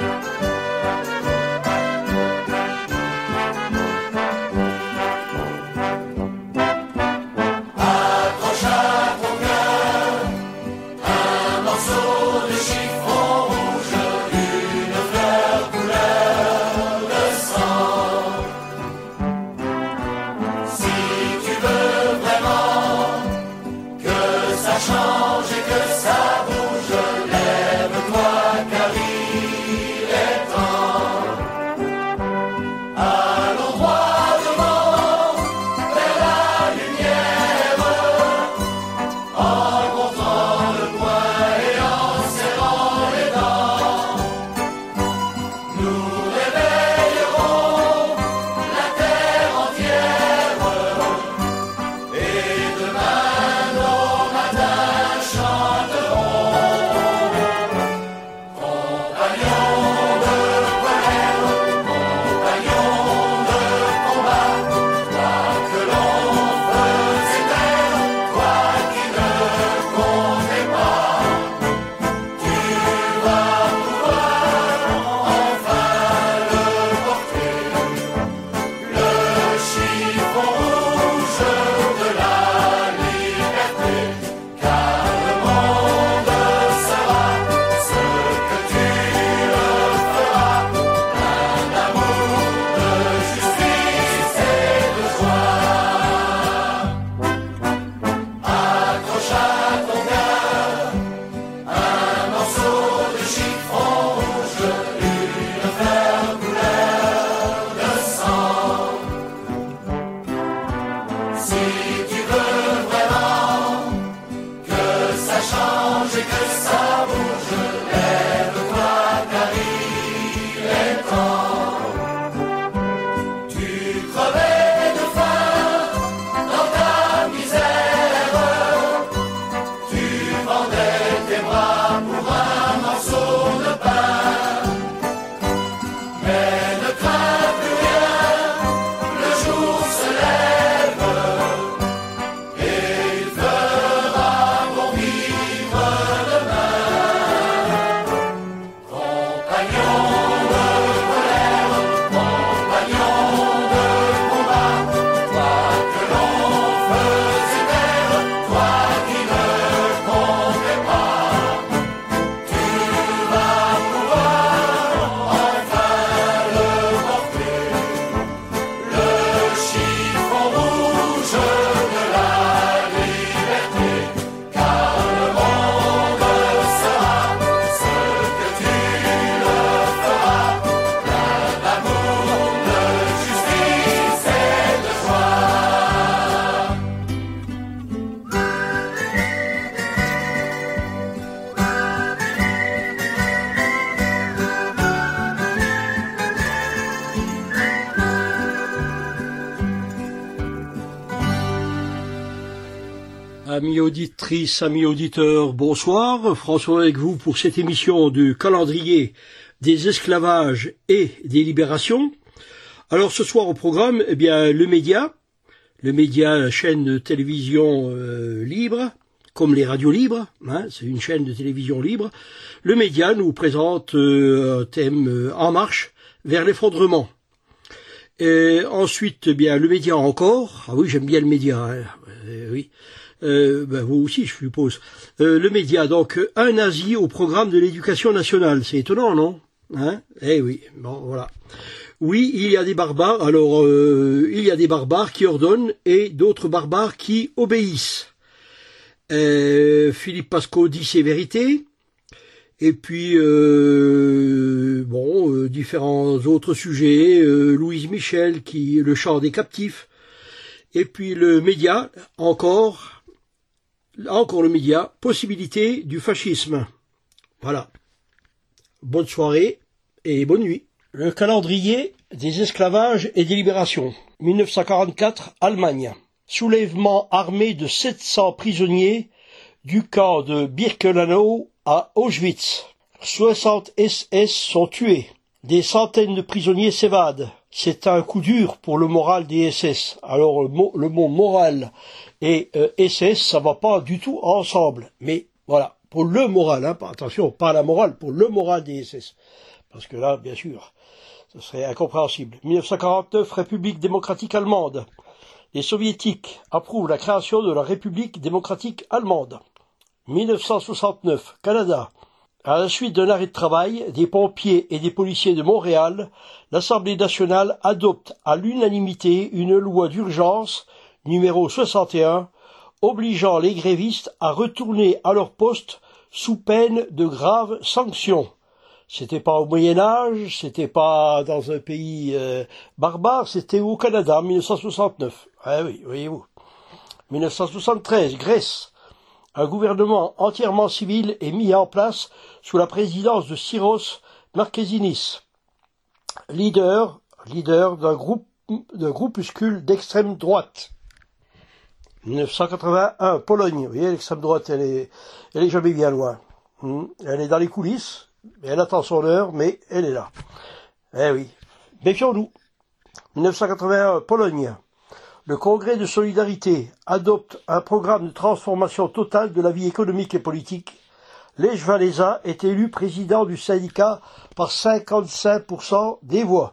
Amis auditrices, amis auditeurs, bonsoir. François avec vous pour cette émission du calendrier des esclavages et des libérations. Alors ce soir au programme, eh bien le média, la chaîne de télévision libre, comme les radios libres, hein, c'est une chaîne de télévision libre. Le média nous présente un thème En marche vers l'effondrement. Et ensuite, eh bien le média encore. Ah oui, j'aime bien le média. Hein, oui. Vous aussi, je suppose. Le média, donc, un nazi au programme de l'éducation nationale. C'est étonnant, non? Hein? Eh oui, bon, voilà. Oui, il y a des barbares. Alors, il y a des barbares qui ordonnent et d'autres barbares qui obéissent. Philippe Pascot dit ses vérités. Et puis, différents autres sujets. Louise Michel, le chant des captifs. Et puis le média, encore le média, possibilité du fascisme. Voilà. Bonne soirée et bonne nuit. Le calendrier des esclavages et des libérations. 1944, Allemagne. Soulèvement armé de 700 prisonniers du camp de Birkenau à Auschwitz. 60 SS sont tués. Des centaines de prisonniers s'évadent. C'est un coup dur pour le moral des SS. Alors le mot moral et SS, ça va pas du tout ensemble. Mais voilà, pour le moral, hein, attention, pas la morale, pour le moral des SS. parce que là, bien sûr, ce serait incompréhensible. 1949, République démocratique allemande. Les soviétiques approuvent la création de la République démocratique allemande. 1969, Canada. À la suite d'un arrêt de travail des pompiers et des policiers de Montréal, l'Assemblée nationale adopte à l'unanimité une loi d'urgence numéro 61 obligeant les grévistes à retourner à leur poste sous peine de graves sanctions. C'était pas au Moyen-Âge, c'était pas dans un pays barbare, c'était au Canada, en 1969. Ah oui, voyez-vous. 1973, Grèce. Un gouvernement entièrement civil est mis en place sous la présidence de Syros Markezinis, leader d'un groupuscule d'extrême droite. 1981, Pologne. Vous voyez, l'extrême droite, elle est jamais bien loin. Elle est dans les coulisses, elle attend son heure, mais elle est là. Eh oui. Méfions-nous. 1981, Pologne. Le Congrès de solidarité adopte un programme de transformation totale de la vie économique et politique. Lech Walesa est élu président du syndicat par 55% des voix.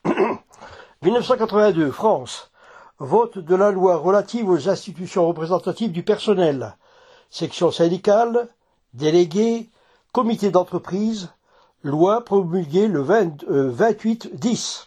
1982, France. Vote de la loi relative aux institutions représentatives du personnel. Section syndicale, délégués, comité d'entreprise, loi promulguée le 28-10.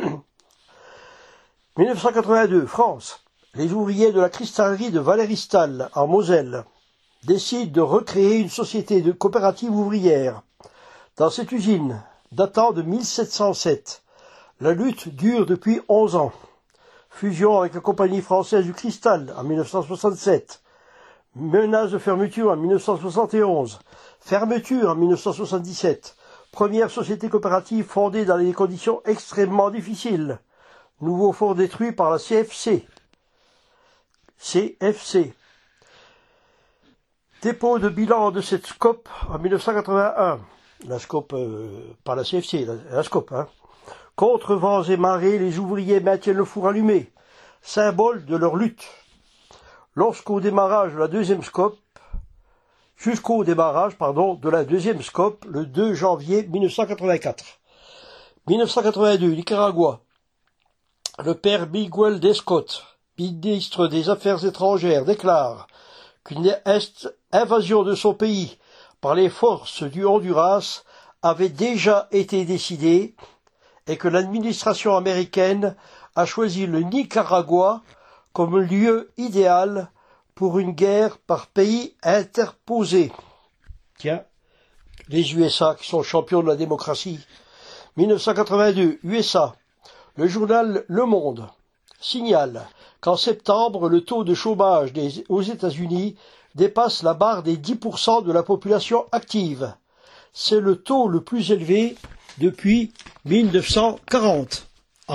1982, France. Les ouvriers de la cristallerie de Valéristal, en Moselle, décident de recréer une société de coopérative ouvrière. Dans cette usine, datant de 1707, la lutte dure depuis 11 ans. Fusion avec la Compagnie française du cristal en 1967. Menace de fermeture en 1971. Fermeture en 1977. Première société coopérative fondée dans des conditions extrêmement difficiles. Nouveau fort détruit par la CFC. Dépôt de bilan de cette SCOP en 1981. La SCOP, pas la CFC, la SCOP. Contre vents et marées, les ouvriers maintiennent le four allumé, symbole de leur lutte. Jusqu'au démarrage de la deuxième SCOP, le 2 janvier 1984. 1982, Nicaragua. Le père Miguel Descott, ministre des Affaires étrangères, déclare qu'une invasion de son pays par les forces du Honduras avait déjà été décidée et que l'administration américaine a choisi le Nicaragua comme lieu idéal pour une guerre par pays interposé. Tiens, les USA qui sont champions de la démocratie. 1982, USA. Le journal Le Monde signale qu'en septembre, le taux de chômage aux États-Unis dépasse la barre des 10% de la population active. C'est le taux le plus élevé depuis 1940.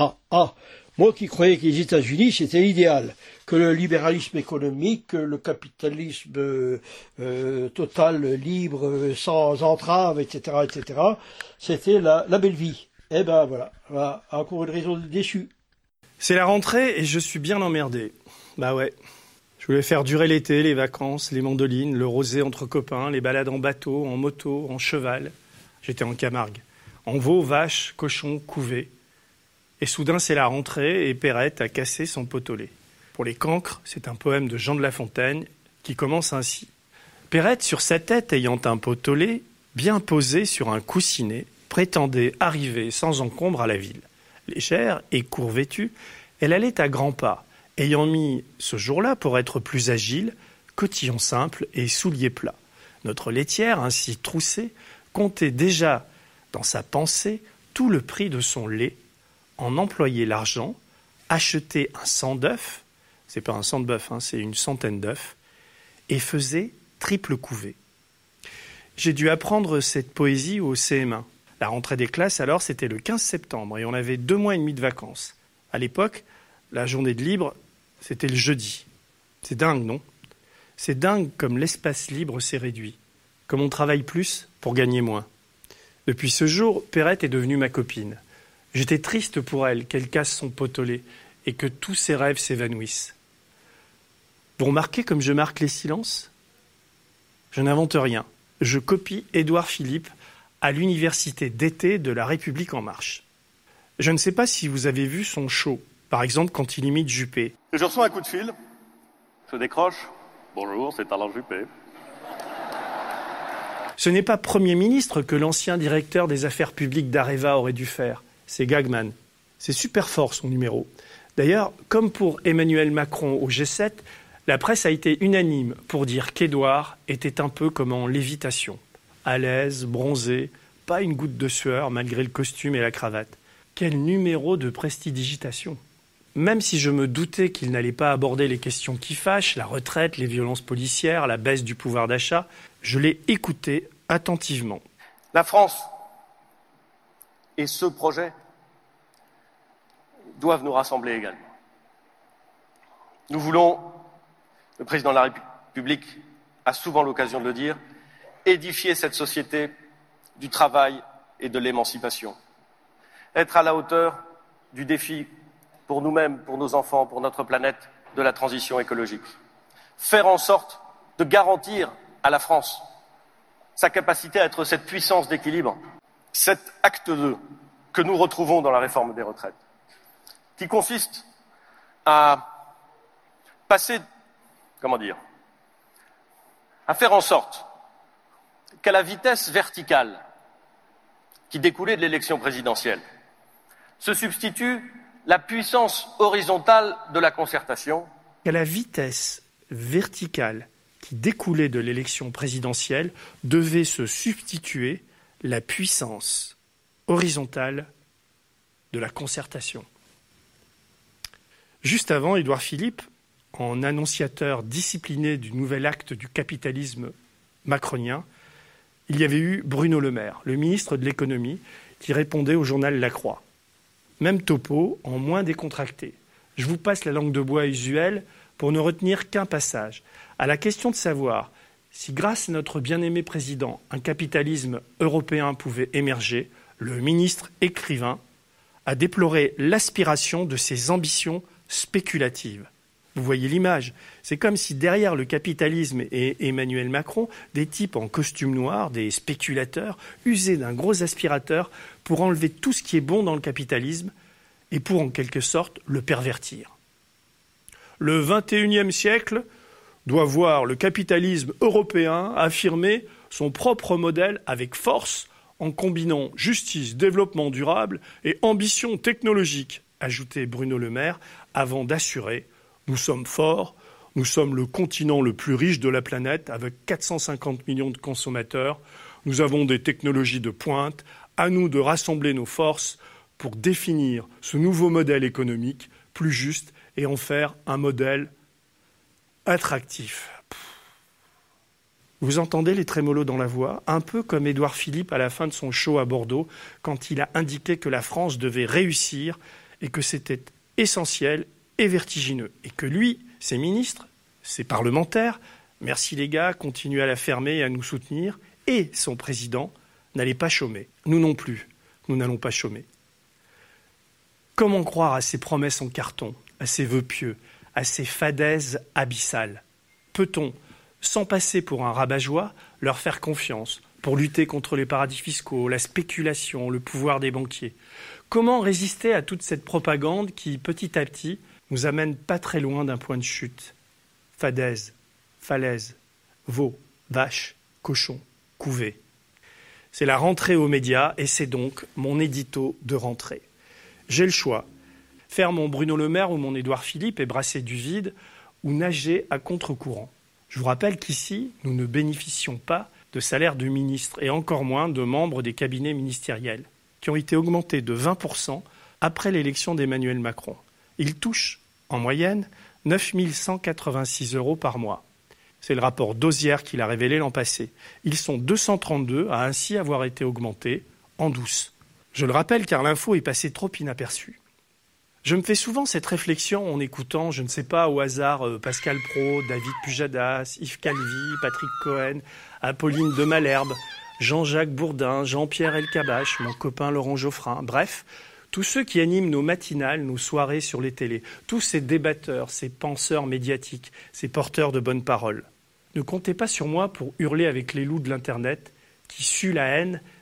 Moi qui croyais que les États-Unis c'était l'idéal, que le libéralisme économique, que le capitalisme total, libre, sans entrave, etc., c'était la belle vie. Eh ben voilà, encore une raison de déçu. C'est la rentrée et je suis bien emmerdé. Bah ouais. Je voulais faire durer l'été, les vacances, les mandolines, le rosé entre copains, les balades en bateau, en moto, en cheval. J'étais en Camargue. En veau, vache, cochon, couvé. Et soudain, c'est la rentrée et Perrette a cassé son potolet. Pour les cancres, c'est un poème de Jean de La Fontaine qui commence ainsi. Perrette, sur sa tête ayant un potolet, bien posé sur un coussinet, prétendait arriver sans encombre à la ville. Légère et court vêtue, elle allait à grands pas, ayant mis, ce jour-là, pour être plus agile, cotillon simple et souliers plats. Notre laitière, ainsi troussée, comptait déjà dans sa pensée tout le prix de son lait, en employait l'argent, achetait un 100 d'œufs, c'est pas un 100 de bœuf, c'est une centaine d'œufs, et faisait triple couvée. J'ai dû apprendre cette poésie au CM1. La rentrée des classes, alors, c'était le 15 septembre et on avait 2 mois et demi de vacances. À l'époque, la journée de libre, c'était le jeudi. C'est dingue, non ? C'est dingue comme l'espace libre s'est réduit, comme on travaille plus pour gagner moins. Depuis ce jour, Perrette est devenue ma copine. J'étais triste pour elle, qu'elle casse son potolet et que tous ses rêves s'évanouissent. Vous remarquez comme je marque les silences ? Je n'invente rien. Je copie Édouard Philippe à l'université d'été de La République En Marche. Je ne sais pas si vous avez vu son show, par exemple quand il imite Juppé. Et je reçois un coup de fil, je décroche. Bonjour, c'est Alain Juppé. Ce n'est pas Premier ministre que l'ancien directeur des affaires publiques d'Areva aurait dû faire, c'est Gagman. C'est super fort son numéro. D'ailleurs, comme pour Emmanuel Macron au G7, la presse a été unanime pour dire qu'Édouard était un peu comme en lévitation. À l'aise, bronzé, pas une goutte de sueur malgré le costume et la cravate. Quel numéro de prestidigitation! Même si je me doutais qu'il n'allait pas aborder les questions qui fâchent, la retraite, les violences policières, la baisse du pouvoir d'achat, je l'ai écouté attentivement. La France et ce projet doivent nous rassembler également. Nous voulons, le président de la République a souvent l'occasion de le dire, édifier cette société du travail et de l'émancipation. Être à la hauteur du défi pour nous-mêmes, pour nos enfants, pour notre planète, de la transition écologique. Faire en sorte de garantir à la France sa capacité à être cette puissance d'équilibre, cet acte 2 que nous retrouvons dans la réforme des retraites, qui consiste à passer, à faire en sorte qu'à la vitesse verticale qui découlait de l'élection présidentielle se substitue la puissance horizontale de la concertation. Qu'à la vitesse verticale qui découlait de l'élection présidentielle devait se substituer la puissance horizontale de la concertation. Juste avant, Édouard Philippe, en annonciateur discipliné du nouvel acte du capitalisme macronien, il y avait eu Bruno Le Maire, le ministre de l'économie, qui répondait au journal La Croix. Même topo, en moins décontracté. Je vous passe la langue de bois usuelle pour ne retenir qu'un passage. À la question de savoir si, grâce à notre bien-aimé président, un capitalisme européen pouvait émerger, le ministre écrivain a déploré l'aspiration de ses ambitions spéculatives. Vous voyez l'image. C'est comme si derrière le capitalisme et Emmanuel Macron, des types en costume noir, des spéculateurs, usaient d'un gros aspirateur pour enlever tout ce qui est bon dans le capitalisme et pour, en quelque sorte, le pervertir. Le XXIe siècle doit voir le capitalisme européen affirmer son propre modèle avec force en combinant justice, développement durable et ambition technologique, ajoutait Bruno Le Maire, avant d'assurer « Nous sommes forts, nous sommes le continent le plus riche de la planète avec 450 millions de consommateurs, nous avons des technologies de pointe, à nous de rassembler nos forces pour définir ce nouveau modèle économique plus juste et en faire un modèle attractif. » Vous entendez les trémolos dans la voix, un peu comme Édouard Philippe à la fin de son show à Bordeaux, quand il a indiqué que la France devait réussir et que c'était essentiel et vertigineux. Et que lui, ses ministres, ses parlementaires, merci les gars, continuez à la fermer et à nous soutenir, et son président n'allait pas chômer. Nous non plus, nous n'allons pas chômer. Comment croire à ces promesses en carton, à ces vœux pieux, à ces fadaises abyssales? Peut-on, sans passer pour un rabat-joie, leur faire confiance pour lutter contre les paradis fiscaux, la spéculation, le pouvoir des banquiers? Comment résister à toute cette propagande qui, petit à petit, nous amène pas très loin d'un point de chute? Fadaise, falaise, veau, vache, cochon, couvé. C'est la rentrée aux médias et c'est donc mon édito de rentrée. J'ai le choix. Faire mon Bruno Le Maire ou mon Édouard Philippe et brasser du vide ou nager à contre-courant. Je vous rappelle qu'ici, nous ne bénéficions pas de salaire de ministre et encore moins de membres des cabinets ministériels qui ont été augmentés de 20% après l'élection d'Emmanuel Macron. Ils touchent, en moyenne, 9 186 € par mois. C'est le rapport d'Osière qui l'a révélé l'an passé. Ils sont 232 à ainsi avoir été augmentés en douce. Je le rappelle car l'info est passée trop inaperçue. Je me fais souvent cette réflexion en écoutant, je ne sais pas, au hasard, Pascal Praud, David Pujadas, Yves Calvi, Patrick Cohen, Apolline de Malherbe, Jean-Jacques Bourdin, Jean-Pierre Elkabbach, mon copain Laurent Geoffrin, bref, tous ceux qui animent nos matinales, nos soirées sur les télés, tous ces débatteurs, ces penseurs médiatiques, ces porteurs de bonnes paroles. Ne comptez pas sur moi pour hurler avec les loups de l'Internet qui suent la haine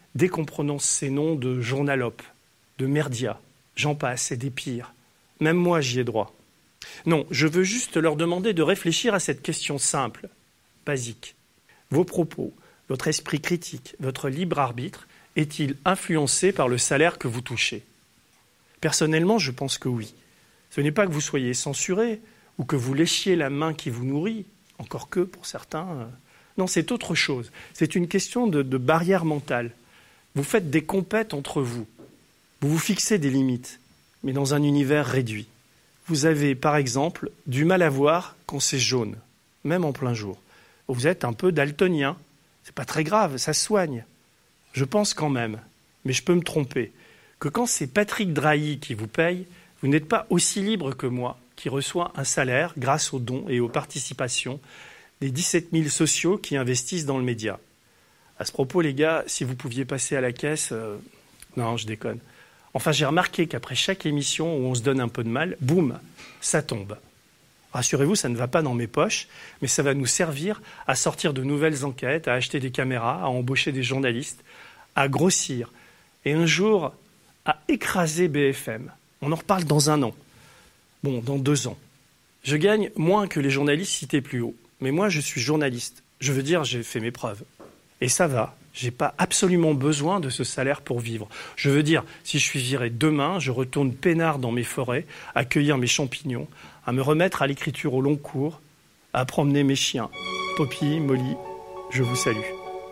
dès qu'on prononce ces noms de journalope, de merdia, j'en passe, et des pires. Même moi, j'y ai droit. Non, je veux juste leur demander de réfléchir à cette question simple, basique. Vos propos, votre esprit critique, votre libre arbitre, est-il influencé par le salaire que vous touchez ? Personnellement, je pense que oui. Ce n'est pas que vous soyez censuré ou que vous léchiez la main qui vous nourrit, encore que pour certains. Non, c'est autre chose. C'est une question de barrière mentale. Vous faites des compètes entre vous. Vous vous fixez des limites, mais dans un univers réduit. Vous avez, par exemple, du mal à voir quand c'est jaune, même en plein jour. Vous êtes un peu daltonien. C'est pas très grave, ça se soigne. Je pense quand même, mais je peux me tromper, que quand c'est Patrick Drahi qui vous paye, vous n'êtes pas aussi libre que moi, qui reçoit un salaire grâce aux dons et aux participations des 17 000 sociaux qui investissent dans le média. À ce propos, les gars, si vous pouviez passer à la caisse... Non, je déconne. Enfin, j'ai remarqué qu'après chaque émission où on se donne un peu de mal, boum, ça tombe. Rassurez-vous, ça ne va pas dans mes poches, mais ça va nous servir à sortir de nouvelles enquêtes, à acheter des caméras, à embaucher des journalistes, à grossir. Et un jour, à écraser BFM. On en reparle dans 1 an. Bon, dans 2 ans. Je gagne moins que les journalistes cités plus haut. Mais moi, je suis journaliste. Je veux dire, j'ai fait mes preuves. Et ça va. J'ai pas absolument besoin de ce salaire pour vivre. Je veux dire, si je suis viré demain, je retourne peinard dans mes forêts, à cueillir mes champignons, à me remettre à l'écriture au long cours, à promener mes chiens. Poppy, Molly, je vous salue.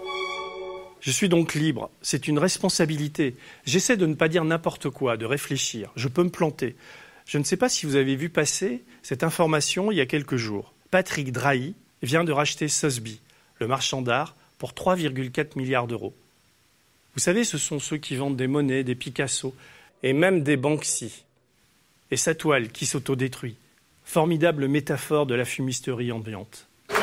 Je suis donc libre. C'est une responsabilité. J'essaie de ne pas dire n'importe quoi, de réfléchir. Je peux me planter. Je ne sais pas si vous avez vu passer cette information il y a quelques jours. Patrick Drahi vient de racheter Sotheby, le marchand d'art, pour 3,4 milliards d'euros. Vous savez, ce sont ceux qui vendent des Monet, des Picasso et même des Banksy. Et sa toile qui s'autodétruit. Formidable métaphore de la fumisterie ambiante.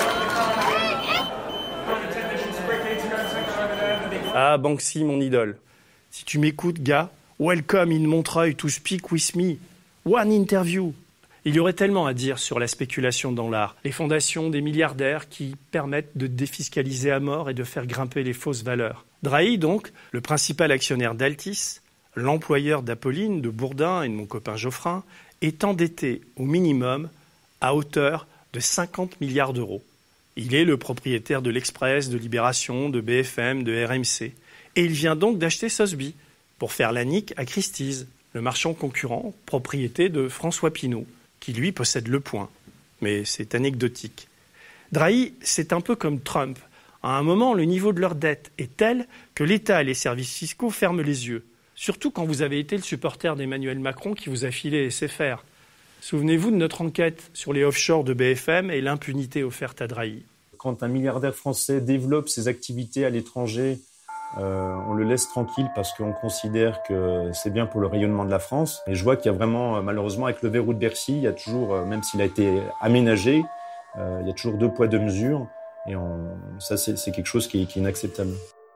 Ah, Banksy, mon idole. Si tu m'écoutes, gars, welcome in Montreuil to speak with me. One interview. Il y aurait tellement à dire sur la spéculation dans l'art, les fondations des milliardaires qui permettent de défiscaliser à mort et de faire grimper les fausses valeurs. Drahi, donc, le principal actionnaire d'Altis, l'employeur d'Apolline, de Bourdin et de mon copain Geoffrin, est endetté au minimum à hauteur de 50 milliards d'euros. Il est le propriétaire de l'Express, de Libération, de BFM, de RMC. Et il vient donc d'acheter Sotheby pour faire la nique à Christie's, le marchand concurrent, propriété de François Pinault, qui lui possède Le Point. Mais c'est anecdotique. Drahi, c'est un peu comme Trump. À un moment, le niveau de leur dette est tel que l'État et les services fiscaux ferment les yeux. Surtout quand vous avez été le supporter d'Emmanuel Macron qui vous a filé SFR. Souvenez-vous de notre enquête sur les offshore de BFM et l'impunité offerte à Drahi. Quand un milliardaire français développe ses activités à l'étranger, on le laisse tranquille parce qu'on considère que c'est bien pour le rayonnement de la France. Et je vois qu'il y a vraiment, malheureusement, avec le verrou de Bercy, il y a toujours, même s'il a été aménagé, il y a toujours 2 poids 2 mesures. Et ça, c'est quelque chose qui est inacceptable.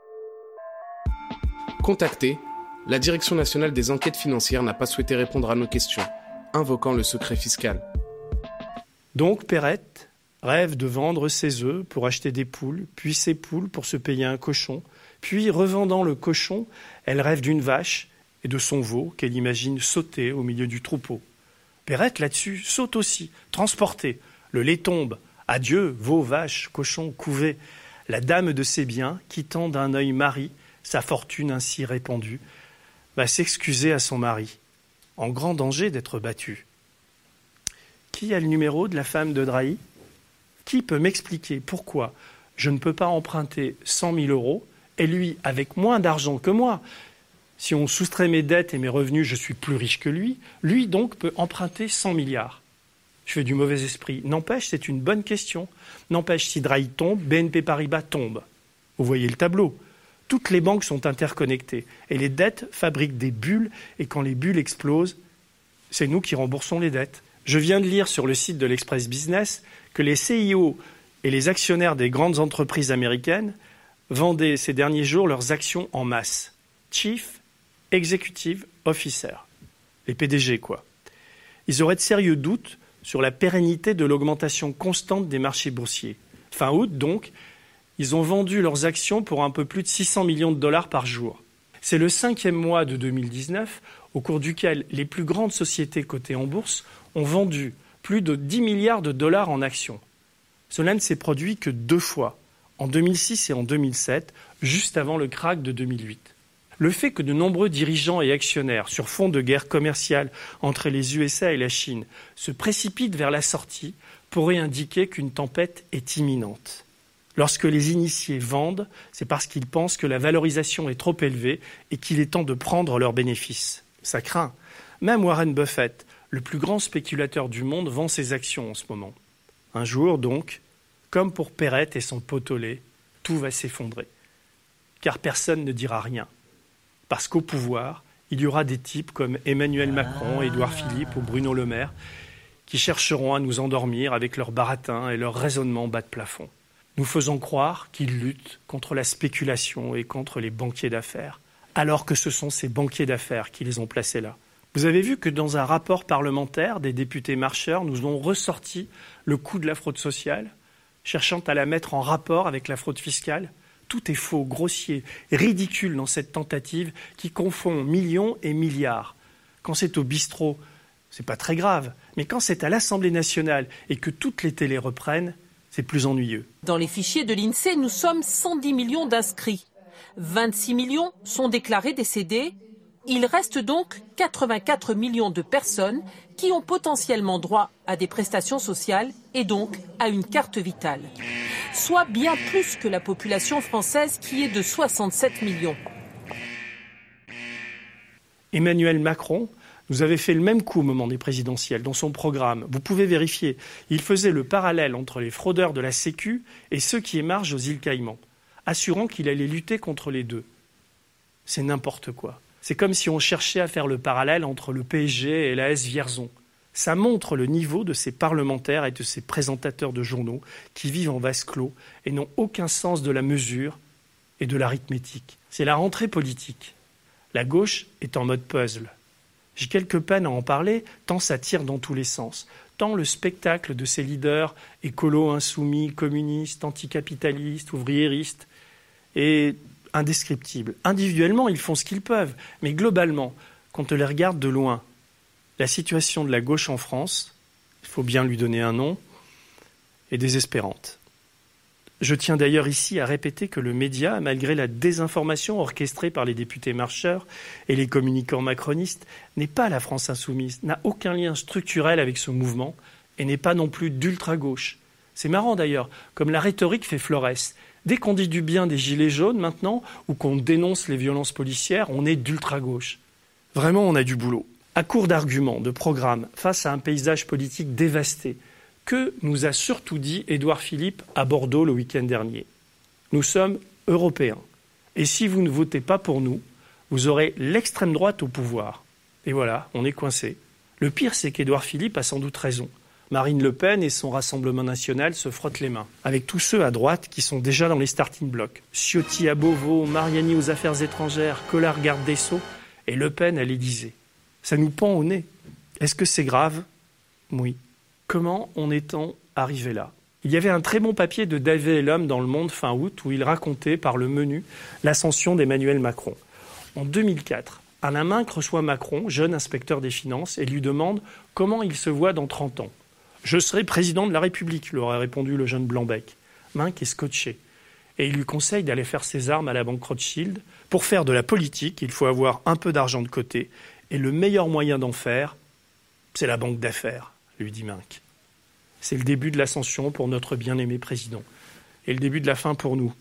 Contacté, la Direction nationale des enquêtes financières n'a pas souhaité répondre à nos questions, invoquant le secret fiscal. Donc Perrette rêve de vendre ses œufs pour acheter des poules, puis ses poules pour se payer un cochon. Puis, revendant le cochon, elle rêve d'une vache et de son veau qu'elle imagine sauter au milieu du troupeau. Perrette, là-dessus, saute aussi, transportée. Le lait tombe. Adieu, veau, vache, cochon, couvé. La dame de ses biens, quittant d'un œil Marie, sa fortune ainsi répandue, va s'excuser à son mari, en grand danger d'être battue. Qui a le numéro de la femme de Drahi ? Qui peut m'expliquer pourquoi je ne peux pas emprunter 100 000 euros et lui, avec moins d'argent que moi, si on soustrait mes dettes et mes revenus, je suis plus riche que lui, lui donc peut emprunter 100 milliards. Je fais du mauvais esprit. N'empêche, c'est une bonne question. N'empêche, si Drahi tombe, BNP Paribas tombe. Vous voyez le tableau. Toutes les banques sont interconnectées et les dettes fabriquent des bulles et quand les bulles explosent, c'est nous qui remboursons les dettes. Je viens de lire sur le site de l'Express Business que les CIO et les actionnaires des grandes entreprises américaines vendaient ces derniers jours leurs actions en masse. Chief Executive Officer. Les PDG, quoi. Ils auraient de sérieux doutes sur la pérennité de l'augmentation constante des marchés boursiers. Fin août, donc, Ils ont vendu leurs actions pour un peu plus de 600 millions de dollars par jour. C'est le 5e mois de 2019, au cours duquel les plus grandes sociétés cotées en bourse ont vendu plus de 10 milliards de dollars en actions. Cela ne s'est produit que 2 fois, en 2006 et en 2007, juste avant le krach de 2008. Le fait que de nombreux dirigeants et actionnaires, sur fond de guerre commerciale entre les USA et la Chine, se précipitent vers la sortie pourrait indiquer qu'une tempête est imminente. Lorsque les initiés vendent, c'est parce qu'ils pensent que la valorisation est trop élevée et qu'il est temps de prendre leurs bénéfices. Ça craint. Même Warren Buffett, le plus grand spéculateur du monde, vend ses actions en ce moment. Un jour, donc, comme pour Perrette et son pot au lait, tout va s'effondrer. Car personne ne dira rien. Parce qu'au pouvoir, il y aura des types comme Emmanuel Macron, Édouard Philippe ou Bruno Le Maire qui chercheront à nous endormir avec leurs baratins et leurs raisonnements bas de plafond, nous faisant croire qu'ils luttent contre la spéculation et contre les banquiers d'affaires, alors que ce sont ces banquiers d'affaires qui les ont placés là. Vous avez vu que dans un rapport parlementaire, des députés marcheurs nous ont ressorti le coût de la fraude sociale, cherchant à la mettre en rapport avec la fraude fiscale. Tout est faux, grossier, ridicule dans cette tentative qui confond millions et milliards. Quand c'est au bistrot, c'est pas très grave, mais quand c'est à l'Assemblée nationale et que toutes les télés reprennent, c'est plus ennuyeux. Dans les fichiers de l'INSEE, nous sommes 110 millions d'inscrits. 26 millions sont déclarés décédés. Il reste donc 84 millions de personnes qui ont potentiellement droit à des prestations sociales et donc à une carte vitale. Soit bien plus que la population française qui est de 67 millions. Emmanuel Macron nous avait fait le même coup au moment des présidentielles dans son programme. Vous pouvez vérifier. Il faisait le parallèle entre les fraudeurs de la Sécu et ceux qui émargent aux îles Caïmans, assurant qu'il allait lutter contre les deux. C'est n'importe quoi. C'est comme si on cherchait à faire le parallèle entre le PSG et l'AS Vierzon. Ça montre le niveau de ces parlementaires et de ces présentateurs de journaux qui vivent en vase clos et n'ont aucun sens de la mesure et de l'arithmétique. C'est la rentrée politique. La gauche est en mode puzzle. J'ai quelques peines à en parler, tant ça tire dans tous les sens. Tant le spectacle de ces leaders écolos, insoumis, communistes, anticapitalistes, ouvriéristes est indescriptible. Individuellement, ils font ce qu'ils peuvent, mais globalement, quand on les regarde de loin, la situation de la gauche en France, il faut bien lui donner un nom, est désespérante. Je tiens d'ailleurs ici à répéter que le média, malgré la désinformation orchestrée par les députés marcheurs et les communicants macronistes, n'est pas la France insoumise, n'a aucun lien structurel avec ce mouvement et n'est pas non plus d'ultra-gauche. C'est marrant d'ailleurs, comme la rhétorique fait florès. Dès qu'on dit du bien des gilets jaunes maintenant, ou qu'on dénonce les violences policières, on est d'ultra-gauche. Vraiment, on a du boulot. À court d'arguments, de programmes, face à un paysage politique dévasté, que nous a surtout dit Édouard Philippe à Bordeaux le week-end dernier. Nous sommes européens. Et si vous ne votez pas pour nous, vous aurez l'extrême droite au pouvoir. Et voilà, on est coincé. Le pire, c'est qu'Édouard Philippe a sans doute raison. Marine Le Pen et son Rassemblement national se frottent les mains, avec tous ceux à droite qui sont déjà dans les starting blocks. Ciotti à Beauvau, Mariani aux affaires étrangères, Collard garde des Sceaux et Le Pen à l'Élysée. Ça nous pend au nez. Est-ce que c'est grave ? Oui. Comment en est-on arrivé là ? Il y avait un très bon papier de David et l'Homme dans Le Monde fin août où il racontait par le menu l'ascension d'Emmanuel Macron. En 2004, Alain Minc reçoit Macron, jeune inspecteur des finances, et lui demande comment il se voit dans 30 ans. « Je serai président de la République », lui aurait répondu le jeune Blanc-Bec. Minc est scotché et il lui conseille d'aller faire ses armes à la banque Rothschild. Pour faire de la politique, il faut avoir un peu d'argent de côté et le meilleur moyen d'en faire, c'est la banque d'affaires, lui dit Minc. C'est le début de l'ascension pour notre bien-aimé président et le début de la fin pour nous.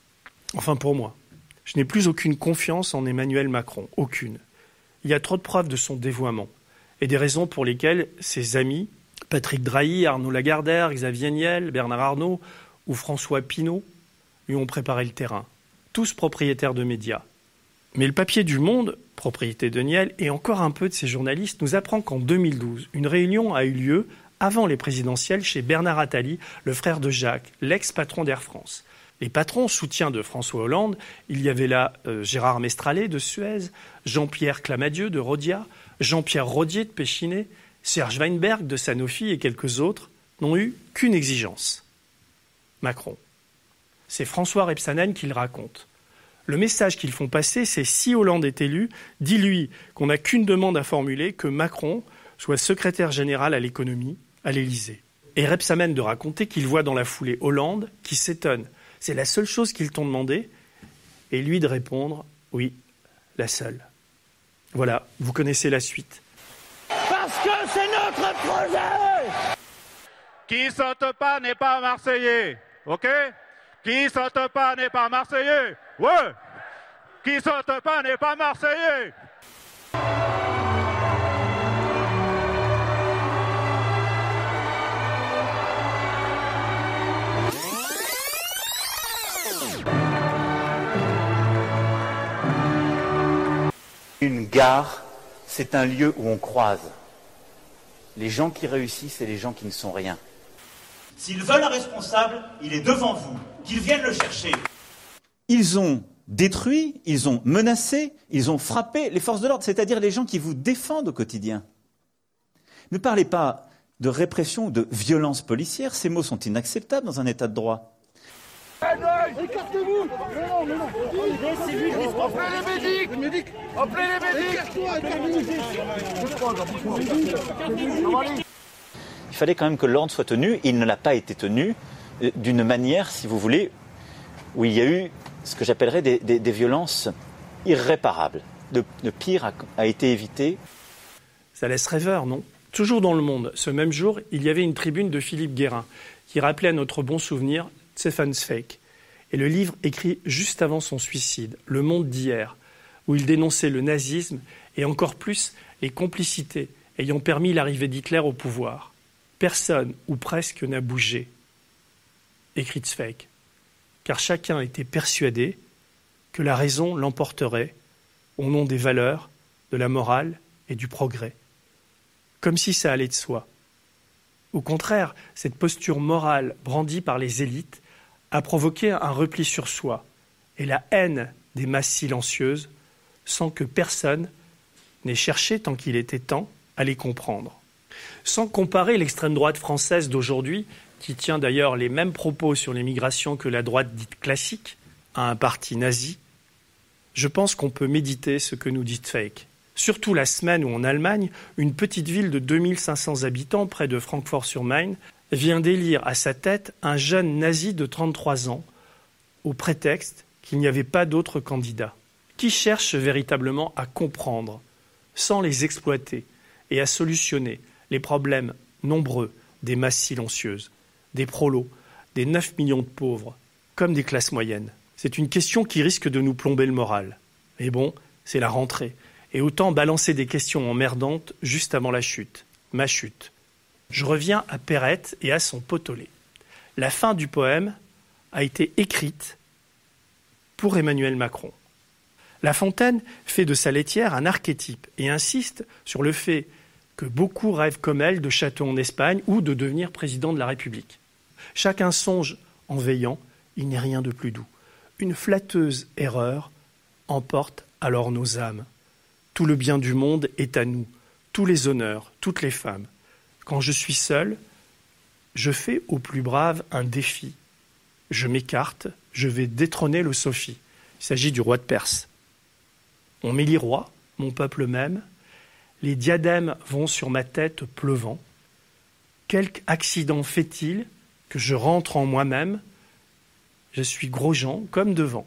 Enfin pour moi. Je n'ai plus aucune confiance en Emmanuel Macron, aucune. Il y a trop de preuves de son dévoiement et des raisons pour lesquelles ses amis, Patrick Drahi, Arnaud Lagardère, Xavier Niel, Bernard Arnault ou François Pinault, lui ont préparé le terrain. Tous propriétaires de médias. Mais le papier du Monde, propriété de Niel, et encore un peu de ses journalistes, nous apprend qu'en 2012, une réunion a eu lieu avant les présidentielles chez Bernard Attali, le frère de Jacques, l'ex-patron d'Air France. Les patrons soutiens de François Hollande, il y avait là Gérard Mestralet de Suez, Jean-Pierre Clamadieu de Rhodia, Jean-Pierre Rodier de Péchinet, Serge Weinberg de Sanofi et quelques autres, n'ont eu qu'une exigence. Macron. C'est François Rebsamen qui le raconte. Le message qu'ils font passer, c'est si Hollande est élu, dis-lui qu'on n'a qu'une demande à formuler, que Macron soit secrétaire général à l'économie à l'Élysée. Et Rebsamen de raconter qu'il voit dans la foulée Hollande qui s'étonne. C'est la seule chose qu'ils t'ont demandé. Et lui de répondre, oui, la seule. Voilà, vous connaissez la suite. Parce que c'est notre projet. Qui saute pas n'est pas Marseillais, ok? Qui saute pas n'est pas Marseillais, ouais! Qui saute pas n'est pas Marseillais! Une gare, c'est un lieu où on croise les gens qui réussissent et les gens qui ne sont rien. S'ils veulent un responsable, il est devant vous, qu'ils viennent le chercher. Ils ont détruit, ils ont menacé, ils ont frappé les forces de l'ordre, c'est-à-dire les gens qui vous défendent au quotidien. Ne parlez pas de répression ou de violence policière, ces mots sont inacceptables dans un état de droit. Écartez-vous. Non. Laissez-lui le responsable. Appelez les médics. Appelez les médics. Il fallait quand même que l'ordre soit tenu. Il ne l'a pas été tenu d'une manière, si vous voulez, où il y a eu ce que j'appellerais des violences irréparables. De pire a été évité. Ça laisse rêveur, non ? Toujours dans Le Monde, ce même jour, il y avait une tribune de Philippe Guérin qui rappelait à notre bon souvenir Stefan Zweig et le livre écrit juste avant son suicide, Le Monde d'hier, où il dénonçait le nazisme et encore plus les complicités ayant permis l'arrivée d'Hitler au pouvoir. Personne, ou presque, n'a bougé, écrit Zweig, car chacun était persuadé que la raison l'emporterait au nom des valeurs, de la morale et du progrès. Comme si ça allait de soi. Au contraire, cette posture morale brandie par les élites a provoqué un repli sur soi et la haine des masses silencieuses sans que personne n'ait cherché, tant qu'il était temps, à les comprendre. Sans comparer l'extrême droite française d'aujourd'hui, qui tient d'ailleurs les mêmes propos sur l'immigration que la droite dite classique, à un parti nazi, je pense qu'on peut méditer ce que nous dit Zweig. Surtout la semaine où en Allemagne, une petite ville de 2500 habitants près de Francfort-sur-Main vient d'élire à sa tête un jeune nazi de 33 ans, au prétexte qu'il n'y avait pas d'autre candidat. Qui cherche véritablement à comprendre, sans les exploiter, et à solutionner les problèmes nombreux des masses silencieuses, des prolos, des 9 millions de pauvres, comme des classes moyennes. C'est une question qui risque de nous plomber le moral. Mais bon, c'est la rentrée. Et autant balancer des questions emmerdantes juste avant la chute, ma chute. Je reviens à Perrette et à son potolet. La fin du poème a été écrite pour Emmanuel Macron. La Fontaine fait de sa laitière un archétype et insiste sur le fait que beaucoup rêvent comme elle de château en Espagne ou de devenir président de la République. Chacun songe en veillant, il n'est rien de plus doux. Une flatteuse erreur emporte alors nos âmes. Tout le bien du monde est à nous, tous les honneurs, toutes les femmes. Quand je suis seul, je fais au plus brave un défi. Je m'écarte, je vais détrôner le Sophie. Il s'agit du roi de Perse. On m'élit roi, mon peuple même. Les diadèmes vont sur ma tête pleuvant. Quelque accident fait-il que je rentre en moi-même? Je suis Grosjean comme devant.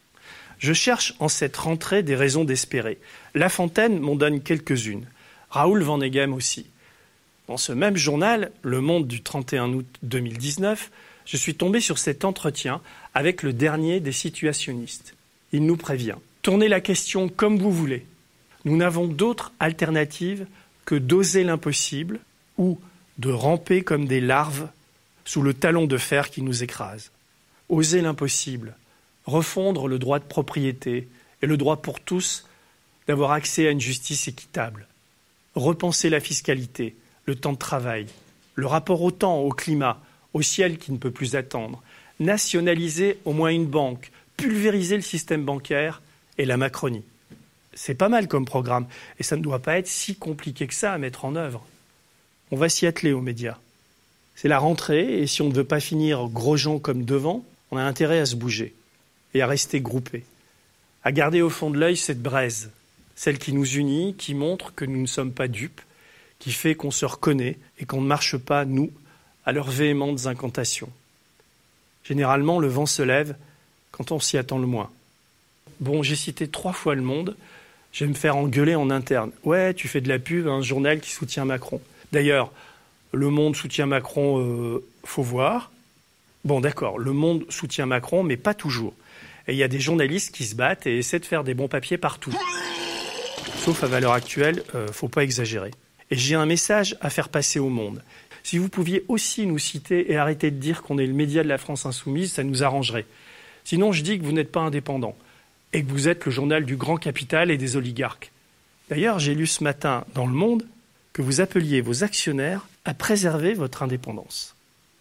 Je cherche en cette rentrée des raisons d'espérer. La Fontaine m'en donne quelques-unes. Raoul Vaneigem aussi. Dans ce même journal, Le Monde du 31 août 2019, je suis tombé sur cet entretien avec le dernier des situationnistes. Il nous prévient. Tournez la question comme vous voulez. Nous n'avons d'autre alternative que d'oser l'impossible ou de ramper comme des larves sous le talon de fer qui nous écrase. Oser l'impossible, refondre le droit de propriété et le droit pour tous d'avoir accès à une justice équitable. Repenser la fiscalité, le temps de travail, le rapport au temps, au climat, au ciel qui ne peut plus attendre, nationaliser au moins une banque, pulvériser le système bancaire et la Macronie. C'est pas mal comme programme et ça ne doit pas être si compliqué que ça à mettre en œuvre. On va s'y atteler aux médias. C'est la rentrée et si on ne veut pas finir Grosjean comme devant, On a intérêt à se bouger et à rester groupés, à garder au fond de l'œil cette braise, celle qui nous unit, qui montre que nous ne sommes pas dupes, qui fait qu'on se reconnaît et qu'on ne marche pas, nous, à leurs véhémentes incantations. Généralement, le vent se lève quand on s'y attend le moins. Bon, j'ai cité 3 fois Le Monde, je vais me faire engueuler en interne. Ouais, tu fais de la pub à un journal qui soutient Macron. D'ailleurs, Le Monde soutient Macron, faut voir. Bon, d'accord, Le Monde soutient Macron, mais pas toujours. Et il y a des journalistes qui se battent et essaient de faire des bons papiers partout. Sauf à valeur actuelle, faut pas exagérer. Et j'ai un message à faire passer au monde. Si vous pouviez aussi nous citer et arrêter de dire qu'on est le média de la France insoumise, ça nous arrangerait. Sinon, je dis que vous n'êtes pas indépendant et que vous êtes le journal du grand capital et des oligarques. D'ailleurs, j'ai lu ce matin dans Le Monde que vous appeliez vos actionnaires à préserver votre indépendance.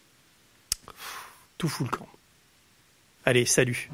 Tout fout le camp. Allez, salut.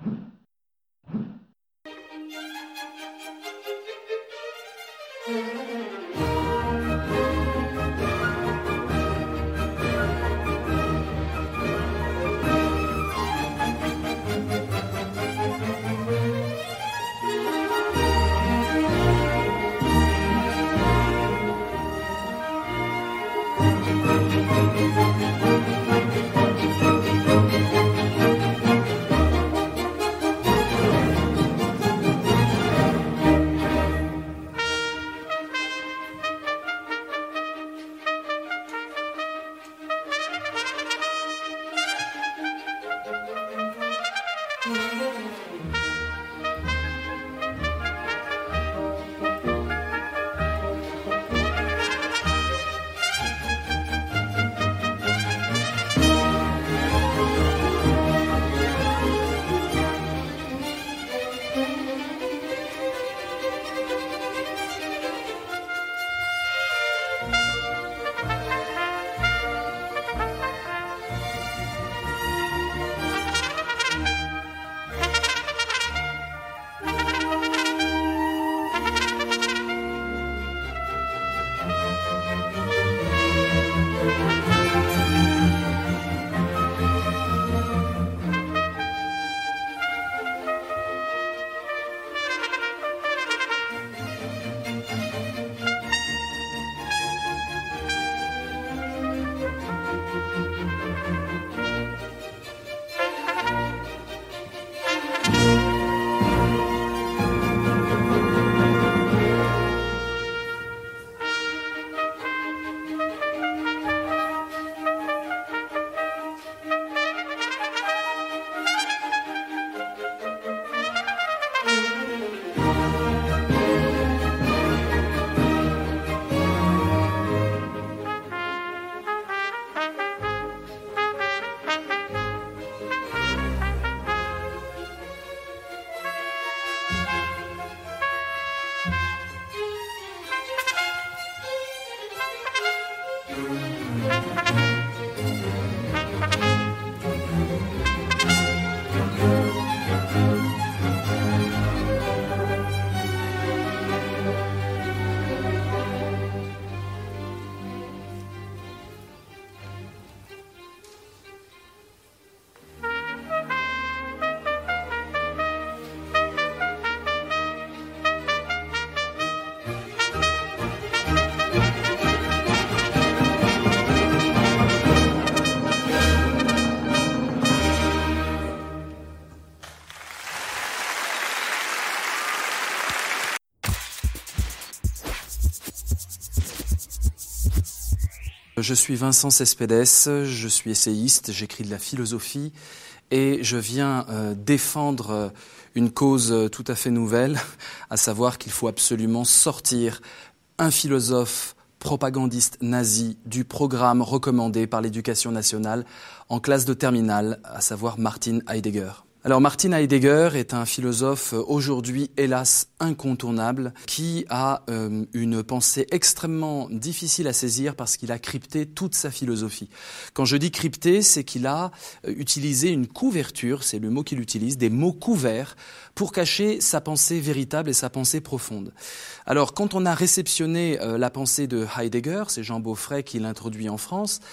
Je suis Vincent Cespedes, je suis essayiste, j'écris de la philosophie et je viens défendre une cause tout à fait nouvelle, à savoir qu'il faut absolument sortir un philosophe propagandiste nazi du programme recommandé par l'Éducation nationale en classe de terminale, à savoir Martin Heidegger. Alors Martin Heidegger est un philosophe aujourd'hui, hélas, incontournable, qui a une pensée extrêmement difficile à saisir parce qu'il a crypté toute sa philosophie. Quand je dis crypté, c'est qu'il a utilisé une couverture, c'est le mot qu'il utilise, des mots couverts, pour cacher sa pensée véritable et sa pensée profonde. Alors quand on a réceptionné la pensée de Heidegger, c'est Jean Beaufray qui l'introduit en France,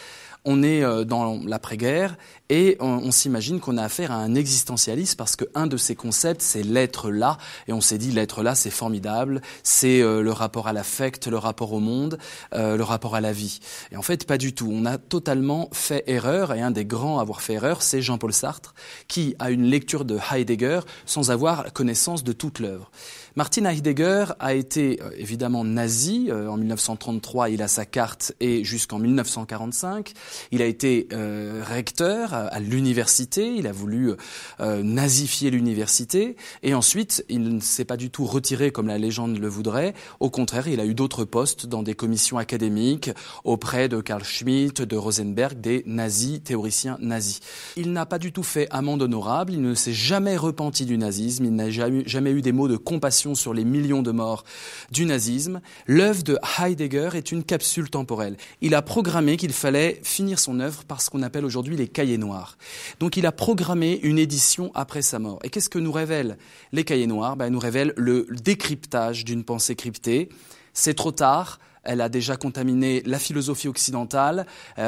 On est dans l'après-guerre et on s'imagine qu'on a affaire à un existentialiste parce que un de ses concepts, c'est l'être là. Et on s'est dit, l'être là, c'est formidable. C'est le rapport à l'affect, le rapport au monde, le rapport à la vie. Et en fait, pas du tout. On a totalement fait erreur. Et un des grands à avoir fait erreur, c'est Jean-Paul Sartre, qui a une lecture de Heidegger sans avoir connaissance de toute l'œuvre. Martin Heidegger a été évidemment nazi. En 1933, il a sa carte et jusqu'en 1945. Il a été recteur à l'université. Il a voulu nazifier l'université. Et ensuite, il ne s'est pas du tout retiré comme la légende le voudrait. Au contraire, il a eu d'autres postes dans des commissions académiques auprès de Carl Schmitt, de Rosenberg, des nazis, théoriciens nazis. Il n'a pas du tout fait amende honorable. Il ne s'est jamais repenti du nazisme. Il n'a jamais eu des mots de compassion sur les millions de morts du nazisme. L'œuvre de Heidegger est une capsule temporelle. Il a programmé qu'il fallait finir son œuvre par ce qu'on appelle aujourd'hui les cahiers noirs. Donc il a programmé une édition après sa mort. Et qu'est-ce que nous révèlent les cahiers noirs ? Ils nous révèlent le décryptage d'une pensée cryptée. C'est trop tard. Elle a déjà contaminé la philosophie occidentale,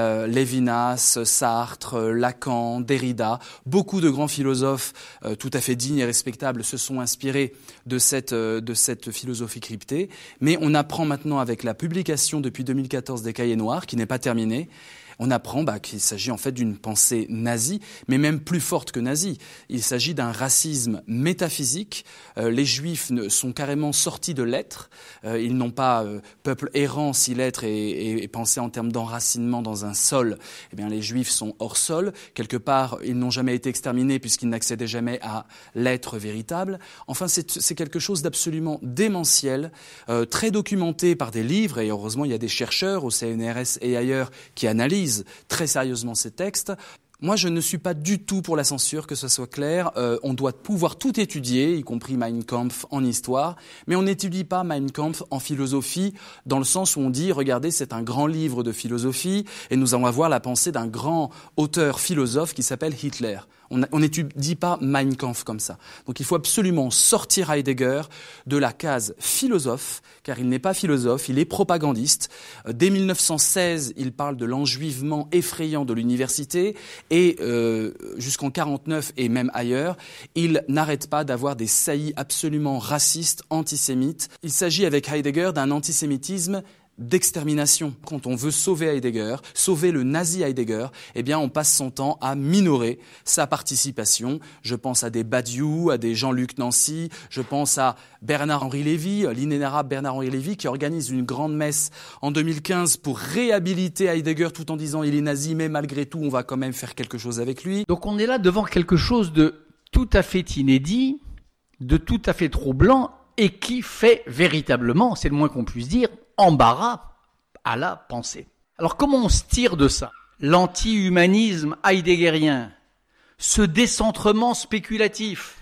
Lévinas, Sartre, Lacan, Derrida. Beaucoup de grands philosophes tout à fait dignes et respectables se sont inspirés de cette philosophie cryptée. Mais on apprend maintenant avec la publication depuis 2014 des Cahiers noirs, qui n'est pas terminée, on apprend qu'il s'agit en fait d'une pensée nazie, mais même plus forte que nazie. Il s'agit d'un racisme métaphysique. Les Juifs sont carrément sortis de l'être. Ils n'ont pas peuple errant si l'être est pensé en termes d'enracinement dans un sol. Eh bien, les Juifs sont hors sol. Quelque part, ils n'ont jamais été exterminés puisqu'ils n'accédaient jamais à l'être véritable. Enfin, c'est quelque chose d'absolument démentiel, très documenté par des livres. Et heureusement, il y a des chercheurs au CNRS et ailleurs qui analysent très sérieusement ces textes. Moi, je ne suis pas du tout pour la censure, que ce soit clair. On doit pouvoir tout étudier, y compris Mein Kampf en histoire, mais on n'étudie pas Mein Kampf en philosophie, dans le sens où on dit, regardez, c'est un grand livre de philosophie, et nous allons avoir la pensée d'un grand auteur philosophe qui s'appelle Hitler. On n'étudie pas Mein Kampf comme ça. Donc il faut absolument sortir Heidegger de la case philosophe, car il n'est pas philosophe, il est propagandiste. Dès 1916, il parle de l'enjuivement effrayant de l'université, et jusqu'en 49 et même ailleurs, il n'arrête pas d'avoir des saillies absolument racistes, antisémites. Il s'agit avec Heidegger d'un antisémitisme d'extermination. Quand on veut sauver Heidegger, sauver le nazi Heidegger, eh bien on passe son temps à minorer sa participation. Je pense à des Badiou, à des Jean-Luc Nancy, je pense à Bernard-Henri Lévy, l'inénarrable Bernard-Henri Lévy, qui organise une grande messe en 2015 pour réhabiliter Heidegger tout en disant il est nazi, mais malgré tout on va quand même faire quelque chose avec lui. Donc on est là devant quelque chose de tout à fait inédit, de tout à fait troublant, et qui fait véritablement, c'est le moins qu'on puisse dire, embarras à la pensée. Alors comment on se tire de ça ? L'anti-humanisme heideggerien, ce décentrement spéculatif,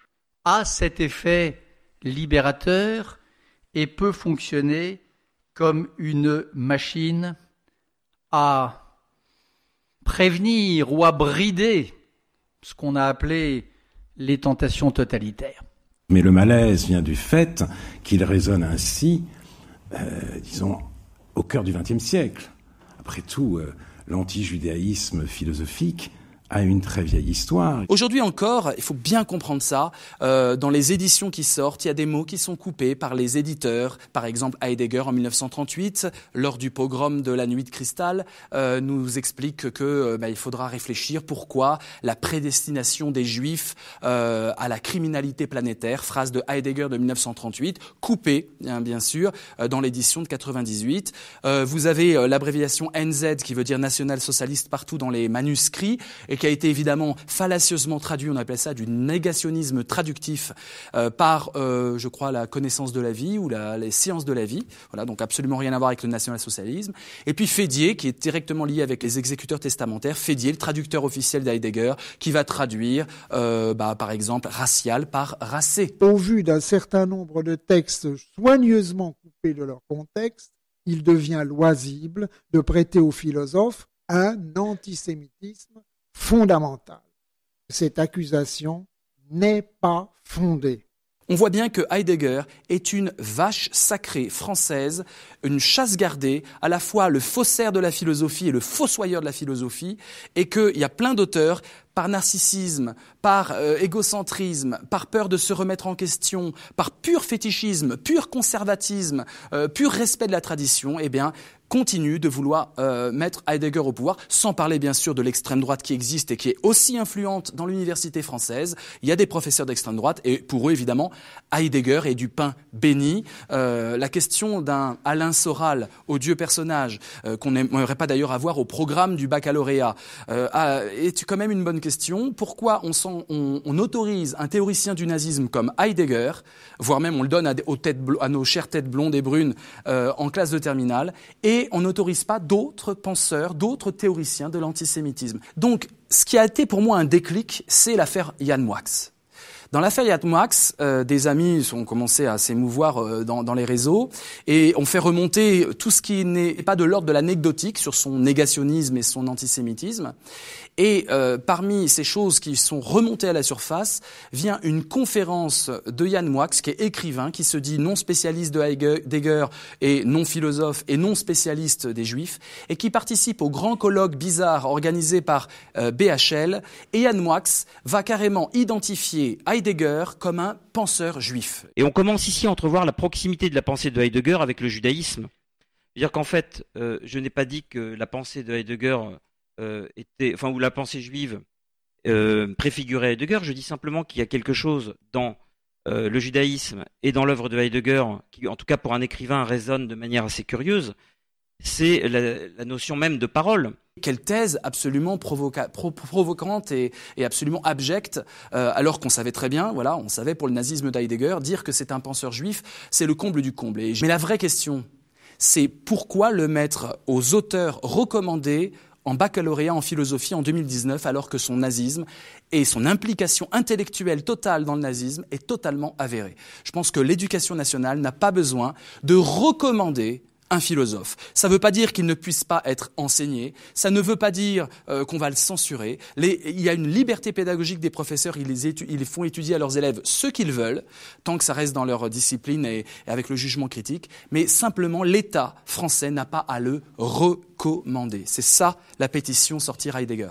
a cet effet libérateur et peut fonctionner comme une machine à prévenir ou à brider ce qu'on a appelé les tentations totalitaires. Mais le malaise vient du fait qu'il résonne ainsi, disons, au cœur du XXe siècle. Après tout, l'anti-judaïsme philosophique a une très vieille histoire. Aujourd'hui encore, il faut bien comprendre ça, dans les éditions qui sortent, il y a des mots qui sont coupés par les éditeurs. Par exemple, Heidegger, en 1938, lors du pogrom de la Nuit de Cristal, nous explique que il faudra réfléchir pourquoi la prédestination des Juifs à la criminalité planétaire, phrase de Heidegger de 1938, coupée, bien sûr, dans l'édition de 98. Vous avez l'abréviation NZ, qui veut dire national-socialiste, partout dans les manuscrits, et qui a été évidemment fallacieusement traduit, on appelle ça du négationnisme traductif, par, je crois, la connaissance de la vie ou les sciences de la vie. Voilà, donc absolument rien à voir avec le national-socialisme. Et puis Fédier, qui est directement lié avec les exécuteurs testamentaires. Fédier, le traducteur officiel d'Heidegger, qui va traduire, par exemple, racial par racé. Au vu d'un certain nombre de textes soigneusement coupés de leur contexte, il devient loisible de prêter aux philosophes un antisémitisme fondamental. Cette accusation n'est pas fondée. On voit bien que Heidegger est une vache sacrée française, une chasse gardée, à la fois le faussaire de la philosophie et le fossoyeur de la philosophie, et qu'il y a plein d'auteurs, par narcissisme, par égocentrisme, par peur de se remettre en question, par pur fétichisme, pur conservatisme, pur respect de la tradition, eh bien, continue de vouloir mettre Heidegger au pouvoir, sans parler bien sûr de l'extrême droite qui existe et qui est aussi influente dans l'université française. Il y a des professeurs d'extrême droite et pour eux, évidemment, Heidegger est du pain béni. La question d'un Alain Soral, odieux personnage, qu'on n'aimerait pas d'ailleurs avoir au programme du baccalauréat, est quand même une bonne question. Pourquoi on autorise un théoricien du nazisme comme Heidegger, voire même on le donne à nos chères têtes blondes et brunes en classe de terminale, et on n'autorise pas d'autres penseurs, d'autres théoriciens de l'antisémitisme. Donc, ce qui a été pour moi un déclic, c'est l'affaire Yann Moix. Dans l'affaire Yann Moix, des amis ont commencé à s'émouvoir dans les réseaux et ont fait remonter tout ce qui n'est pas de l'ordre de l'anecdotique sur son négationnisme et son antisémitisme. Et parmi ces choses qui sont remontées à la surface, vient une conférence de Yann Moix, qui est écrivain, qui se dit non spécialiste de Heidegger et non philosophe et non spécialiste des Juifs, et qui participe au grand colloque bizarre organisé par BHL. Et Yann Moix va carrément identifier Heidegger comme un penseur juif. Et on commence ici à entrevoir la proximité de la pensée de Heidegger avec le judaïsme. C'est-à-dire qu'en fait, je n'ai pas dit que la pensée de Heidegger ou la pensée juive préfigurait Heidegger. Je dis simplement qu'il y a quelque chose dans le judaïsme et dans l'œuvre de Heidegger qui, en tout cas pour un écrivain, résonne de manière assez curieuse. C'est la notion même de parole. Quelle thèse absolument provocante et absolument abjecte, alors qu'on savait très bien, voilà, on savait pour le nazisme d'Heidegger, dire que c'est un penseur juif, c'est le comble du comble. Mais la vraie question, c'est pourquoi le mettre aux auteurs recommandés en baccalauréat en philosophie en 2019, alors que son nazisme et son implication intellectuelle totale dans le nazisme est totalement avérée. Je pense que l'éducation nationale n'a pas besoin de recommander un philosophe. Ça ne veut pas dire qu'il ne puisse pas être enseigné, ça ne veut pas dire qu'on va le censurer. Il y a une liberté pédagogique des professeurs, ils font étudier à leurs élèves ce qu'ils veulent, tant que ça reste dans leur discipline et avec le jugement critique, mais simplement l'État français n'a pas à le recommander. C'est ça la pétition Sortir Heidegger.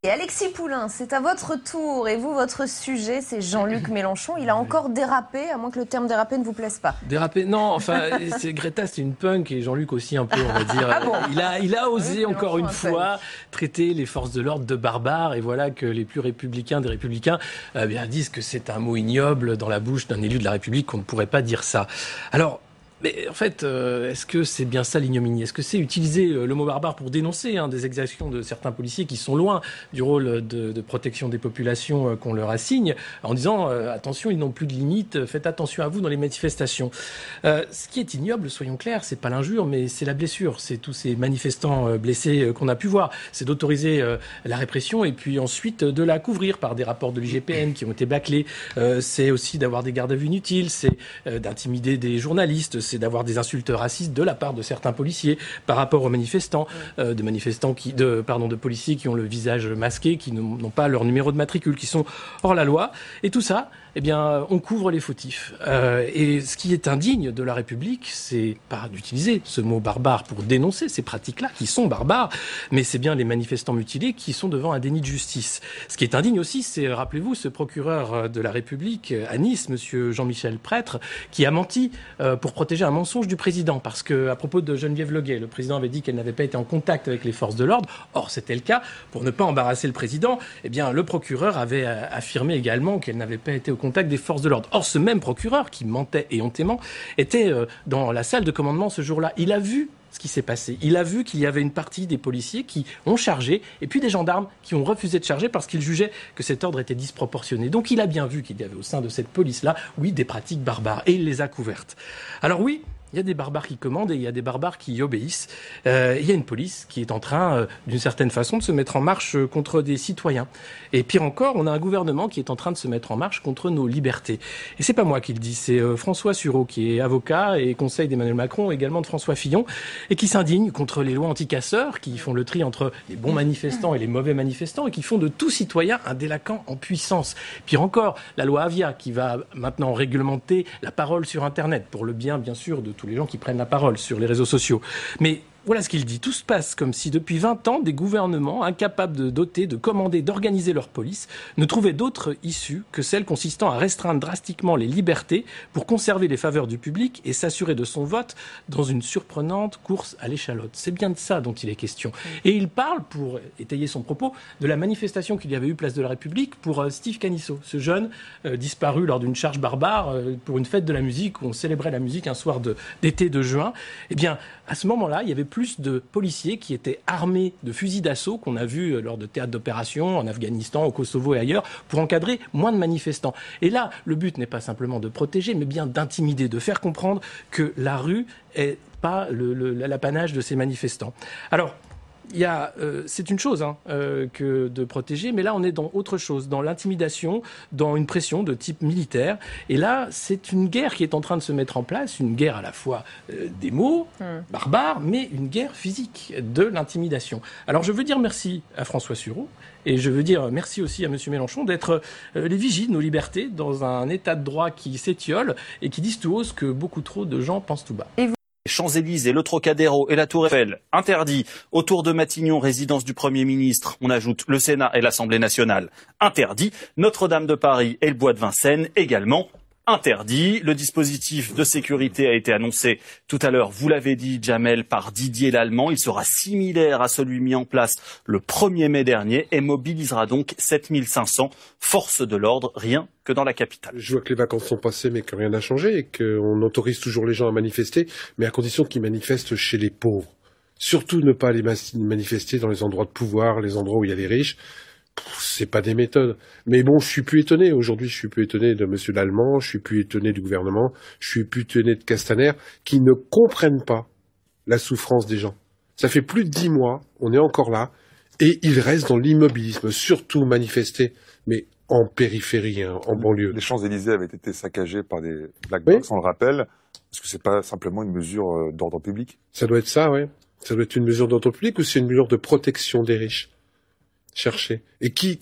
Et Alexis Poulain, c'est à votre tour. Et vous, votre sujet, c'est Jean-Luc Mélenchon. Il a encore dérapé, à moins que le terme dérapé ne vous plaise pas. Dérapé, non, enfin, Greta, c'est une punk, et Jean-Luc aussi un peu, on va dire. Ah bon, il a osé encore une fois traiter les forces de l'ordre de barbares, et voilà que les plus républicains des républicains disent que c'est un mot ignoble dans la bouche d'un élu de la République, qu'on ne pourrait pas dire ça. Alors, mais en fait, est-ce que c'est bien ça l'ignominie? Est-ce que c'est utiliser le mot barbare pour dénoncer des exactions de certains policiers qui sont loin du rôle de protection des populations qu'on leur assigne, en disant attention, ils n'ont plus de limites, faites attention à vous dans les manifestations. Ce qui est ignoble, soyons clairs, c'est pas l'injure, mais c'est la blessure. C'est tous ces manifestants blessés qu'on a pu voir. C'est d'autoriser la répression et puis ensuite de la couvrir par des rapports de l'IGPN qui ont été bâclés. C'est aussi d'avoir des gardes à vue inutiles, c'est d'intimider des journalistes, c'est d'avoir des insultes racistes de la part de certains policiers par rapport aux manifestants, de policiers qui ont le visage masqué, qui n'ont pas leur numéro de matricule, qui sont hors la loi. Et tout ça, eh bien, on couvre les fautifs. Et ce qui est indigne de la République, c'est pas d'utiliser ce mot barbare pour dénoncer ces pratiques-là, qui sont barbares, mais c'est bien les manifestants mutilés qui sont devant un déni de justice. Ce qui est indigne aussi, c'est, rappelez-vous, ce procureur de la République à Nice, monsieur Jean-Michel Prêtre, qui a menti pour protéger un mensonge du président, parce que à propos de Geneviève Leguet, le président avait dit qu'elle n'avait pas été en contact avec les forces de l'ordre. Or, c'était le cas. Pour ne pas embarrasser le président, eh bien, le procureur avait affirmé également qu'elle n'avait pas été au contact des forces de l'ordre. Or, ce même procureur, qui mentait éhontément, était dans la salle de commandement ce jour-là. Il a vu ce qui s'est passé. Il a vu qu'il y avait une partie des policiers qui ont chargé, et puis des gendarmes qui ont refusé de charger parce qu'ils jugeaient que cet ordre était disproportionné. Donc il a bien vu qu'il y avait au sein de cette police-là, oui, des pratiques barbares, et il les a couvertes. Alors oui, il y a des barbares qui commandent et il y a des barbares qui obéissent. Il y a une police qui est en train, d'une certaine façon, de se mettre en marche contre des citoyens. Et pire encore, on a un gouvernement qui est en train de se mettre en marche contre nos libertés. Et c'est pas moi qui le dis, c'est François Sureau, qui est avocat et conseil d'Emmanuel Macron, également de François Fillon, et qui s'indigne contre les lois anti-casseurs, qui font le tri entre les bons manifestants et les mauvais manifestants, et qui font de tout citoyen un délinquant en puissance. Pire encore, la loi Avia, qui va maintenant réglementer la parole sur Internet, pour le bien sûr, de tous les gens qui prennent la parole sur les réseaux sociaux. Mais voilà ce qu'il dit. Tout se passe comme si depuis 20 ans, des gouvernements incapables de doter, de commander, d'organiser leur police ne trouvaient d'autre issue que celle consistant à restreindre drastiquement les libertés pour conserver les faveurs du public et s'assurer de son vote dans une surprenante course à l'échalote. C'est bien de ça dont il est question. Et il parle, pour étayer son propos, de la manifestation qu'il y avait eu place de la République pour Steve Canisso, ce jeune disparu lors d'une charge barbare pour une fête de la musique où on célébrait la musique un soir d'été de juin. Eh bien, à ce moment-là, il y avait plus de policiers qui étaient armés de fusils d'assaut qu'on a vus lors de théâtres d'opération en Afghanistan, au Kosovo et ailleurs, pour encadrer moins de manifestants. Et là, le but n'est pas simplement de protéger, mais bien d'intimider, de faire comprendre que la rue est pas l'apanage de ces manifestants. Alors, c'est une chose que de protéger, mais là on est dans autre chose, dans l'intimidation, dans une pression de type militaire. Et là, c'est une guerre qui est en train de se mettre en place, une guerre à la fois des mots barbares, mais une guerre physique de l'intimidation. Alors je veux dire merci à François Sureau, et je veux dire merci aussi à M. Mélenchon d'être les vigies de nos libertés dans un état de droit qui s'étiole et qui disent tout haut ce que beaucoup trop de gens pensent tout bas. Champs-Élysées, le Trocadéro et la Tour Eiffel, interdit. Autour de Matignon, résidence du Premier ministre, on ajoute le Sénat et l'Assemblée nationale, interdit. Notre-Dame de Paris et le Bois de Vincennes, également interdit. Le dispositif de sécurité a été annoncé tout à l'heure, vous l'avez dit, Jamel, par Didier Lallemand. Il sera similaire à celui mis en place le 1er mai dernier et mobilisera donc 7500 forces de l'ordre, rien que dans la capitale. Je vois que les vacances sont passées mais que rien n'a changé et qu'on autorise toujours les gens à manifester, mais à condition qu'ils manifestent chez les pauvres. Surtout ne pas aller manifester dans les endroits de pouvoir, les endroits où il y a les riches. C'est pas des méthodes. Mais bon, je suis plus étonné. Aujourd'hui, je suis plus étonné de monsieur Lallemand, je suis plus étonné du gouvernement, je suis plus étonné de Castaner, qui ne comprennent pas la souffrance des gens. Ça fait plus de 10 mois, on est encore là, et ils restent dans l'immobilisme, surtout manifester, mais en périphérie, en banlieue. Les Champs-Élysées avaient été saccagés par des black blocs, on le rappelle. Est-ce que c'est pas simplement une mesure d'ordre public? Ça doit être ça, oui. Ça doit être une mesure d'ordre public ou c'est une mesure de protection des riches? Chercher. Et qui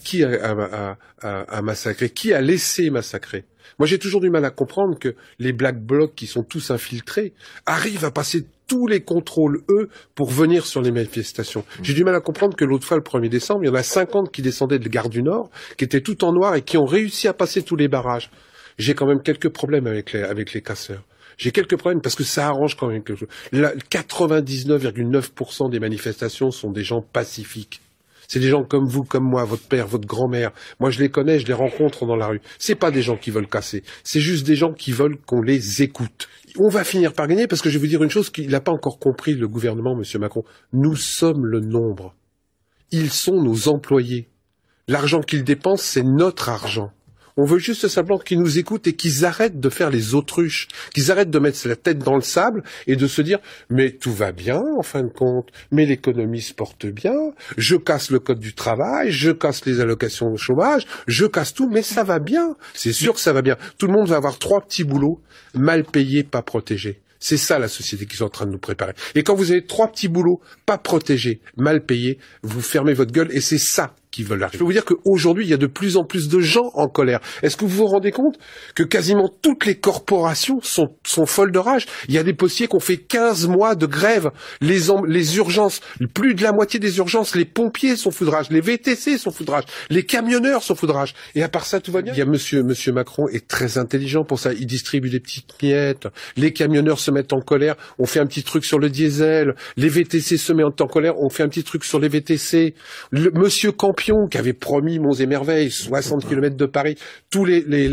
a massacré? Qui a laissé massacrer? Moi, j'ai toujours du mal à comprendre que les black blocs qui sont tous infiltrés arrivent à passer tous les contrôles, eux, pour venir sur les manifestations. J'ai du mal à comprendre que l'autre fois, le 1er décembre, il y en a 50 qui descendaient de Gare du Nord, qui étaient tout en noir et qui ont réussi à passer tous les barrages. J'ai quand même quelques problèmes avec les casseurs. J'ai quelques problèmes parce que ça arrange quand même quelque chose. 99,9% des manifestations sont des gens pacifiques. C'est des gens comme vous, comme moi, votre père, votre grand-mère. Moi, je les connais, je les rencontre dans la rue. C'est pas des gens qui veulent casser. C'est juste des gens qui veulent qu'on les écoute. On va finir par gagner parce que je vais vous dire une chose qu'il n'a pas encore compris, le gouvernement, Monsieur Macron. Nous sommes le nombre. Ils sont nos employés. L'argent qu'ils dépensent, c'est notre argent. On veut juste simplement qu'ils nous écoutent et qu'ils arrêtent de faire les autruches, qu'ils arrêtent de mettre la tête dans le sable et de se dire « mais tout va bien en fin de compte, mais l'économie se porte bien, je casse le code du travail, je casse les allocations au chômage, je casse tout, mais ça va bien, c'est sûr que ça va bien. Tout le monde va avoir 3 petits boulots, mal payés, pas protégés. » C'est ça la société qu'ils sont en train de nous préparer. Et quand vous avez 3 petits boulots, pas protégés, mal payés, vous fermez votre gueule et c'est ça qui veulent arriver. Je peux vous dire qu'aujourd'hui, il y a de plus en plus de gens en colère. Est-ce que vous vous rendez compte que quasiment toutes les corporations sont folles de rage? Il y a des postiers qui ont fait 15 mois de grève. Les urgences, plus de la moitié des urgences, les pompiers sont fous de rage, les VTC sont fous de rage, les camionneurs sont fous de rage. Et à part ça, tout va bien. Il y a monsieur Macron est très intelligent pour ça. Il distribue des petites miettes. Les camionneurs se mettent en colère. On fait un petit truc sur le diesel. Les VTC se mettent en colère. On fait un petit truc sur les VTC. Monsieur Campion, qui avait promis Monts et Merveilles, 60 km de Paris, tous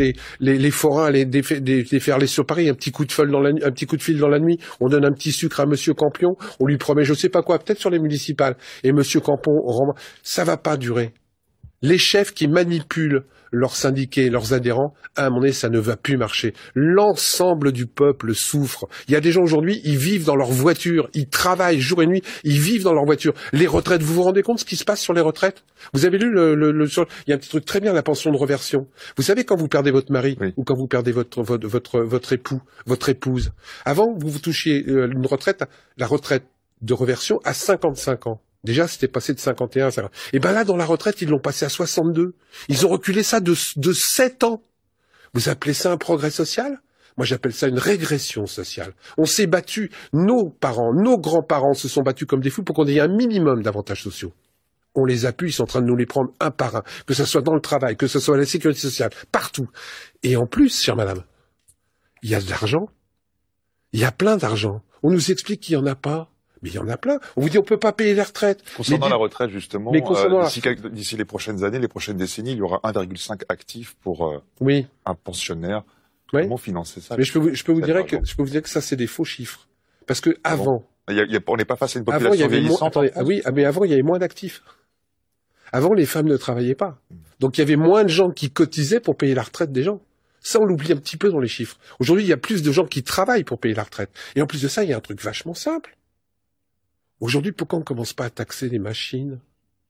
les forains allaient déferler sur Paris, un petit coup de fil dans la nuit, on donne un petit sucre à Monsieur Campion, on lui promet je sais pas quoi, peut-être sur les municipales, et Monsieur Campion, ça va pas durer. Les chefs qui manipulent leurs syndiqués, leurs adhérents, à un moment donné, ça ne va plus marcher. L'ensemble du peuple souffre. Il y a des gens aujourd'hui, ils vivent dans leur voiture, ils travaillent jour et nuit, ils vivent dans leur voiture. Les retraites, vous vous rendez compte ce qui se passe sur les retraites? Vous avez lu il y a un petit truc très bien, la pension de réversion. Vous savez quand vous perdez votre mari, ou quand vous perdez votre époux, votre épouse. Avant, vous touchiez une retraite, la retraite de réversion à 55 ans. Déjà, c'était passé de 51 à 50. Et ben là, dans la retraite, ils l'ont passé à 62. Ils ont reculé ça de 7 ans. Vous appelez ça un progrès social? Moi, j'appelle ça une régression sociale. On s'est battu, nos parents, nos grands-parents se sont battus comme des fous pour qu'on ait un minimum d'avantages sociaux. On les appuie, ils sont en train de nous les prendre un par un. Que ce soit dans le travail, que ce soit à la sécurité sociale, partout. Et en plus, chère madame, il y a de l'argent. Il y a plein d'argent. On nous explique qu'il n'y en a pas. Mais il y en a plein. On vous dit on peut pas payer les retraites. Concernant la retraite, justement, d'ici les prochaines années, les prochaines décennies, il y aura 1,5 actifs pour un pensionnaire. Oui. Comment financer ça? Mais je peux vous dire que ça, c'est des faux chiffres. Parce que avant... on n'est pas face à une population vieillissante. Mais avant, il y avait moins d'actifs. Avant, les femmes ne travaillaient pas. Donc, il y avait moins de gens qui cotisaient pour payer la retraite des gens. Ça, on l'oublie un petit peu dans les chiffres. Aujourd'hui, il y a plus de gens qui travaillent pour payer la retraite. Et en plus de ça, il y a un truc vachement simple. Aujourd'hui, pourquoi on ne commence pas à taxer les machines?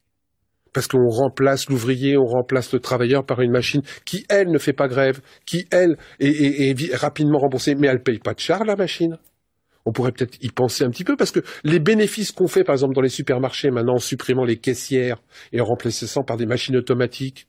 Parce qu'on remplace l'ouvrier, on remplace le travailleur par une machine qui, elle, ne fait pas grève, qui, elle, est rapidement remboursée, mais elle paye pas de charge, la machine. On pourrait peut-être y penser un petit peu, parce que les bénéfices qu'on fait, par exemple, dans les supermarchés, maintenant, en supprimant les caissières et en remplaçant par des machines automatiques,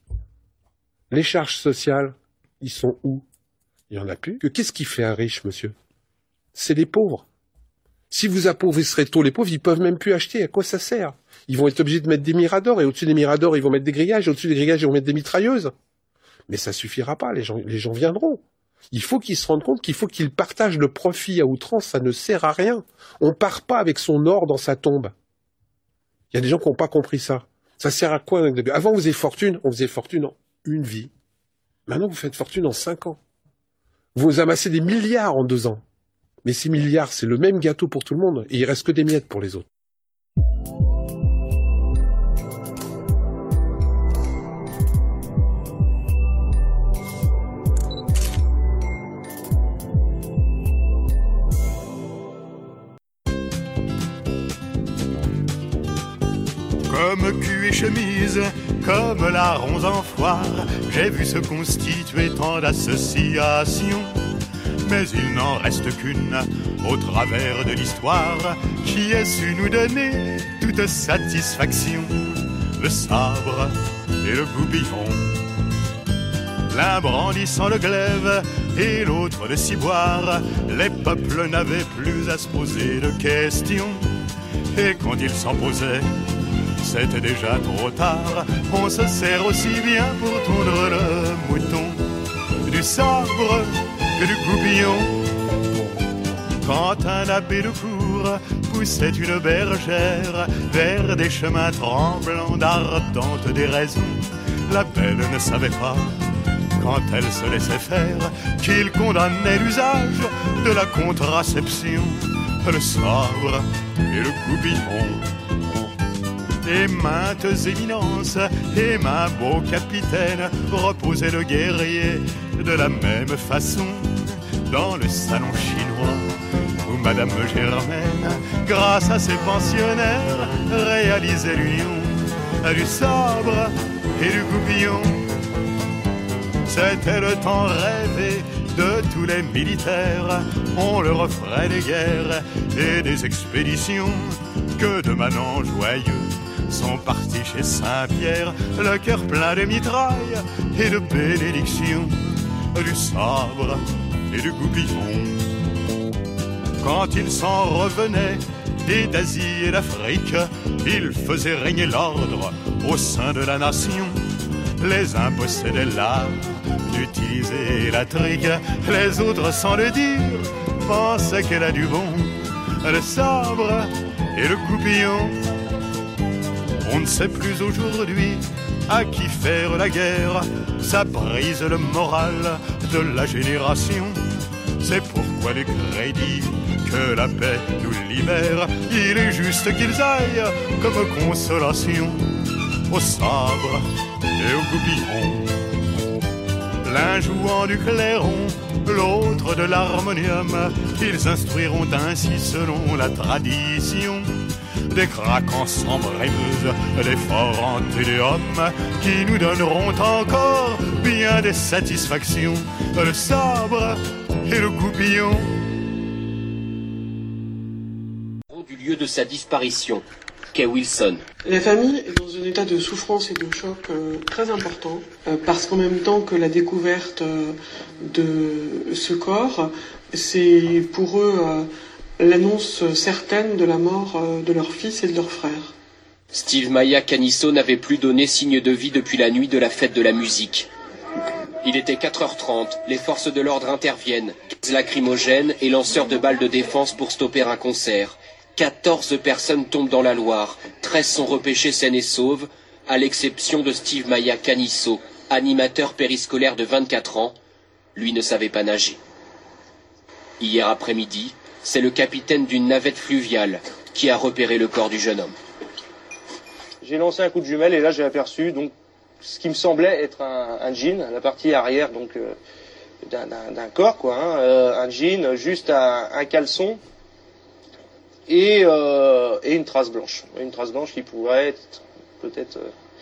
les charges sociales, ils sont où? Il n'y en a plus. Qu'est-ce qui fait un riche, monsieur? C'est les pauvres. Si vous appauvrissez trop les pauvres, ils peuvent même plus acheter. À quoi ça sert? Ils vont être obligés de mettre des miradors, et au-dessus des miradors, ils vont mettre des grillages, et au-dessus des grillages, ils vont mettre des mitrailleuses. Mais ça suffira pas, les gens viendront. Il faut qu'ils se rendent compte qu'il faut qu'ils partagent le profit à outrance, ça ne sert à rien. On part pas avec son or dans sa tombe. Il y a des gens qui n'ont pas compris ça. Ça sert à quoi? Avant, on faisait fortune en une vie. Maintenant, vous faites fortune en 5 ans. Vous amassez des milliards en 2 ans. Mais ces milliards, c'est le même gâteau pour tout le monde, et il reste que des miettes pour les autres. Comme cul et chemise, comme larrons en foire, j'ai vu se constituer tant d'associations. Mais il n'en reste qu'une, au travers de l'histoire, qui ait su nous donner toute satisfaction. Le sabre et le goupillon. l'un brandissant le glaive et l'autre le ciboire. Les peuples n'avaient plus à se poser de questions, et quand ils s'en posaient, c'était déjà trop tard. On se sert aussi bien pour tondre le mouton du sabre que du goupillon. Quand un abbé de cour poussait une bergère vers des chemins tremblants d'ardentes déraisons, la belle ne savait pas, quand elle se laissait faire, qu'il condamnait l'usage de la contraception, le sabre et le goupillon. Et maintes éminences et mains beaux capitaines reposaient le guerrier de la même façon dans le salon chinois où Madame Germaine, grâce à ses pensionnaires, réalisait l'union du sabre et du goupillon. C'était le temps rêvé de tous les militaires. On leur offrait des guerres et des expéditions. Que de manants joyeux sont partis chez Saint-Pierre, le cœur plein de mitrailles et de bénédictions, du sabre et du goupillon. Quand ils s'en revenaient, et d'Asie et d'Afrique, ils faisaient régner l'ordre au sein de la nation. Les uns possédaient l'art d'utiliser la trique, les autres, sans le dire, pensaient qu'elle a du bon, le sabre et le goupillon. On ne sait plus aujourd'hui à qui faire la guerre, ça brise le moral de la génération. C'est pourquoi les crédits que la paix nous libère, il est juste qu'ils aillent comme consolation au sabre et au goupillon. L'un jouant du clairon, l'autre de l'harmonium, ils instruiront ainsi selon la tradition des craquants sans brémeuse, des forts en téléum, qui nous donneront encore bien des satisfactions, le sabre et le goupillon. Du lieu de sa disparition, Kay Wilson. La famille est dans un état de souffrance et de choc très important, parce qu'en même temps que la découverte de ce corps, c'est pour eux l'annonce certaine de la mort de leur fils et de leur frère. Steve Maia Canisso n'avait plus donné signe de vie depuis la nuit de la fête de la musique. Il était 4h30, les forces de l'ordre interviennent, gaz lacrymogènes et lanceurs de balles de défense pour stopper un concert. 14 personnes tombent dans la Loire, 13 sont repêchées saines et sauves, à l'exception de Steve Maia Canisso, animateur périscolaire de 24 ans. Lui ne savait pas nager. Hier après-midi, c'est le capitaine d'une navette fluviale qui a repéré le corps du jeune homme. J'ai lancé un coup de jumelle et là j'ai aperçu donc ce qui me semblait être un jean, la partie arrière donc d'un corps quoi, un jean, juste un caleçon et une trace blanche qui pourrait être peut-être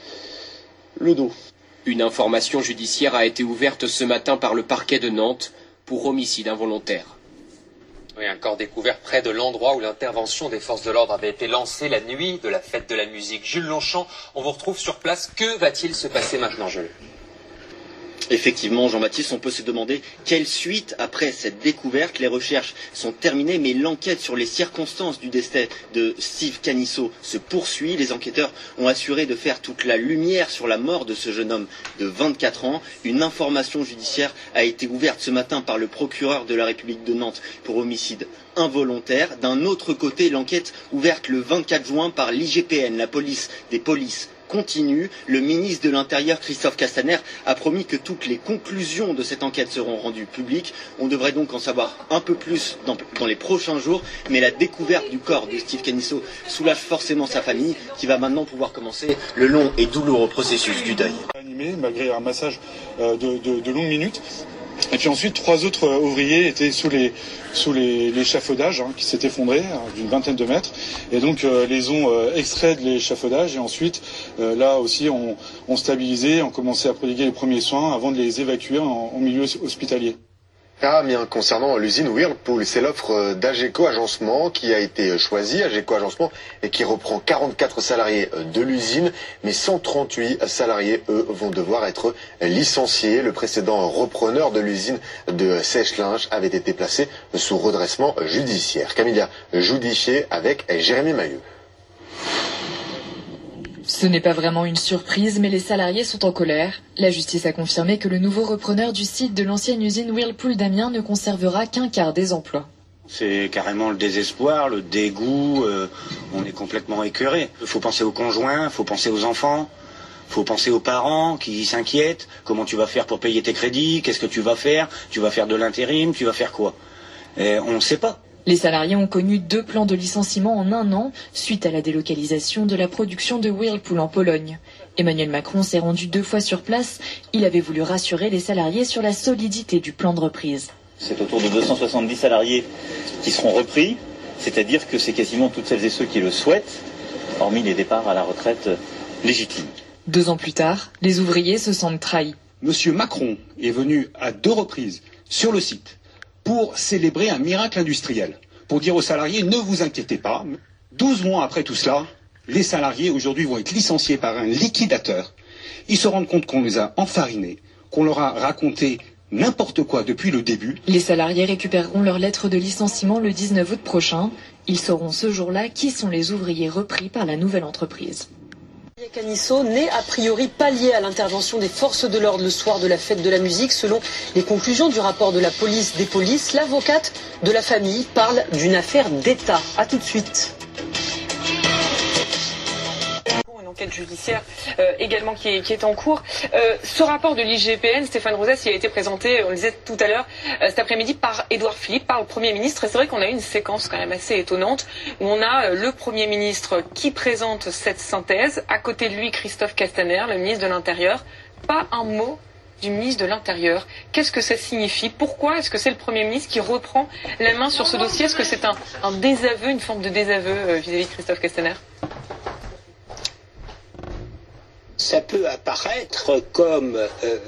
le dos. Une information judiciaire a été ouverte ce matin par le parquet de Nantes pour homicide involontaire. Oui, un corps découvert près de l'endroit où l'intervention des forces de l'ordre avait été lancée la nuit de la fête de la musique. Jules Longchamp, on vous retrouve sur place. Que va-t-il se passer maintenant, Jules ? Effectivement, Jean-Baptiste, on peut se demander quelle suite après cette découverte. Les recherches sont terminées, mais l'enquête sur les circonstances du décès de Steve Canisso se poursuit. Les enquêteurs ont assuré de faire toute la lumière sur la mort de ce jeune homme de 24 ans. Une information judiciaire a été ouverte ce matin par le procureur de la République de Nantes pour homicide involontaire. D'un autre côté, l'enquête ouverte le 24 juin par l'IGPN, la police des polices continue. Le ministre de l'Intérieur, Christophe Castaner, a promis que toutes les conclusions de cette enquête seront rendues publiques. On devrait donc en savoir un peu plus dans les prochains jours, mais la découverte du corps de Steve Canisso soulage forcément sa famille, qui va maintenant pouvoir commencer le long et douloureux processus du deuil. Animé, malgré un massage de longues minutes. Et puis ensuite, 3 autres ouvriers étaient sous l'échafaudage qui s'est effondré d'une vingtaine de mètres. Et donc, les ont extraits de l'échafaudage et ensuite, là aussi, ont stabilisé, ont commencé à prodiguer les premiers soins avant de les évacuer en milieu hospitalier. Ah bien, concernant l'usine Whirlpool, c'est l'offre d'Ageco Agencement qui a été choisie, Ageco Agencement, et qui reprend 44 salariés de l'usine, mais 138 salariés, eux, vont devoir être licenciés. Le précédent repreneur de l'usine de sèche-linge avait été placé sous redressement judiciaire. Camilla Joudichier avec Jérémy Maheu. Ce n'est pas vraiment une surprise, mais les salariés sont en colère. La justice a confirmé que le nouveau repreneur du site de l'ancienne usine Whirlpool d'Amiens ne conservera qu'un quart des emplois. C'est carrément le désespoir, le dégoût, on est complètement écœuré. Il faut penser aux conjoints, il faut penser aux enfants, il faut penser aux parents qui s'inquiètent. Comment tu vas faire pour payer tes crédits? Qu'est-ce que tu vas faire? Tu vas faire de l'intérim? Tu vas faire quoi? On ne sait pas. Les salariés ont connu 2 plans de licenciement en 1 an, suite à la délocalisation de la production de Whirlpool en Pologne. Emmanuel Macron s'est rendu 2 fois sur place. Il avait voulu rassurer les salariés sur la solidité du plan de reprise. C'est autour de 270 salariés qui seront repris, c'est-à-dire que c'est quasiment toutes celles et ceux qui le souhaitent, hormis les départs à la retraite légitimes. 2 ans plus tard, les ouvriers se sentent trahis. Monsieur Macron est venu à 2 reprises sur le site pour célébrer un miracle industriel, pour dire aux salariés ne vous inquiétez pas. 12 mois après tout cela, les salariés aujourd'hui vont être licenciés par un liquidateur. Ils se rendent compte qu'on les a enfarinés, qu'on leur a raconté n'importe quoi depuis le début. Les salariés récupéreront leur lettre de licenciement le 19 août prochain. Ils sauront ce jour-là qui sont les ouvriers repris par la nouvelle entreprise. Canisso n'est a priori pas lié à l'intervention des forces de l'ordre le soir de la fête de la musique. Selon les conclusions du rapport de la police des polices, l'avocate de la famille parle d'une affaire d'État. A tout de suite. Une enquête judiciaire également qui est en cours. Ce rapport de l'IGPN, Stéphane Rosas, il a été présenté, on le disait tout à l'heure, cet après-midi par Édouard Philippe, par le Premier ministre. Et c'est vrai qu'on a eu une séquence quand même assez étonnante où on a le Premier ministre qui présente cette synthèse. À côté de lui, Christophe Castaner, le ministre de l'Intérieur. Pas un mot du ministre de l'Intérieur. Qu'est-ce que ça signifie? Pourquoi est-ce que c'est le Premier ministre qui reprend la main sur ce dossier? Est-ce que c'est un désaveu, une forme de désaveu vis-à-vis de Christophe Castaner? Ça peut apparaître comme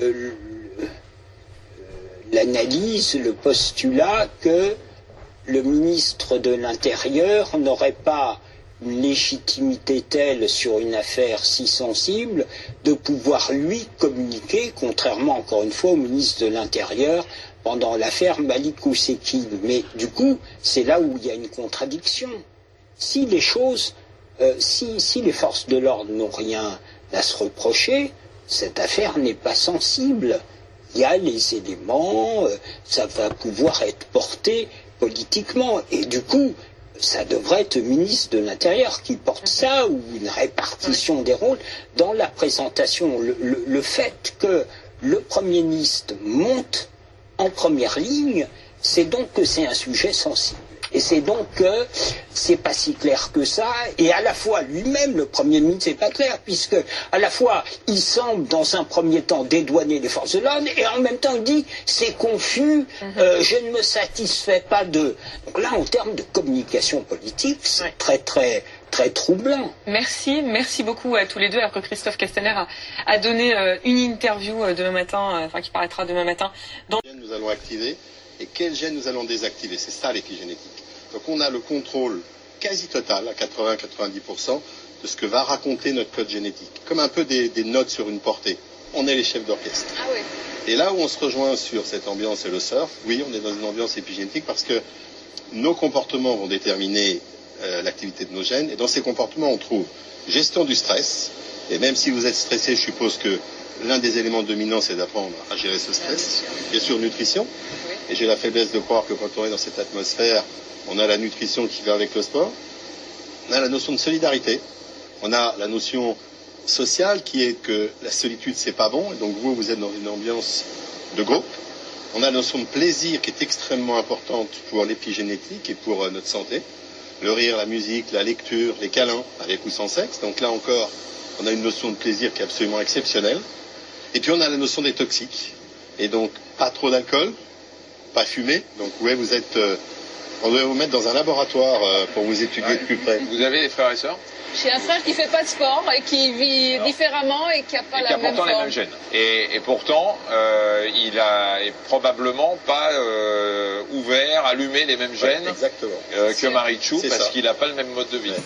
l'analyse, le postulat que le ministre de l'Intérieur n'aurait pas une légitimité telle sur une affaire si sensible de pouvoir lui communiquer, contrairement encore une fois au ministre de l'Intérieur pendant l'affaire Malik Oussekine. Mais du coup, c'est là où il y a une contradiction. Si les choses, si les forces de l'ordre n'ont rien à se reprocher, cette affaire n'est pas sensible. Il y a les éléments, ça va pouvoir être porté politiquement. Et du coup, ça devrait être le ministre de l'Intérieur qui porte ça, ou une répartition des rôles dans la présentation. Le fait que le Premier ministre monte en première ligne, c'est donc que c'est un sujet sensible. Et c'est donc que c'est pas si clair que ça, et à la fois lui-même, le Premier ministre, c'est pas clair, puisque à la fois il semble dans un premier temps dédouaner les forces de l'ordre, et en même temps il dit c'est confus, je ne me satisfais pas de. Donc là, en termes de communication politique, c'est très troublant. Merci beaucoup à tous les deux. Alors que Christophe Castaner a donné une interview demain matin, qui paraîtra demain matin. Nous allons activer. Et quels gènes nous allons désactiver? C'est ça l'épigénétique. Donc on a le contrôle quasi total, à 80-90%, de ce que va raconter notre code génétique. Comme un peu des notes sur une portée. On est les chefs d'orchestre. Ah ouais. Et là où on se rejoint sur cette ambiance et le surf, oui, on est dans une ambiance épigénétique parce que nos comportements vont déterminer l'activité de nos gènes. Et dans ces comportements, on trouve gestion du stress. Et même si vous êtes stressé, je suppose que l'un des éléments dominants, c'est d'apprendre à gérer ce stress. Bien sûr, nutrition. Et j'ai la faiblesse de croire que quand on est dans cette atmosphère, on a la nutrition qui va avec le sport. On a la notion de solidarité. On a la notion sociale qui est que la solitude, c'est pas bon. Et donc vous êtes dans une ambiance de groupe. On a la notion de plaisir qui est extrêmement importante pour l'épigénétique et pour notre santé. Le rire, la musique, la lecture, les câlins, avec ou sans sexe. Donc là encore, on a une notion de plaisir qui est absolument exceptionnelle. Et puis on a la notion des toxiques. Et donc, pas trop d'alcool, pas fumer. Donc ouais, vous êtes On devrait vous mettre dans un laboratoire pour vous étudier de plus près. Vous avez des frères et sœurs? J'ai un frère qui fait pas de sport et qui vit différemment et qui a pas la même forme. Les mêmes gènes. Et pourtant, il est probablement pas ouvert, allumé les mêmes gènes que Marichou, parce qu'il n'a pas le même mode de vie.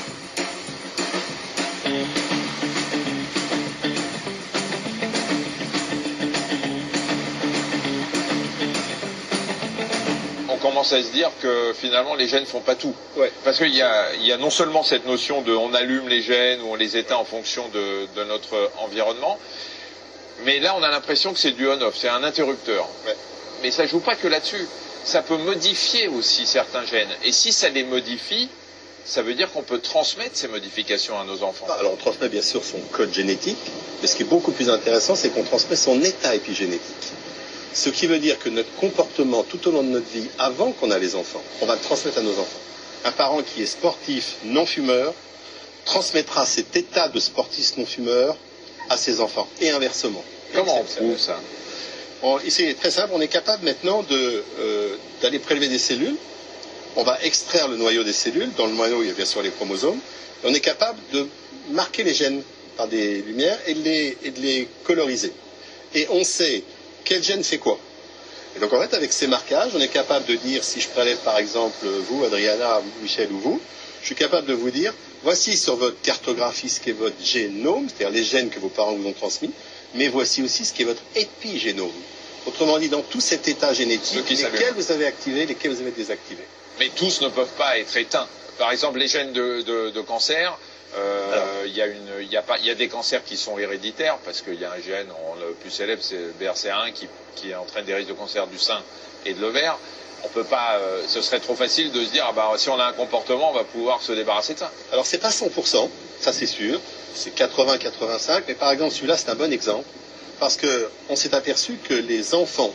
Commence à se dire que finalement les gènes font pas tout. Parce qu'il y a non seulement cette notion de on allume les gènes ou on les éteint en fonction de notre environnement, mais là on a l'impression que c'est du on-off, c'est un interrupteur. Mais ça joue pas que là-dessus. Ça peut modifier aussi certains gènes. Et si ça les modifie, ça veut dire qu'on peut transmettre ces modifications à nos enfants. Alors on transmet bien sûr son code génétique, mais ce qui est beaucoup plus intéressant, c'est qu'on transmet son état épigénétique. Ce qui veut dire que notre comportement tout au long de notre vie, avant qu'on a les enfants, on va le transmettre à nos enfants. Un parent qui est sportif non-fumeur transmettra cet état de sportif non-fumeur à ses enfants, et inversement. Comment on prouve ça? C'est très simple, on est capable maintenant d'aller prélever des cellules. On va extraire le noyau des cellules. Dans le noyau, il y a bien sûr les chromosomes. On est capable de marquer les gènes par des lumières et de les coloriser. Et on sait quel gène fait quoi. Et donc en fait, avec ces marquages, on est capable de dire, si je prélève par exemple vous, Adriana, Michel ou vous, je suis capable de vous dire, voici sur votre cartographie ce qu'est votre génome, c'est-à-dire les gènes que vos parents vous ont transmis, mais voici aussi ce qu'est votre épigénome. Autrement dit, dans tout cet état génétique, lesquels vous avez activés, lesquels vous avez désactivés. Mais tous ne peuvent pas être éteints. Par exemple, les gènes de cancer, il y a des cancers qui sont héréditaires parce qu'il y a un gène, le plus célèbre c'est le BRCA1 qui entraîne des risques de cancer du sein et de l'ovaire. On peut pas, ce serait trop facile de se dire si on a un comportement on va pouvoir se débarrasser de ça. Alors c'est pas 100%, ça c'est sûr, c'est 80-85, mais par exemple celui-là c'est un bon exemple parce que on s'est aperçu que les enfants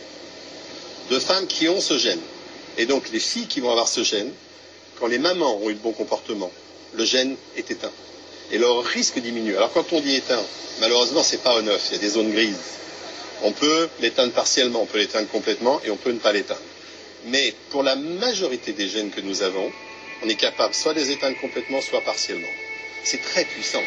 de femmes qui ont ce gène et donc les filles qui vont avoir ce gène, quand les mamans ont eu le bon comportement, le gène est éteint. Et leur risque diminue. Alors quand on dit éteint, malheureusement c'est pas on-off, il y a des zones grises. On peut l'éteindre partiellement, on peut l'éteindre complètement et on peut ne pas l'éteindre. Mais pour la majorité des gènes que nous avons, on est capable soit de les éteindre complètement, soit partiellement. C'est très puissant.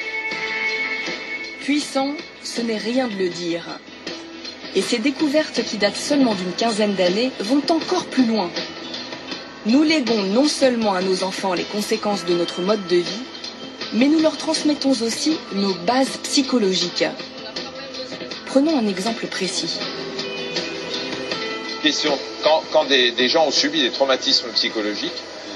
Puissant, ce n'est rien de le dire. Et ces découvertes qui datent seulement d'une quinzaine d'années vont encore plus loin. Nous léguons non seulement à nos enfants les conséquences de notre mode de vie, mais nous leur transmettons aussi nos bases psychologiques. Prenons un exemple précis. Question, quand des gens ont subi des traumatismes psychologiques,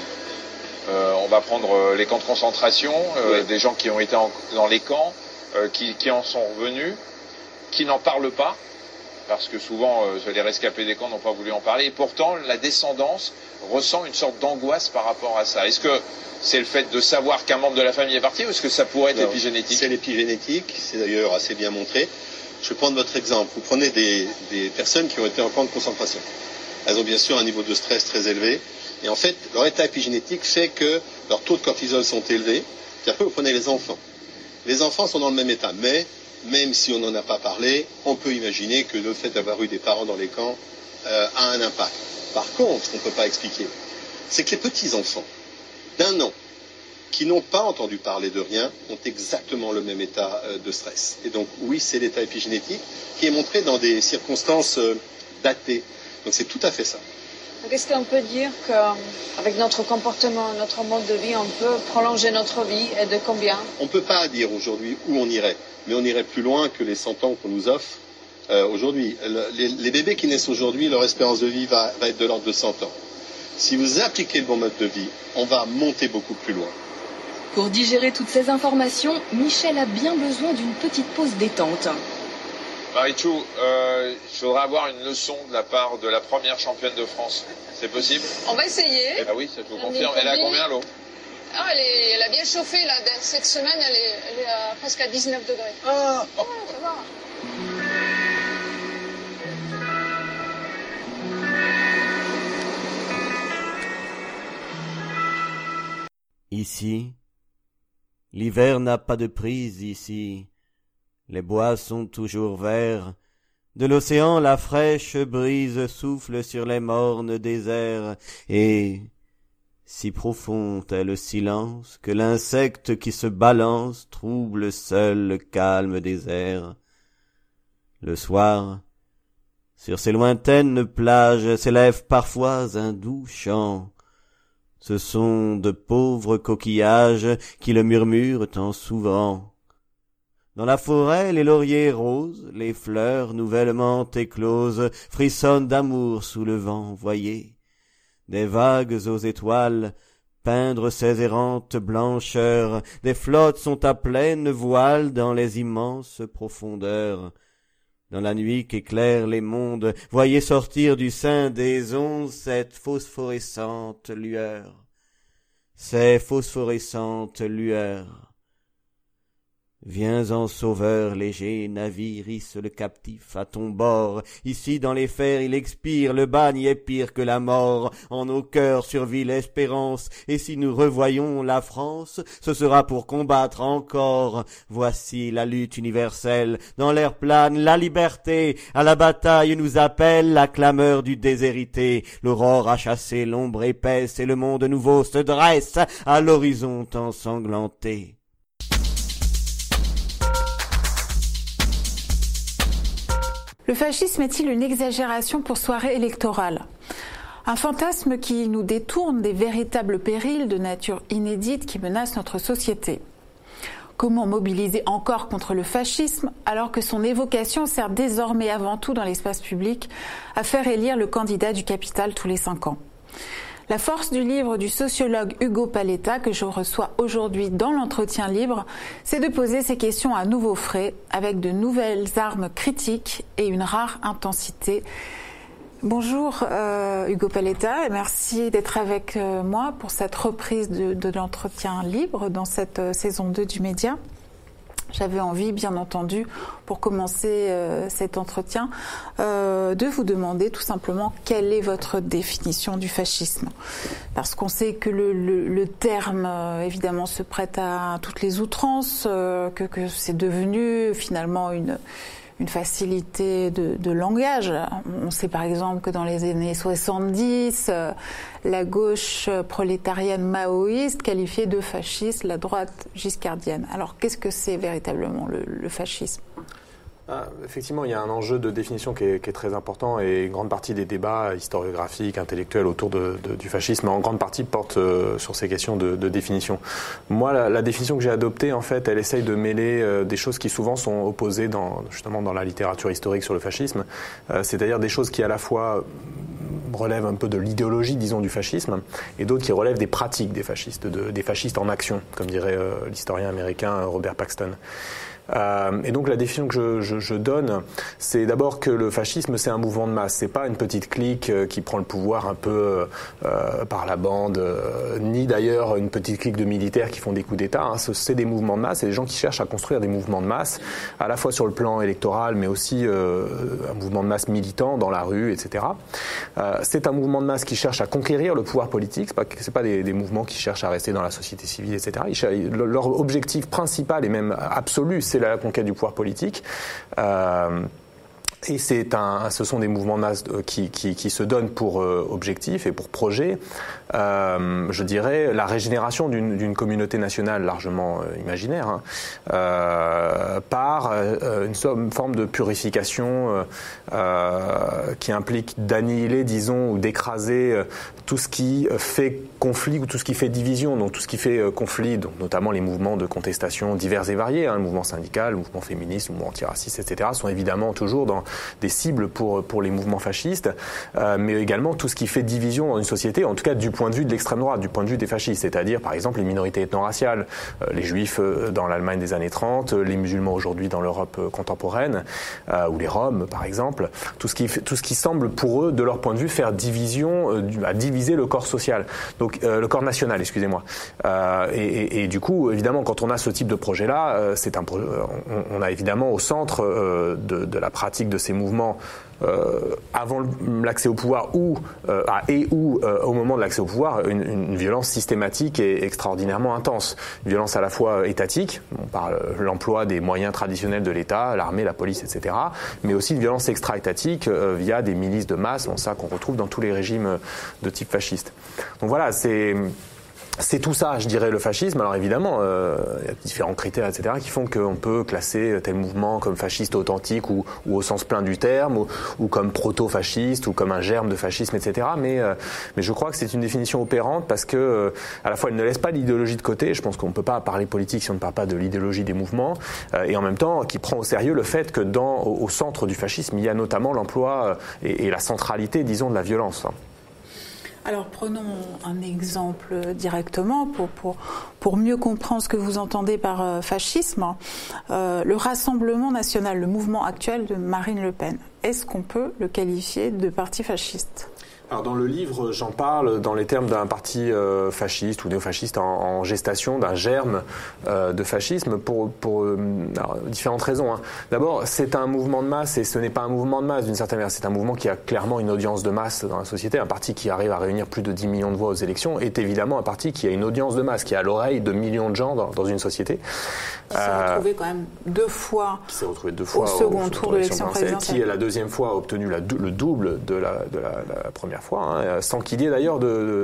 on va prendre les camps de concentration, des gens qui ont été dans les camps, qui en sont revenus, qui n'en parlent pas, parce que souvent les rescapés des camps n'ont pas voulu en parler, et pourtant la descendance ressent une sorte d'angoisse par rapport à ça. Est-ce que c'est le fait de savoir qu'un membre de la famille est parti, ou est-ce que ça pourrait être l'épigénétique? C'est l'épigénétique, c'est d'ailleurs assez bien montré. Je vais prendre votre exemple. Vous prenez des personnes qui ont été en camp de concentration. Elles ont bien sûr un niveau de stress très élevé, et en fait, leur état épigénétique fait que leurs taux de cortisol sont élevés. Et après, vous prenez les enfants. Les enfants sont dans le même état, mais même si on n'en a pas parlé, on peut imaginer que le fait d'avoir eu des parents dans les camps a un impact. Par contre, ce qu'on ne peut pas expliquer, c'est que les petits-enfants d'1 an qui n'ont pas entendu parler de rien ont exactement le même état de stress. Et donc, oui, c'est l'état épigénétique qui est montré dans des circonstances datées. Donc, c'est tout à fait ça. Est-ce qu'on peut dire qu'avec notre comportement, notre mode de vie, on peut prolonger notre vie et de combien? On ne peut pas dire aujourd'hui où on irait, mais on irait plus loin que les 100 ans qu'on nous offre aujourd'hui. Les bébés qui naissent aujourd'hui, leur espérance de vie va être de l'ordre de 100 ans. Si vous appliquez le bon mode de vie, on va monter beaucoup plus loin. Pour digérer toutes ces informations, Michel a bien besoin d'une petite pause détente. Marichou, je voudrais avoir une leçon de la part de la première championne de France. C'est possible? On va essayer. Eh ben oui, ça je vous confirme. Elle est à combien l'eau? Elle a bien chauffé là. Cette semaine, elle est presque à 19 degrés. Ah, ça va. Ici, l'hiver n'a pas de prise ici. Les bois sont toujours verts. De l'océan la fraîche brise souffle sur les mornes déserts. Et Si profond est le silence que l'insecte qui se balance trouble seul le calme des airs. Le soir, sur ces lointaines plages s'élève parfois un doux chant. Ce sont de pauvres coquillages qui le murmurent en s'ouvrant. Dans la forêt, les lauriers roses, les fleurs nouvellement écloses, frissonnent d'amour sous le vent, voyez. Des vagues aux étoiles, peindre ces errantes blancheurs, des flottes sont à pleine voile dans les immenses profondeurs. Dans la nuit qu'éclairent les mondes, voyez sortir du sein des ondes cette phosphorescente lueur. Ces phosphorescentes lueurs. Viens en sauveur léger, navire, hisse le captif à ton bord. Ici dans les fers il expire, le bagne est pire que la mort. En nos cœurs survit l'espérance, et si nous revoyons la France, ce sera pour combattre encore. Voici la lutte universelle, dans l'air plane la liberté. À la bataille nous appelle la clameur du déshérité. L'aurore a chassé l'ombre épaisse, et le monde nouveau se dresse à l'horizon ensanglanté. Le fascisme est-il une exagération pour soirée électorale ? Un fantasme qui nous détourne des véritables périls de nature inédite qui menacent notre société. Comment mobiliser encore contre le fascisme alors que son évocation sert désormais avant tout dans l'espace public à faire élire le candidat du capital tous les 5 ans ? La force du livre du sociologue Hugo Paletta, que je reçois aujourd'hui dans l'entretien libre, c'est de poser ces questions à nouveau frais, avec de nouvelles armes critiques et une rare intensité. Bonjour Hugo Paletta, et merci d'être avec moi pour cette reprise de l'entretien libre dans cette saison 2 du Média. J'avais envie, bien entendu, pour commencer cet entretien, de vous demander tout simplement quelle est votre définition du fascisme. Parce qu'on sait que le terme, évidemment, se prête à toutes les outrances, que c'est devenu finalement une facilité de langage. On sait par exemple que dans les années 70, la gauche prolétarienne maoïste qualifiait de fasciste la droite giscardienne. Alors qu'est-ce que c'est véritablement le fascisme ? Effectivement, il y a un enjeu de définition qui est très important, et une grande partie des débats historiographiques, intellectuels autour du fascisme, en grande partie portent sur ces questions de définition. Moi, la définition que j'ai adoptée, en fait, elle essaye de mêler des choses qui souvent sont opposées justement dans la littérature historique sur le fascisme, c'est-à-dire des choses qui à la fois relèvent un peu de l'idéologie, disons, du fascisme, et d'autres qui relèvent des pratiques des fascistes, des fascistes en action, comme dirait l'historien américain Robert Paxton. Et donc la définition que je donne, c'est d'abord que le fascisme, c'est un mouvement de masse. C'est pas une petite clique qui prend le pouvoir un peu par la bande, ni d'ailleurs une petite clique de militaires qui font des coups d'État. C'est des mouvements de masse, c'est des gens qui cherchent à construire des mouvements de masse, à la fois sur le plan électoral, mais aussi un mouvement de masse militant dans la rue, etc. C'est un mouvement de masse qui cherche à conquérir le pouvoir politique. C'est pas des mouvements qui cherchent à rester dans la société civile, etc. Leur objectif principal et même absolu, c'est la conquête du pouvoir politique. Et ce sont des mouvements de masse qui se donnent pour objectif et pour projet, je dirais, la régénération d'une communauté nationale largement imaginaire, par une forme de purification qui implique d'annihiler, disons, ou d'écraser tout ce qui fait conflit ou tout ce qui fait division, donc tout ce qui fait conflit, donc notamment les mouvements de contestation divers et variés, le mouvement syndical, le mouvement féministe, le mouvement antiraciste, etc., sont évidemment toujours dans des cibles pour les mouvements fascistes, mais également tout ce qui fait division dans une société, en tout cas du point de vue de l'extrême droite, du point de vue des fascistes, c'est-à-dire par exemple les minorités ethno-raciales, les juifs dans l'Allemagne des années 30, les musulmans aujourd'hui dans l'Europe contemporaine, ou les Roms par exemple, tout ce qui semble pour eux, de leur point de vue, faire division, à diviser le corps social, donc le corps national, excusez-moi. Et du coup, évidemment, quand on a ce type de projet-là, on a évidemment au centre de la pratique de ces mouvements avant l'accès au pouvoir ou au moment de l'accès au pouvoir, une violence systématique et extraordinairement intense. Une violence à la fois étatique, on parle l'emploi des moyens traditionnels de l'État, l'armée, la police, etc., mais aussi une violence extra-étatique via des milices de masse, ça qu'on retrouve dans tous les régimes de type fasciste. Donc voilà, c'est tout ça, je dirais, le fascisme. Alors évidemment, il y a différents critères, etc., qui font qu'on peut classer tel mouvement comme fasciste authentique ou au sens plein du terme, ou comme proto-fasciste, ou comme un germe de fascisme, etc. Mais je crois que c'est une définition opérante parce que, à la fois, elle ne laisse pas l'idéologie de côté. Je pense qu'on ne peut pas parler politique si on ne parle pas de l'idéologie des mouvements, et en même temps, qui prend au sérieux le fait que au centre du fascisme, il y a notamment l'emploi et la centralité, disons, de la violence. Alors prenons un exemple directement pour mieux comprendre ce que vous entendez par fascisme. Le Rassemblement national, le mouvement actuel de Marine Le Pen, est-ce qu'on peut le qualifier de parti fasciste ? Alors dans le livre, j'en parle dans les termes d'un parti fasciste ou néofasciste en gestation, d'un germe de fascisme pour différentes raisons. D'abord, c'est un mouvement de masse et ce n'est pas un mouvement de masse d'une certaine manière. C'est un mouvement qui a clairement une audience de masse dans la société. Un parti qui arrive à réunir plus de 10 millions de voix aux élections est évidemment un parti qui a une audience de masse, qui a à l'oreille de millions de gens dans une société. Qui s'est retrouvé quand même deux fois au second tour de l'élection présidentielle. Qui, la deuxième fois, a obtenu le double de la première fois, sans qu'il y ait d'ailleurs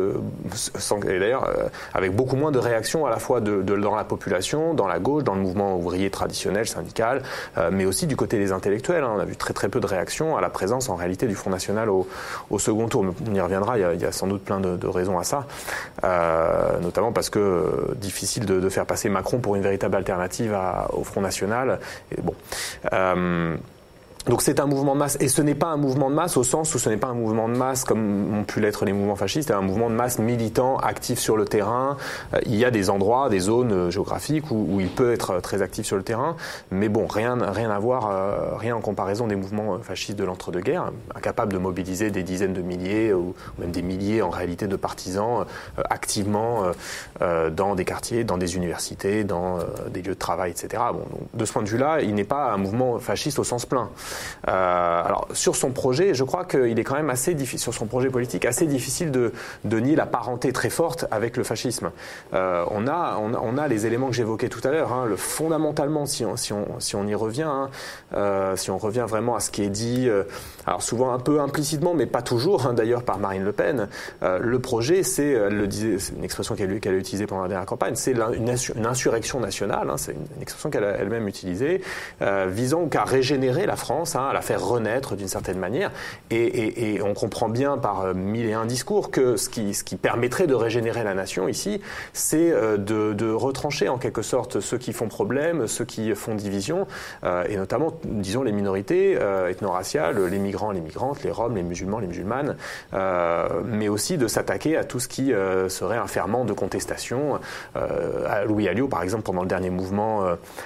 avec beaucoup moins de réactions à la fois dans la population, dans la gauche, dans le mouvement ouvrier traditionnel, syndical, mais aussi du côté des intellectuels. On a vu très très peu de réactions à la présence en réalité du Front National au second tour. Mais on y reviendra, il y a sans doute plein de raisons à ça, notamment parce que difficile de faire passer Macron pour une véritable alternative au Front National. Et bon. Donc c'est un mouvement de masse, et ce n'est pas un mouvement de masse au sens où ce n'est pas un mouvement de masse comme ont pu l'être les mouvements fascistes, c'est un mouvement de masse militant, actif sur le terrain. Il y a des endroits, des zones géographiques où il peut être très actif sur le terrain, mais bon, rien à voir, rien en comparaison des mouvements fascistes de l'entre-deux-guerres, incapables de mobiliser des dizaines de milliers ou même des milliers en réalité de partisans activement dans des quartiers, dans des universités, dans des lieux de travail, etc. Bon, donc, de ce point de vue-là, il n'est pas un mouvement fasciste au sens plein. Alors sur son projet, je crois qu'il est quand même assez difficile, sur son projet politique, assez difficile de nier la parenté très forte avec le fascisme. On a les éléments que j'évoquais tout à l'heure, fondamentalement, si on y revient, si on revient vraiment à ce qui est dit, alors souvent un peu implicitement, mais pas toujours, d'ailleurs par Marine Le Pen, le projet, elle le disait, c'est une expression qu'elle a utilisée pendant la dernière campagne, c'est une insurrection nationale, c'est une expression qu'elle a elle-même utilisée, visant qu'à régénérer la France, à la faire renaître d'une certaine manière, et on comprend bien par 1001 discours que ce qui permettrait de régénérer la nation ici, c'est de retrancher en quelque sorte ceux qui font problème, ceux qui font division, et notamment, disons, les minorités ethno-raciales, les migrants, les migrantes, les Roms, les musulmans, les musulmanes, mais aussi de s'attaquer à tout ce qui serait un ferment de contestation. Louis Alliot, par exemple, pendant le dernier mouvement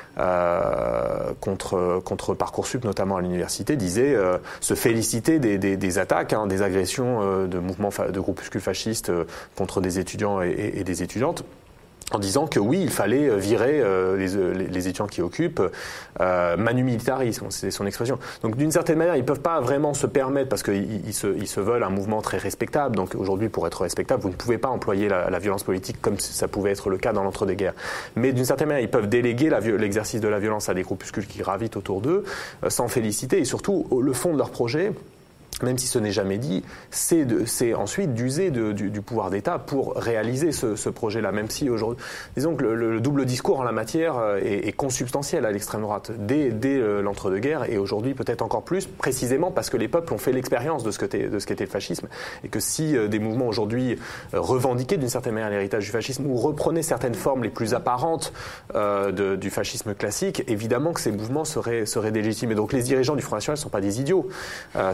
contre Parcoursup, notamment à l'université, disait se féliciter des attaques, des agressions de groupuscules fascistes contre des étudiants et des étudiantes, en disant que oui, il fallait virer les étudiants qui occupent manu militaris, c'est son expression. Donc d'une certaine manière, ils ne peuvent pas vraiment se permettre, parce qu'ils se veulent un mouvement très respectable. Donc aujourd'hui, pour être respectable, vous ne pouvez pas employer la violence politique comme ça pouvait être le cas dans l'entre-deux-guerres. Mais d'une certaine manière, ils peuvent déléguer l'exercice de la violence à des groupuscules qui gravitent autour d'eux, s'en féliciter, et surtout, le fond de leur projet, même si ce n'est jamais dit, c'est ensuite d'user du pouvoir d'État pour réaliser ce projet-là, même si aujourd'hui, disons que le double discours en la matière est consubstantiel à l'extrême droite, dès l'entre-deux-guerres, et aujourd'hui peut-être encore plus, précisément parce que les peuples ont fait l'expérience de ce qu'était le fascisme, et que si des mouvements aujourd'hui revendiquaient d'une certaine manière l'héritage du fascisme, ou reprenaient certaines formes les plus apparentes du fascisme classique, évidemment que ces mouvements seraient délégitimes. Et donc les dirigeants du Front National ne sont pas des idiots, c'est des gens qui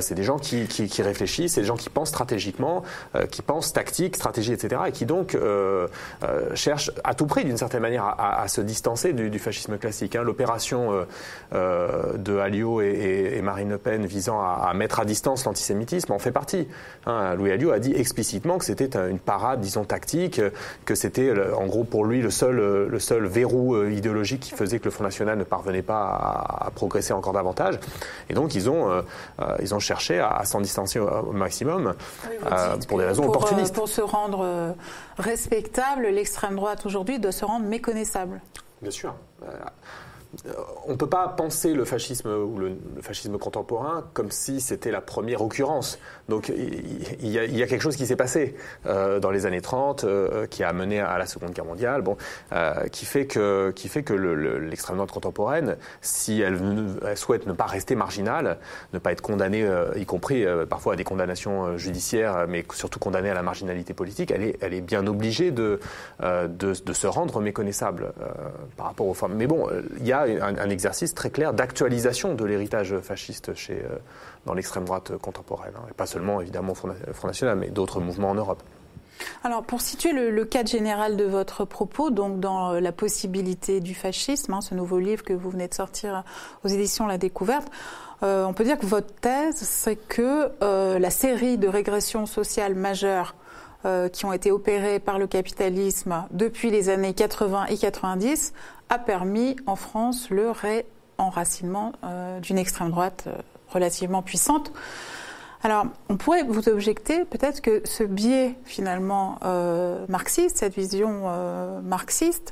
qui réfléchissent, c'est des gens qui pensent stratégiquement, qui pensent tactique, stratégie, etc. et qui donc cherchent à tout prix, d'une certaine manière, à se distancer du fascisme classique. L'opération de Alliot et Marine Le Pen visant à mettre à distance l'antisémitisme en fait partie. Louis Alliot a dit explicitement que c'était une parade, disons, tactique, que c'était en gros pour lui le seul verrou idéologique qui faisait que le Front National ne parvenait pas à progresser encore davantage. Et donc ils ont cherché à s'en distancer au maximum pour des raisons opportunistes. Pour se rendre respectable, l'extrême droite aujourd'hui doit se rendre méconnaissable. Bien sûr. On ne peut pas penser le fascisme ou le fascisme contemporain comme si c'était la première occurrence. Donc il y a quelque chose qui s'est passé dans les années 30 qui a mené à la Seconde Guerre mondiale, qui fait que l'extrême droite contemporaine, si elle souhaite ne pas rester marginale, ne pas être condamnée, y compris parfois à des condamnations judiciaires, mais surtout condamnée à la marginalité politique, elle est bien obligée de se rendre méconnaissable par rapport aux formes. Mais bon, il y a un exercice très clair d'actualisation de l'héritage fasciste dans l'extrême droite contemporaine. Et pas seulement, évidemment, Front National, mais d'autres mouvements en Europe. Alors, pour situer le cadre général de votre propos, donc dans la possibilité du fascisme, ce nouveau livre que vous venez de sortir aux éditions La Découverte, on peut dire que votre thèse, c'est que la série de régressions sociales majeures qui ont été opérées par le capitalisme depuis les années 80 et 90 a permis en France le réenracinement d'une extrême droite relativement puissante. Alors, on pourrait vous objecter peut-être que ce biais finalement marxiste, cette vision marxiste,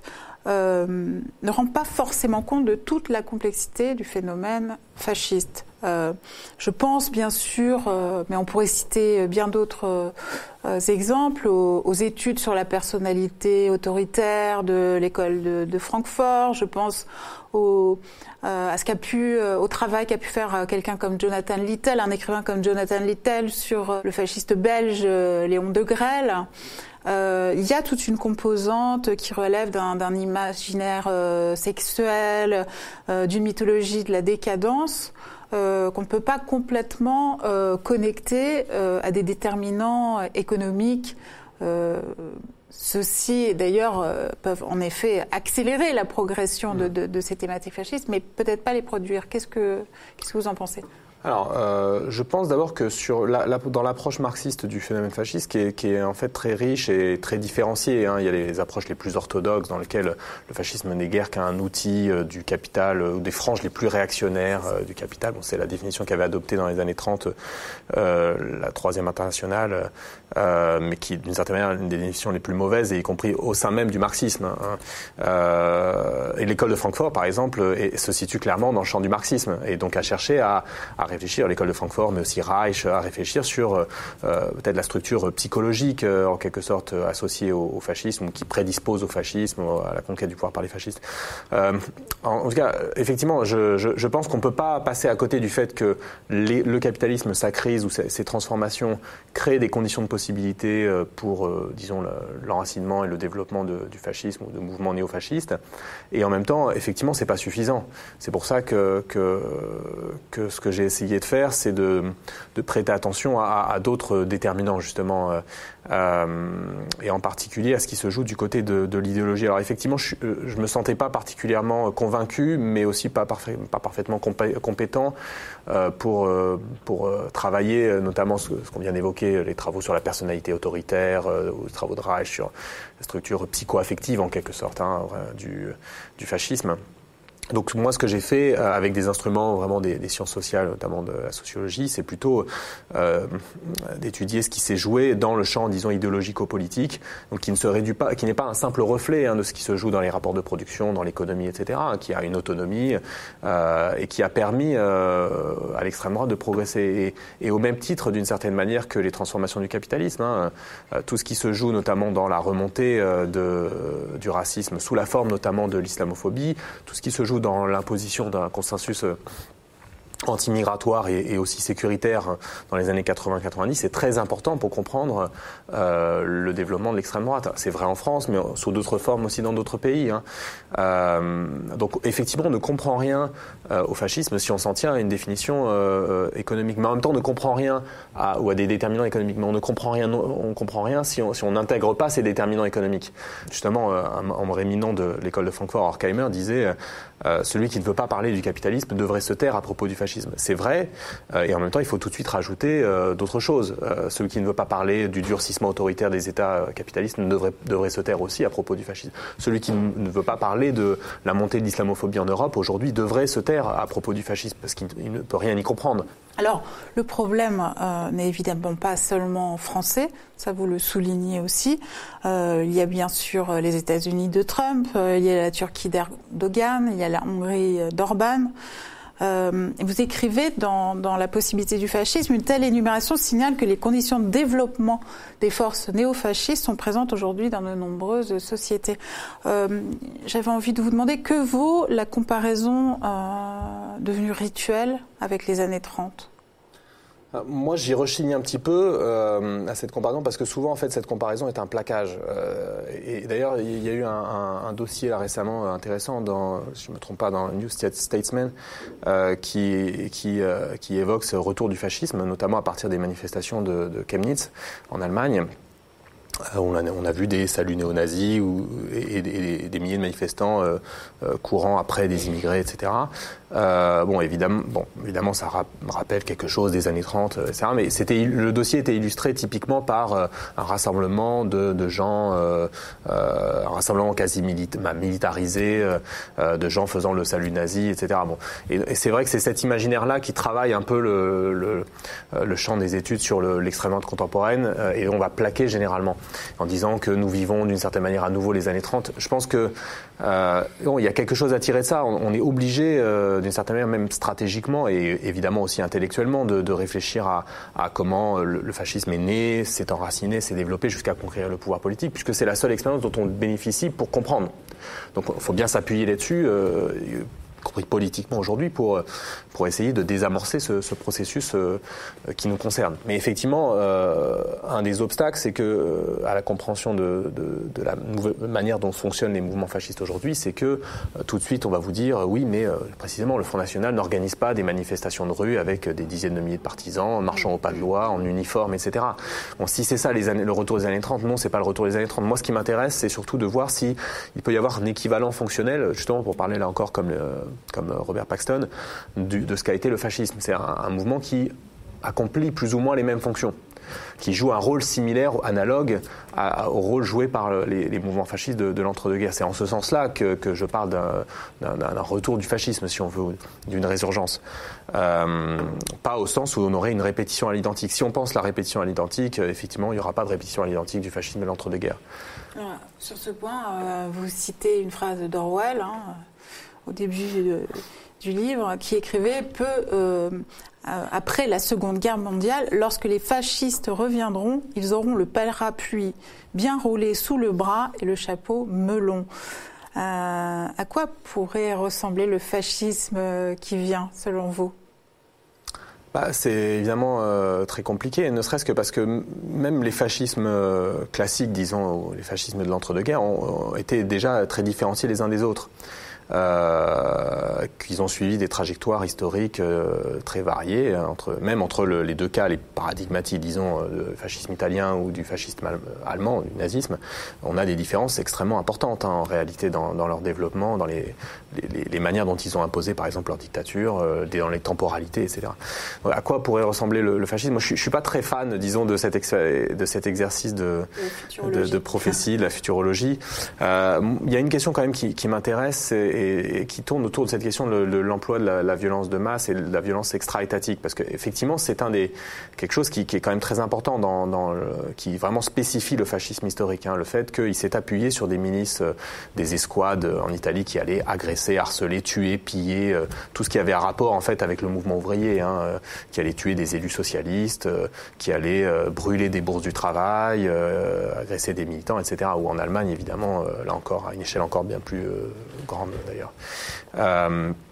ne rend pas forcément compte de toute la complexité du phénomène fasciste. Je pense bien sûr, mais on pourrait citer bien d'autres exemples, aux études sur la personnalité autoritaire de l'école de Francfort. Je pense au travail qu'a pu faire quelqu'un comme Jonathan Littell, un écrivain comme Jonathan Littell sur le fasciste belge Léon Degrelle. Il y a toute une composante qui relève d'un imaginaire sexuel, d'une mythologie de la décadence, qu'on ne peut pas complètement connecter à des déterminants économiques. Ceux-ci, d'ailleurs, peuvent en effet accélérer la progression de ces thématiques fascistes, mais peut-être pas les produire. Qu'est-ce que vous en pensez ? Alors, je pense d'abord que dans l'approche marxiste du phénomène fasciste, qui est en fait très riche et très différenciée, il y a les approches les plus orthodoxes dans lesquelles le fascisme n'est guère qu'un outil du capital ou des franges les plus réactionnaires du capital. Bon, c'est la définition qu'avait adoptée dans les années 30 la Troisième Internationale, mais qui, d'une certaine manière, est une des définitions les plus mauvaises, et y compris au sein même du marxisme. Et l'école de Francfort, par exemple, se situe clairement dans le champ du marxisme, et donc a cherché à réfléchir, l'école de Francfort, mais aussi Reich, à réfléchir sur peut-être la structure psychologique, en quelque sorte associée au fascisme, ou qui prédispose au fascisme, à la conquête du pouvoir par les fascistes. En tout cas, effectivement, je pense qu'on ne peut pas passer à côté du fait que le capitalisme, sa crise ou ses transformations créent des conditions de possibilité pour, disons, l'enracinement et le développement du fascisme ou de mouvements néofascistes. Et en même temps, effectivement, c'est pas suffisant. C'est pour ça que ce que j'ai essayé de faire, c'est de prêter attention à d'autres déterminants, justement, et en particulier à ce qui se joue du côté de l'idéologie. Alors effectivement, je me sentais pas particulièrement convaincu, mais aussi pas parfaitement compétent pour travailler, notamment ce qu'on vient d'évoquer, les travaux sur la personnalité autoritaire, ou les travaux de Reich sur la structure psycho-affective, en quelque sorte, du fascisme. Donc moi, ce que j'ai fait avec des instruments vraiment des sciences sociales, notamment de la sociologie, c'est plutôt d'étudier ce qui s'est joué dans le champ, disons, idéologico-politique, donc qui ne se réduit pas, qui n'est pas un simple reflet de ce qui se joue dans les rapports de production, dans l'économie, etc., qui a une autonomie et qui a permis à l'extrême droite de progresser. Et au même titre, d'une certaine manière, que les transformations du capitalisme, tout ce qui se joue notamment dans la remontée du racisme, sous la forme notamment de l'islamophobie, tout ce qui se joue dans l'imposition d'un consensus anti-migratoire et aussi sécuritaire dans les années 80-90, c'est très important pour comprendre le développement de l'extrême droite. C'est vrai en France, mais sous d'autres formes aussi dans d'autres pays. Donc effectivement, on ne comprend rien au fascisme si on s'en tient à une définition économique. Mais en même temps, on ne comprend rien ou à des déterminants économiques. Mais on ne comprend rien si on n'intègre pas ces déterminants économiques. Justement, un éminent de l'école de Francfort, Horkheimer, disait celui qui ne veut pas parler du capitalisme devrait se taire à propos du fascisme. C'est vrai, et en même temps, il faut tout de suite rajouter d'autres choses. Celui qui ne veut pas parler du durcissement autoritaire des États capitalistes devrait se taire aussi à propos du fascisme. Celui qui ne veut pas parler de la montée de l'islamophobie en Europe, aujourd'hui, devrait se taire à propos du fascisme, parce qu'il ne peut rien y comprendre. Alors, le problème n'est évidemment pas seulement français, ça vous le soulignez aussi. Il y a bien sûr les États-Unis de Trump, il y a la Turquie d'Erdogan, il y a la Hongrie d'Orban. Vous écrivez dans La possibilité du fascisme, une telle énumération signale que les conditions de développement des forces néofascistes sont présentes aujourd'hui dans de nombreuses sociétés. J'avais envie de vous demander, que vaut la comparaison devenue rituelle avec les années 30 ? Moi, j'y rechigne un petit peu à cette comparaison parce que souvent, en fait, cette comparaison est un plaquage. Et d'ailleurs, il y a eu un dossier là récemment intéressant, si je ne me trompe pas, dans New Statesman, qui évoque ce retour du fascisme, notamment à partir des manifestations de Chemnitz en Allemagne. On a vu des saluts néo-nazis et des milliers de manifestants courant après des immigrés, etc. Évidemment, ça rappelle quelque chose des années 30, etc. Mais le dossier était illustré typiquement par un rassemblement de gens, un rassemblement quasi militarisé, de gens faisant le salut nazi, etc. Et c'est vrai que c'est cet imaginaire-là qui travaille un peu le champ des études sur l'extrême droite contemporaine, et on va plaquer généralement en disant que nous vivons d'une certaine manière à nouveau les années 30. Je pense que il y a quelque chose à tirer de ça. On est obligé, d'une certaine manière, même stratégiquement et évidemment aussi intellectuellement, de réfléchir à comment le fascisme est né, s'est enraciné, s'est développé jusqu'à conquérir le pouvoir politique, puisque c'est la seule expérience dont on bénéficie pour comprendre. Donc il faut bien s'appuyer là-dessus, compris politiquement aujourd'hui, pour essayer de désamorcer ce processus qui nous concerne. Mais effectivement, un des obstacles, c'est que à la compréhension de la nouvelle manière dont fonctionnent les mouvements fascistes aujourd'hui, c'est que tout de suite on va vous dire oui, mais précisément le Front National n'organise pas des manifestations de rue avec des dizaines de milliers de partisans marchant au pas de loi, en uniforme, etc. Bon, si c'est ça le retour des années 30, non, c'est pas le retour des années 30. Moi, ce qui m'intéresse, c'est surtout de voir si il peut y avoir un équivalent fonctionnel, justement pour parler là encore comme Robert Paxton, de ce qu'a été le fascisme. C'est un mouvement qui accomplit plus ou moins les mêmes fonctions, qui joue un rôle similaire, analogue au rôle joué par les mouvements fascistes de l'entre-deux-guerres. C'est en ce sens-là que je parle d'un retour du fascisme, si on veut, d'une résurgence. Pas au sens où on aurait une répétition à l'identique. Si on pense la répétition à l'identique, effectivement, il n'y aura pas de répétition à l'identique du fascisme de l'entre-deux-guerres. Sur ce point, vous citez une phrase d'Orwell, au début du livre, qui écrivait après la Seconde Guerre mondiale, lorsque les fascistes reviendront, ils auront le parapluie bien roulé sous le bras et le chapeau melon. À quoi pourrait ressembler le fascisme qui vient, selon vous ? C'est évidemment très compliqué, ne serait-ce que parce que même les fascismes classiques, disons, les fascismes de l'entre-deux-guerres, ont été déjà très différenciés les uns des autres. Qu'ils ont suivi des trajectoires historiques très variées, même entre les deux cas, les paradigmatiques, disons, du fascisme italien ou du fascisme allemand, du nazisme. On a des différences extrêmement importantes en réalité dans leur développement, dans les manières dont ils ont imposé par exemple leur dictature, dans les temporalités, etc. Donc, à quoi pourrait ressembler le fascisme ? Moi, je suis pas très fan, disons, de cet exercice de prophétie, de la futurologie. Il y a une question quand même qui m'intéresse et qui tourne autour de cette question de l'emploi de la violence de masse et de la violence extra-étatique, parce qu'effectivement c'est quelque chose qui est quand même très important qui vraiment spécifie le fascisme historique, le fait qu'il s'est appuyé sur des milices, des escouades en Italie qui allaient agresser, harceler, tuer, piller tout ce qui avait un rapport en fait avec le mouvement ouvrier, qui allait tuer des élus socialistes, qui allait brûler des bourses du travail, agresser des militants, etc. Ou en Allemagne évidemment, là encore à une échelle encore bien plus grande d'ailleurs.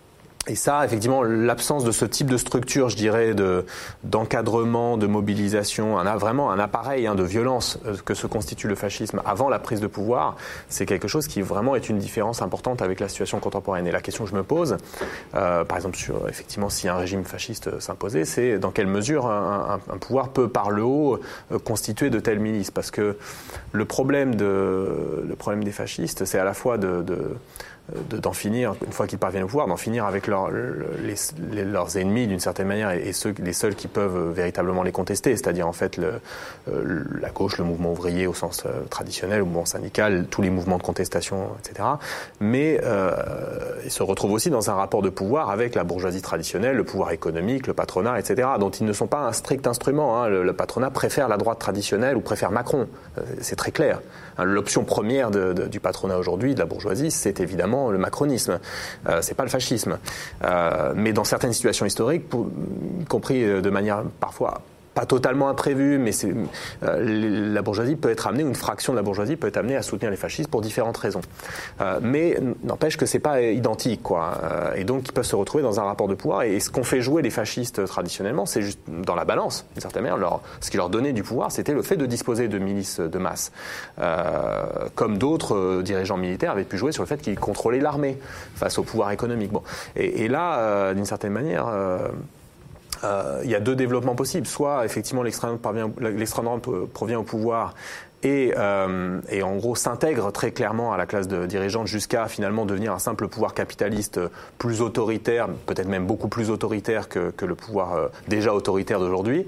Et ça, effectivement, l'absence de ce type de structure, je dirais, d'encadrement, de mobilisation, vraiment un appareil de violence que se constitue le fascisme avant la prise de pouvoir, c'est quelque chose qui vraiment est une différence importante avec la situation contemporaine. Et la question que je me pose, par exemple, sur effectivement si un régime fasciste s'imposait, c'est dans quelle mesure un pouvoir peut, par le haut, constituer de telles milices. Parce que le problème des fascistes, c'est à la fois d'en finir, une fois qu'ils parviennent au pouvoir, d'en finir avec leurs ennemis d'une certaine manière et les seuls qui peuvent véritablement les contester, c'est-à-dire en fait la gauche, le mouvement ouvrier au sens traditionnel, le mouvement syndical, tous les mouvements de contestation, etc. Mais ils se retrouvent aussi dans un rapport de pouvoir avec la bourgeoisie traditionnelle, le pouvoir économique, le patronat, etc., dont ils ne sont pas un strict instrument. Le patronat préfère la droite traditionnelle ou préfère Macron, c'est très clair. L'option première du patronat aujourd'hui, de la bourgeoisie, c'est évidemment le macronisme, c'est pas le fascisme. Mais dans certaines situations historiques, y compris de manière parfois pas totalement imprévue, mais la bourgeoisie peut être amenée, ou une fraction de la bourgeoisie peut être amenée à soutenir les fascistes pour différentes raisons. Mais n'empêche que c'est pas identique, quoi. Et donc ils peuvent se retrouver dans un rapport de pouvoir. Et ce qu'ont fait jouer les fascistes traditionnellement, c'est juste dans la balance, d'une certaine manière. Ce qui leur donnait du pouvoir, c'était le fait de disposer de milices de masse, comme d'autres dirigeants militaires avaient pu jouer sur le fait qu'ils contrôlaient l'armée face au pouvoir économique. Bon. Et là, d'une certaine manière. Il y a deux développements possibles. Soit, effectivement, l'extrême droite provient au pouvoir et en gros s'intègre très clairement à la classe dirigeante jusqu'à finalement devenir un simple pouvoir capitaliste plus autoritaire, peut-être même beaucoup plus autoritaire que le pouvoir déjà autoritaire d'aujourd'hui.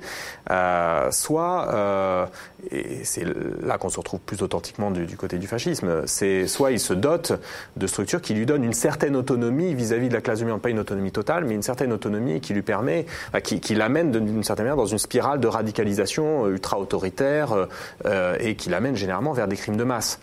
Soit, et c'est là qu'on se retrouve plus authentiquement du côté du fascisme, c'est soit il se dote de structures qui lui donnent une certaine autonomie vis-à-vis de la classe dominante, pas une autonomie totale, mais une certaine autonomie qui lui permet, qui l'amène d'une certaine manière dans une spirale de radicalisation ultra-autoritaire et qui l'amène généralement vers des crimes de masse.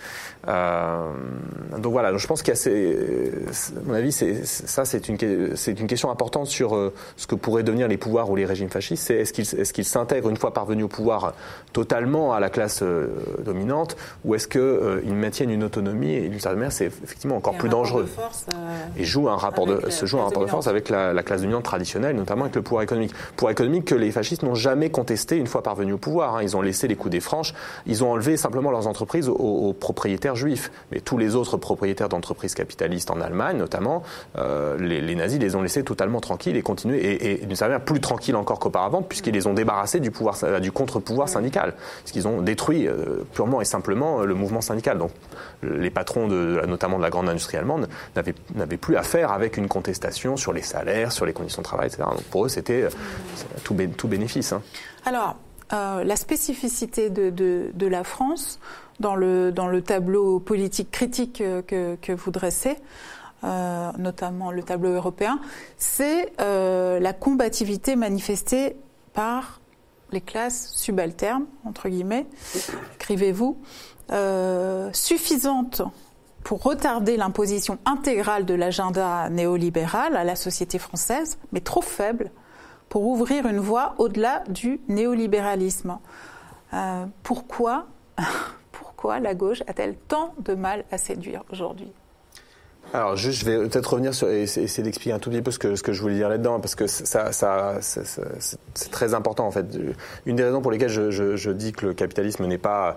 Donc voilà, je pense qu'il y a, à mon avis, c'est une question importante sur ce que pourraient devenir les pouvoirs ou les régimes fascistes. C'est est-ce qu'ils s'intègrent une fois parvenus au pouvoir totalement à la classe dominante, ou est-ce qu'ils maintiennent une autonomie, et d'une certaine manière c'est effectivement encore plus dangereux. Et joue un rapport de force avec la classe dominante traditionnelle, notamment avec le pouvoir économique. Pouvoir économique que les fascistes n'ont jamais contesté une fois parvenus au pouvoir. Ils ont laissé les coups des franches, ils ont enlevé simplement leurs entreprises aux propriétaires juifs. Mais tous les autres propriétaires d'entreprises capitalistes en Allemagne, notamment, les nazis les ont laissés totalement tranquilles et continuer, et d'une certaine manière plus tranquilles encore qu'auparavant, puisqu'ils les ont débarrassés du contre-pouvoir syndical. Parce qu'ils ont détruit purement et simplement le mouvement syndical. Donc les patrons notamment de la grande industrie allemande n'avaient plus à faire avec une contestation sur les salaires, sur les conditions de travail, etc. Donc pour eux, c'était tout bénéfice. Alors, la spécificité de la France dans le tableau politique critique que vous dressez, notamment le tableau européen, c'est la combativité manifestée par les classes subalternes, entre guillemets, écrivez-vous, suffisante pour retarder l'imposition intégrale de l'agenda néolibéral à la société française, mais trop faible pour ouvrir une voie au-delà du néolibéralisme. Pourquoi la gauche a-t-elle tant de mal à séduire aujourd'hui ? Alors, juste, je vais peut-être revenir sur et essayer d'expliquer un tout petit peu ce que je voulais dire là-dedans, parce que c'est très important en fait. Une des raisons pour lesquelles je dis que le capitalisme n'est pas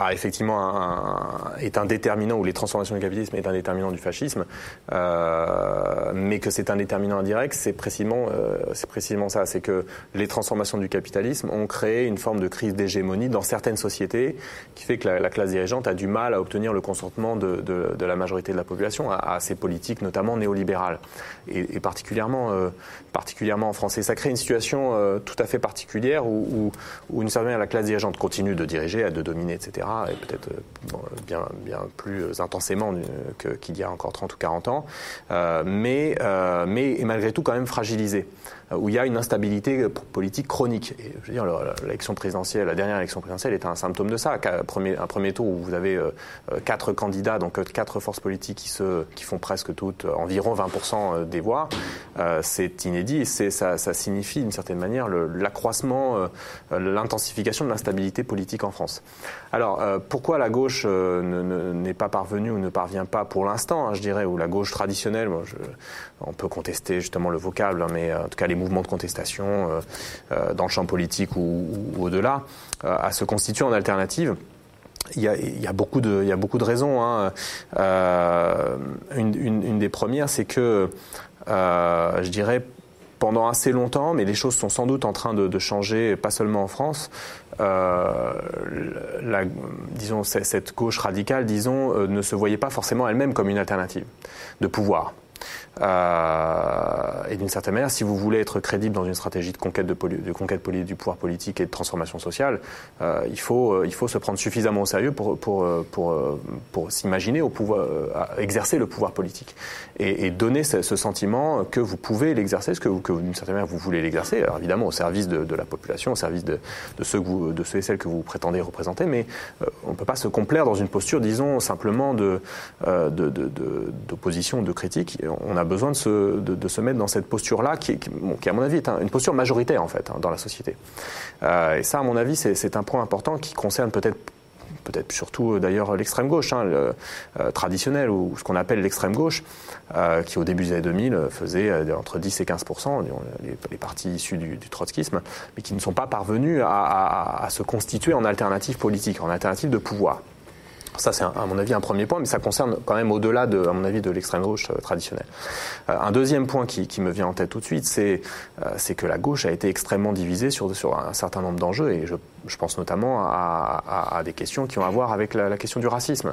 est un déterminant, ou les transformations du capitalisme est un déterminant du fascisme, mais que c'est un déterminant indirect, c'est précisément ça, c'est que les transformations du capitalisme ont créé une forme de crise d'hégémonie dans certaines sociétés, qui fait que la classe dirigeante a du mal à obtenir le consentement de la majorité de la population à ces politiques, notamment néolibérales, et particulièrement en France. Et ça crée une situation tout à fait particulière où une certaine manière, la classe dirigeante continue de diriger, de dominer, etc., et peut-être bien plus intensément qu'il y a encore 30 ou 40 ans, mais malgré tout quand même fragilisée, où il y a une instabilité politique chronique. Et je veux dire, l'élection présidentielle, la dernière élection présidentielle est un symptôme de ça. Un premier tour où vous avez 4 candidats, donc 4 forces politiques qui font presque toutes, environ 20% des voix, c'est inédit et ça signifie d'une certaine manière l'accroissement, l'intensification de l'instabilité politique en France. Alors, pourquoi la gauche n'est pas parvenue ou ne parvient pas pour l'instant, hein, je dirais, ou la gauche traditionnelle, on peut contester justement le vocable, hein, mais en tout cas les mouvements de contestation dans le champ politique ou au-delà, à se constituer en alternative. Il y a beaucoup de raisons. Hein. Une des premières, c'est que, je dirais, pendant assez longtemps, mais les choses sont sans doute en train de changer, pas seulement en France. Disons, cette gauche radicale, disons, ne se voyait pas forcément elle-même comme une alternative de pouvoir. Et d'une certaine manière, si vous voulez être crédible dans une stratégie de conquête du pouvoir politique et de transformation sociale, il faut se prendre suffisamment au sérieux pour s'imaginer exercer le pouvoir politique et donner ce sentiment que vous pouvez l'exercer, que d'une certaine manière vous voulez l'exercer, alors évidemment au service de la population, au service de ceux et celles que vous prétendez représenter, mais on ne peut pas se complaire dans une posture, disons, simplement d'opposition, de critique. On a besoin de se mettre dans cette posture-là, qui à mon avis est une posture majoritaire en fait dans la société. Et ça, à mon avis, c'est un point important qui concerne peut-être surtout d'ailleurs l'extrême gauche, hein, traditionnelle, ou ce qu'on appelle l'extrême gauche, qui au début des années 2000 faisait entre 10 et 15%, les partis issus du trotskisme, mais qui ne sont pas parvenus à se constituer en alternative politique, en alternative de pouvoir. Ça, c'est à mon avis un premier point, mais ça concerne quand même au-delà, à mon avis, de l'extrême gauche traditionnelle. Un deuxième point qui me vient en tête tout de suite, c'est que la gauche a été extrêmement divisée sur un certain nombre d'enjeux, et je pense notamment à des questions qui ont à voir avec la question du racisme.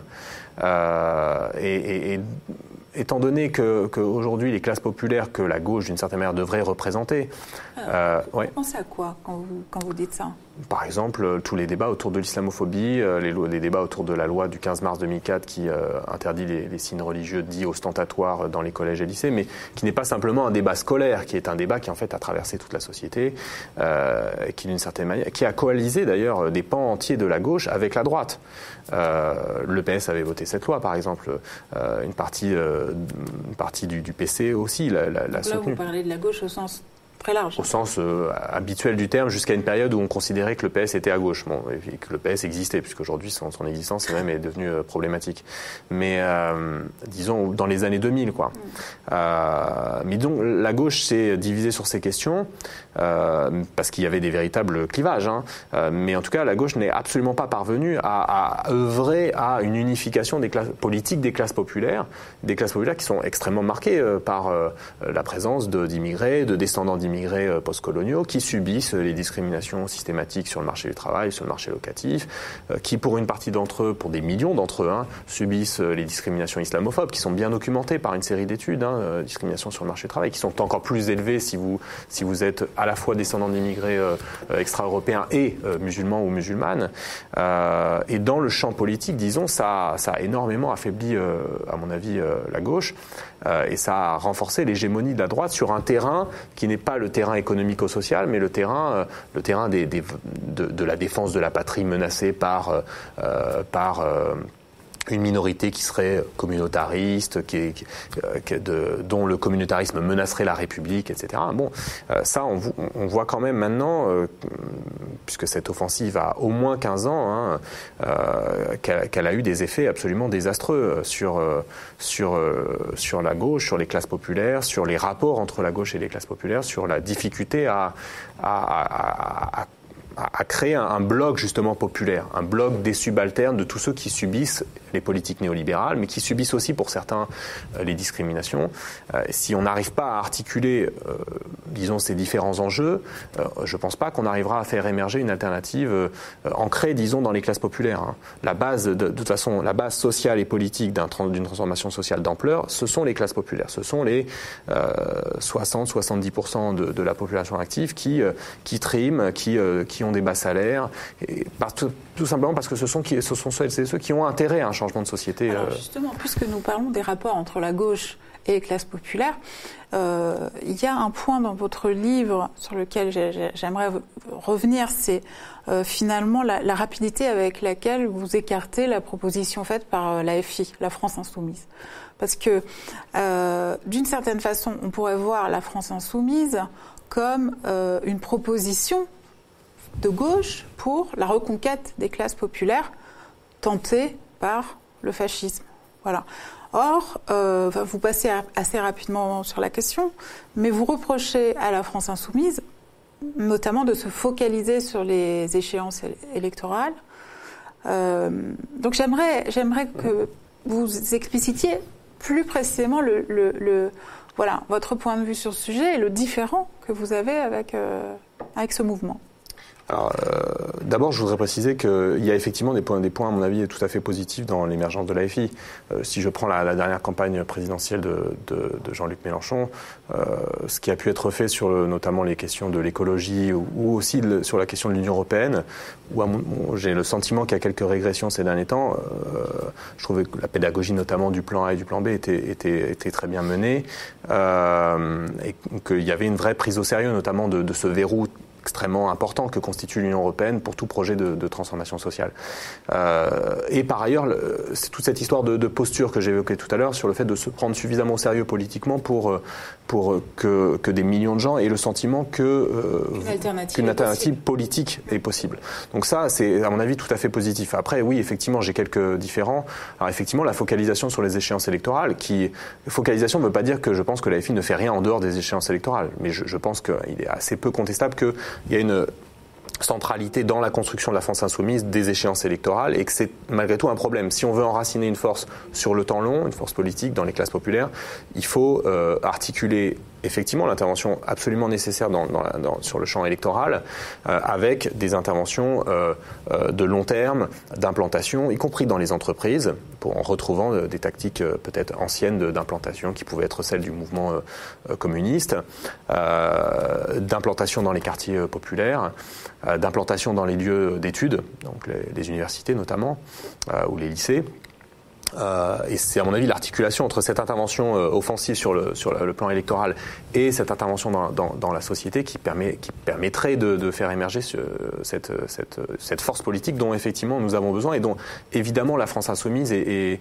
Et étant donné qu'aujourd'hui, les classes populaires que la gauche, d'une certaine manière, devrait représenter... Vous pensez à quoi quand vous dites ça ? Par exemple, tous les débats autour de l'islamophobie, les débats autour de la loi du 15 mars 2004 qui interdit les signes religieux dits ostentatoires dans les collèges et lycées, mais qui n'est pas simplement un débat scolaire, qui est un débat qui en fait a traversé toute la société, qui d'une certaine manière, qui a coalisé d'ailleurs des pans entiers de la gauche avec la droite. Le PS avait voté cette loi, par exemple, une partie du PC aussi l'a soutenue. Là, vous parlez de la gauche au sens très large. Au sens habituel du terme, jusqu'à une période où on considérait que le PS était à gauche, et que le PS existait, puisqu'aujourd'hui son existence même est devenue problématique. Mais disons dans les années 2000, quoi. Mais donc la gauche s'est divisée sur ces questions parce qu'il y avait des véritables clivages. Hein. Mais en tout cas, la gauche n'est absolument pas parvenue à œuvrer à une unification des classes politiques des classes populaires qui sont extrêmement marquées par la présence d'immigrés, de descendants d'immigrés postcoloniaux qui subissent les discriminations systématiques sur le marché du travail, sur le marché locatif, qui pour une partie d'entre eux, pour des millions d'entre eux, subissent les discriminations islamophobes qui sont bien documentées par une série d'études, discriminations sur le marché du travail, qui sont encore plus élevées si vous êtes à la fois descendant d'immigrés extra-européens et musulmans ou musulmanes. Et dans le champ politique, disons, ça a énormément affaibli, à mon avis, la gauche, et ça a renforcé l'hégémonie de la droite sur un terrain qui n'est pas le terrain économico-social, mais le terrain de la défense de la patrie menacée par une minorité qui serait communautariste, dont le communautarisme menacerait la République, etc. Bon, ça, on voit quand même maintenant, puisque cette offensive a au moins 15 ans, qu'elle a eu des effets absolument désastreux sur la gauche, sur les classes populaires, sur les rapports entre la gauche et les classes populaires, sur la difficulté à créer un bloc justement populaire, un bloc des subalternes de tous ceux qui subissent les politiques néolibérales, mais qui subissent aussi pour certains les discriminations. Si on n'arrive pas à articuler, disons, ces différents enjeux, je ne pense pas qu'on arrivera à faire émerger une alternative ancrée, disons, dans les classes populaires. Hein. La base, de toute façon, la base sociale et politique d'une transformation sociale d'ampleur, ce sont les classes populaires, ce sont les 60-70% de la population active qui triment, qui ont ont des bas salaires, et tout simplement parce que ce sont ceux qui ont intérêt à un changement de société. Alors justement, puisque nous parlons des rapports entre la gauche et les classes populaires, il y a un point dans votre livre sur lequel j'aimerais revenir, c'est finalement la rapidité avec laquelle vous écartez la proposition faite par l'AFI, la France Insoumise. Parce que, d'une certaine façon, on pourrait voir la France Insoumise comme une proposition de gauche pour la reconquête des classes populaires tentée par le fascisme. Voilà. Or, vous passez assez rapidement sur la question, mais vous reprochez à la France Insoumise, notamment de se focaliser sur les échéances électorales. Donc j'aimerais que vous explicitiez plus précisément voilà, votre point de vue sur ce sujet et le différent que vous avez avec ce mouvement. Alors, d'abord, je voudrais préciser qu'il y a effectivement des points, à mon avis, tout à fait positifs dans l'émergence de l'AFI. Si je prends la dernière campagne présidentielle de Jean-Luc Mélenchon, ce qui a pu être fait sur notamment les questions de l'écologie ou aussi sur la question de l'Union européenne, où j'ai le sentiment qu'il y a quelques régressions ces derniers temps. Je trouvais que la pédagogie, notamment du plan A et du plan B, était très bien menée, et qu'il y avait une vraie prise au sérieux, notamment de ce verrou extrêmement important que constitue l'Union européenne pour tout projet de transformation sociale. Et par ailleurs, c'est toute cette histoire de posture que j'évoquais tout à l'heure sur le fait de se prendre suffisamment au sérieux politiquement pour que des millions de gens aient le sentiment qu'une alternative politique est possible. Donc ça, c'est à mon avis tout à fait positif. Après, oui, effectivement, j'ai quelques différends. Alors effectivement, la focalisation sur les échéances électorales, focalisation ne veut pas dire que je pense que l'AFI ne fait rien en dehors des échéances électorales, mais je pense qu'il est assez peu contestable qu'il y a une centralité dans la construction de la France insoumise des échéances électorales et que c'est malgré tout un problème. Si on veut enraciner une force sur le temps long, une force politique dans les classes populaires, il faut articuler effectivement l'intervention absolument nécessaire sur le champ électoral avec des interventions de long terme, d'implantation, y compris dans les entreprises, en retrouvant des tactiques peut-être anciennes d'implantation qui pouvaient être celles du mouvement communiste, d'implantation dans les quartiers populaires, d'implantation dans les lieux d'études, donc les universités notamment, ou les lycées. Et c'est à mon avis l'articulation entre cette intervention offensive sur le plan électoral et cette intervention dans la société qui permettrait de faire émerger cette force politique dont effectivement nous avons besoin et dont évidemment la France insoumise est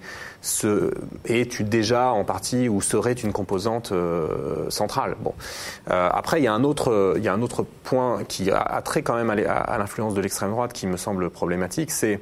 déjà en partie ou serait une composante centrale. Bon. Après il y a un autre point qui a trait quand même à l'influence de l'extrême droite qui me semble problématique, c'est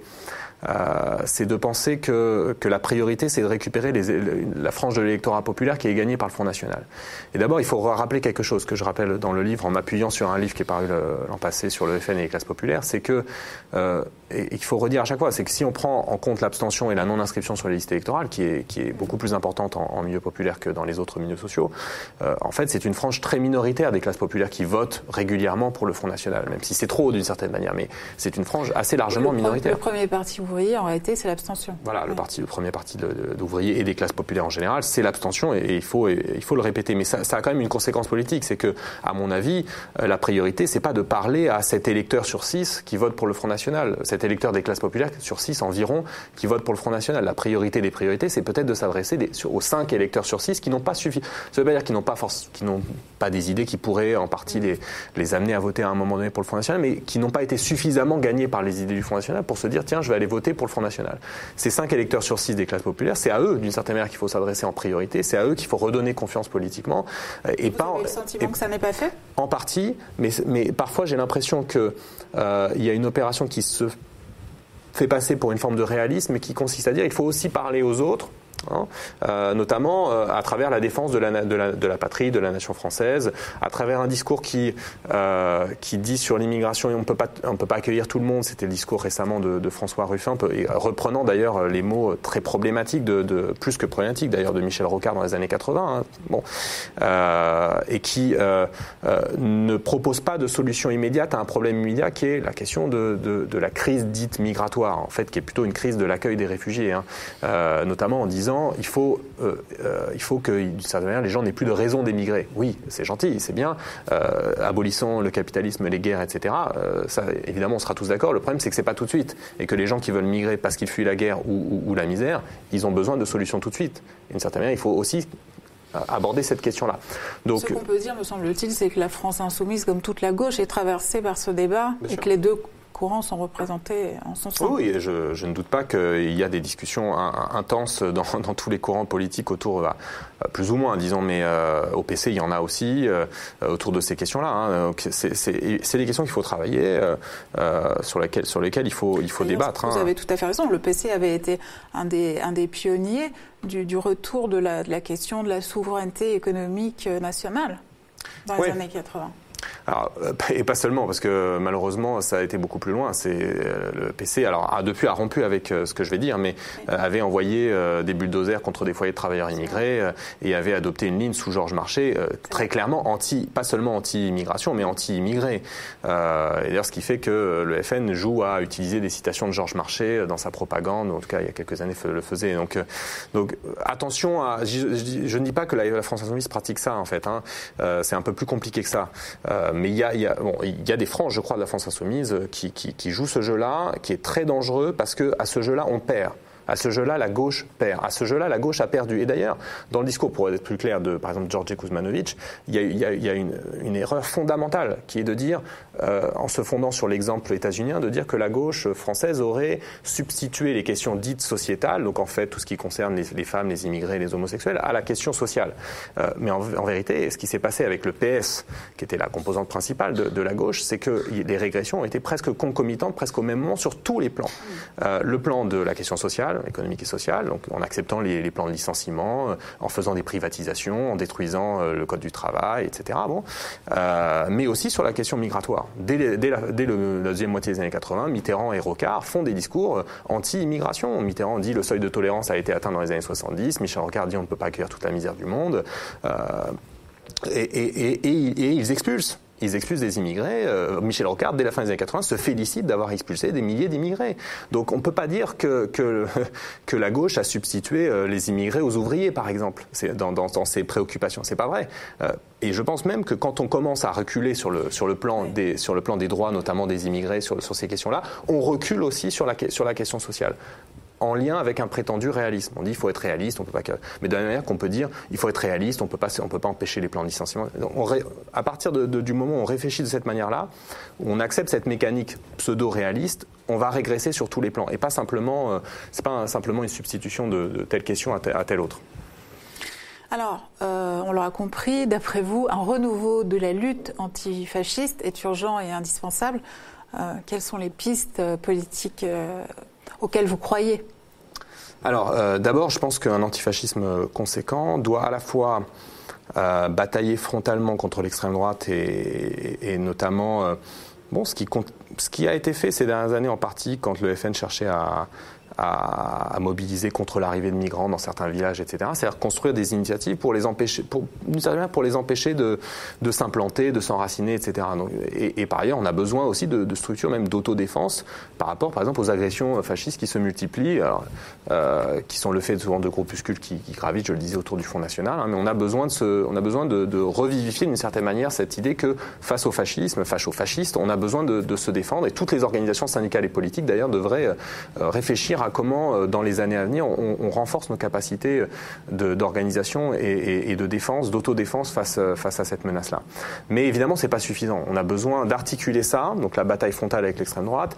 de penser que la priorité, c'est de récupérer la frange de l'électorat populaire qui est gagnée par le Front National. Et d'abord, il faut rappeler quelque chose que je rappelle dans le livre, en m'appuyant sur un livre qui est paru l'an passé sur le FN et les classes populaires, c'est que, et qu'il faut redire à chaque fois, c'est que si on prend en compte l'abstention et la non-inscription sur les listes électorales, qui est beaucoup plus importante en milieu populaire que dans les autres milieux sociaux, en fait, c'est une frange très minoritaire des classes populaires qui votent régulièrement pour le Front National, même si c'est trop d'une certaine manière, mais c'est une frange assez largement minoritaire. Le premier parti ouvrier, en réalité, c'est l'abstention. Voilà, le premier parti d'ouvriers et des classes populaires en général, c'est l'abstention et il faut le répéter. Mais ça a quand même une conséquence politique, c'est que, à mon avis, la priorité, c'est pas de parler à cet électeur sur 6 qui vote pour le Front National, cet électeur des classes populaires sur 6 environ qui vote pour le Front National. La priorité des priorités, c'est peut-être de s'adresser aux 5 électeurs sur 6 qui n'ont pas suffi. Ça veut pas dire qu'ils n'ont pas des idées qui pourraient en partie les amener à voter à un moment donné pour le Front National, mais qui n'ont pas été suffisamment gagnés par les idées du Front National pour se dire tiens, je vais aller voter pour le Front National. Ces 5 électeurs sur 6 des classes populaires, c'est à eux, d'une certaine manière, qu'il faut s'adresser en priorité, c'est à eux qu'il faut redonner confiance politiquement. Et vous avez le sentiment que ça n'est pas fait ? En partie, mais parfois j'ai l'impression qu'il y a une opération qui se fait passer pour une forme de réalisme, qui consiste à dire qu'il faut aussi parler aux autres, notamment à travers la défense de la patrie, de la nation française, à travers un discours qui dit sur l'immigration on peut pas accueillir tout le monde. C'était le discours récemment de François Ruffin, reprenant d'ailleurs les mots très problématiques plus que problématiques d'ailleurs de Michel Rocard dans les années 80. Et qui ne propose pas de solution immédiate à un problème immédiat qui est la question de la crise dite migratoire, en fait, qui est plutôt une crise de l'accueil des réfugiés, notamment en disant disant il faut que, d'une certaine manière, les gens n'aient plus de raison d'émigrer. Oui, c'est gentil, c'est bien. Abolissons le capitalisme, les guerres, etc. Ça, évidemment, on sera tous d'accord. Le problème, c'est que c'est pas tout de suite. Et que les gens qui veulent migrer parce qu'ils fuient la guerre ou la misère, ils ont besoin de solutions tout de suite. Et d'une certaine manière, il faut aussi aborder cette question-là. Donc, ce qu'on peut dire, me semble-t-il, c'est que la France insoumise, comme toute la gauche, est traversée par ce débat et que les deux courants sont représentés en son sein. Oui, je ne doute pas qu'il y a des discussions intenses dans tous les courants politiques autour, plus ou moins, disons, mais au PC, il y en a aussi autour de ces questions-là. Hein. Donc, c'est des questions qu'il faut travailler, sur lesquelles il faut débattre. Vous avez tout à fait raison. Le PC avait été un des pionniers du retour de la question de la souveraineté économique nationale dans les années 80. Alors, et pas seulement, parce que malheureusement, ça a été beaucoup plus loin. C'est le PC, alors depuis a rompu avec ce que je vais dire, mais avait envoyé des bulldozers contre des foyers de travailleurs immigrés et avait adopté une ligne sous Georges Marchais très clairement pas seulement anti-immigration, mais anti-immigrés. Et d'ailleurs, ce qui fait que le FN joue à utiliser des citations de Georges Marchais dans sa propagande, en tout cas il y a quelques années le faisait. Donc attention, je ne dis pas que la France Insoumise pratique ça en fait. Hein. C'est un peu plus compliqué que ça. Mais il y a des franges, je crois, de la France Insoumise qui jouent ce jeu-là, qui est très dangereux parce que à ce jeu-là, on perd. À ce jeu-là, la gauche perd. À ce jeu-là, la gauche a perdu. Et d'ailleurs, dans le discours, pour être plus clair, de, par exemple, Georgi Kuzmanovic, il y a une erreur fondamentale qui est de dire, en se fondant sur l'exemple états-unien, de dire que la gauche française aurait substitué les questions dites sociétales, donc en fait tout ce qui concerne les femmes, les immigrés, les homosexuels, à la question sociale. Mais en vérité, ce qui s'est passé avec le PS, qui était la composante principale de la gauche, c'est que les régressions ont été presque concomitantes, presque au même moment, sur tous les plans. Le plan de la question sociale, économique et sociale, donc en acceptant les plans de licenciement, en faisant des privatisations, en détruisant le code du travail, etc. Mais aussi sur la question migratoire. Dès la deuxième moitié des années 80, Mitterrand et Rocard font des discours anti-immigration. Mitterrand dit le seuil de tolérance a été atteint dans les années 70, Michel Rocard dit on ne peut pas accueillir toute la misère du monde, et ils expulsent. Ils expulsent des immigrés. Michel Rocard, dès la fin des années 80, se félicite d'avoir expulsé des milliers d'immigrés. Donc on ne peut pas dire que la gauche a substitué les immigrés aux ouvriers, par exemple, dans ses préoccupations. C'est pas vrai. Et je pense même que quand on commence à reculer sur le plan des droits, notamment des immigrés, sur ces questions-là, on recule aussi sur la question sociale, en lien avec un prétendu réalisme. On dit il faut être réaliste, on peut pas mais de la même manière qu'on peut dire il faut être réaliste, on peut pas empêcher les plans de licenciement. À partir du moment où on réfléchit de cette manière-là, où on accepte cette mécanique pseudo-réaliste, on va régresser sur tous les plans et pas simplement c'est pas simplement une substitution de telle question à telle autre. Alors, on l'aura compris, d'après vous, un renouveau de la lutte antifasciste est urgent et indispensable. Quelles sont les pistes politiques auxquelles vous croyez ? Alors, d'abord, je pense qu'un antifascisme conséquent doit à la fois batailler frontalement contre l'extrême droite et notamment ce qui a été fait ces dernières années en partie quand le FN cherchait à mobiliser contre l'arrivée de migrants dans certains villages, etc. C'est-à-dire construire des initiatives pour les empêcher de s'implanter, de s'enraciner, etc. Donc, et par ailleurs, on a besoin aussi de structures même d'autodéfense par rapport, par exemple, aux agressions fascistes qui se multiplient, qui sont le fait souvent de groupuscules qui gravitent, je le disais, autour du Front National. Mais on a besoin de revivifier d'une certaine manière cette idée que face au fascisme, face aux fascistes, on a besoin de se défendre. Et toutes les organisations syndicales et politiques, d'ailleurs, devraient réfléchir à comment, dans les années à venir, on renforce nos capacités d'organisation et de défense, d'autodéfense face à cette menace-là. Mais évidemment, c'est pas suffisant. On a besoin d'articuler ça, donc la bataille frontale avec l'extrême droite,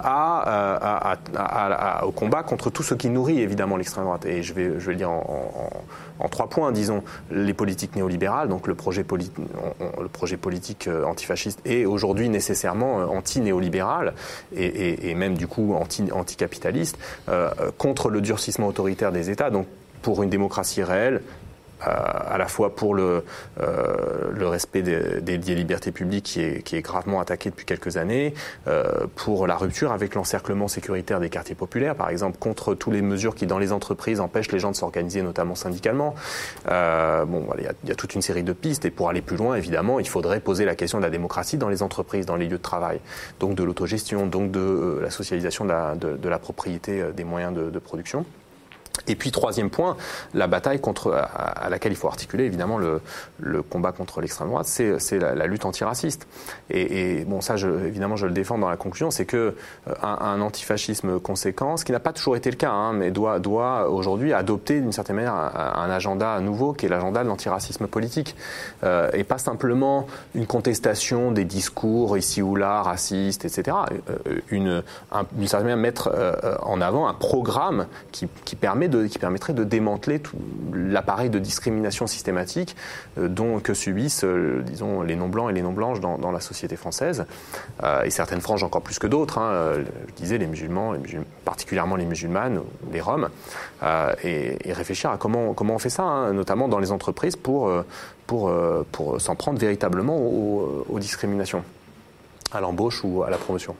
au combat contre tout ce qui nourrit évidemment l'extrême droite. Et je vais le dire en 3 points, disons, les politiques néolibérales, donc le projet politique antifasciste est aujourd'hui nécessairement anti-néolibéral et même du coup anticapitaliste, contre le durcissement autoritaire des États, donc pour une démocratie réelle, à la fois pour le respect des libertés publiques qui est gravement attaqué depuis quelques années, pour la rupture avec l'encerclement sécuritaire des quartiers populaires, par exemple, contre toutes les mesures qui, dans les entreprises, empêchent les gens de s'organiser, notamment syndicalement. Il y a toute une série de pistes, et pour aller plus loin, évidemment, il faudrait poser la question de la démocratie dans les entreprises, dans les lieux de travail, donc de l'autogestion, donc de la socialisation de la propriété des moyens de production. Et puis troisième point, la bataille à laquelle il faut articuler évidemment le combat contre l'extrême droite, c'est la lutte antiraciste. Et bon, ça évidemment je le défends dans la conclusion, c'est que un antifascisme conséquent, ce qui n'a pas toujours été le cas, hein, mais doit aujourd'hui adopter d'une certaine manière un agenda nouveau qui est l'agenda de l'antiracisme politique, et pas simplement une contestation des discours ici ou là racistes, etc. D'une certaine manière mettre en avant un programme qui permettrait de démanteler tout l'appareil de discrimination systématique que subissent, disons, les non-blancs et les non-blanches dans la société française, et certaines franges encore plus que d'autres, hein, je disais les musulmans, particulièrement les musulmanes, les Roms, et réfléchir à comment on fait ça, hein, notamment dans les entreprises pour s'en prendre véritablement aux discriminations, à l'embauche ou à la promotion.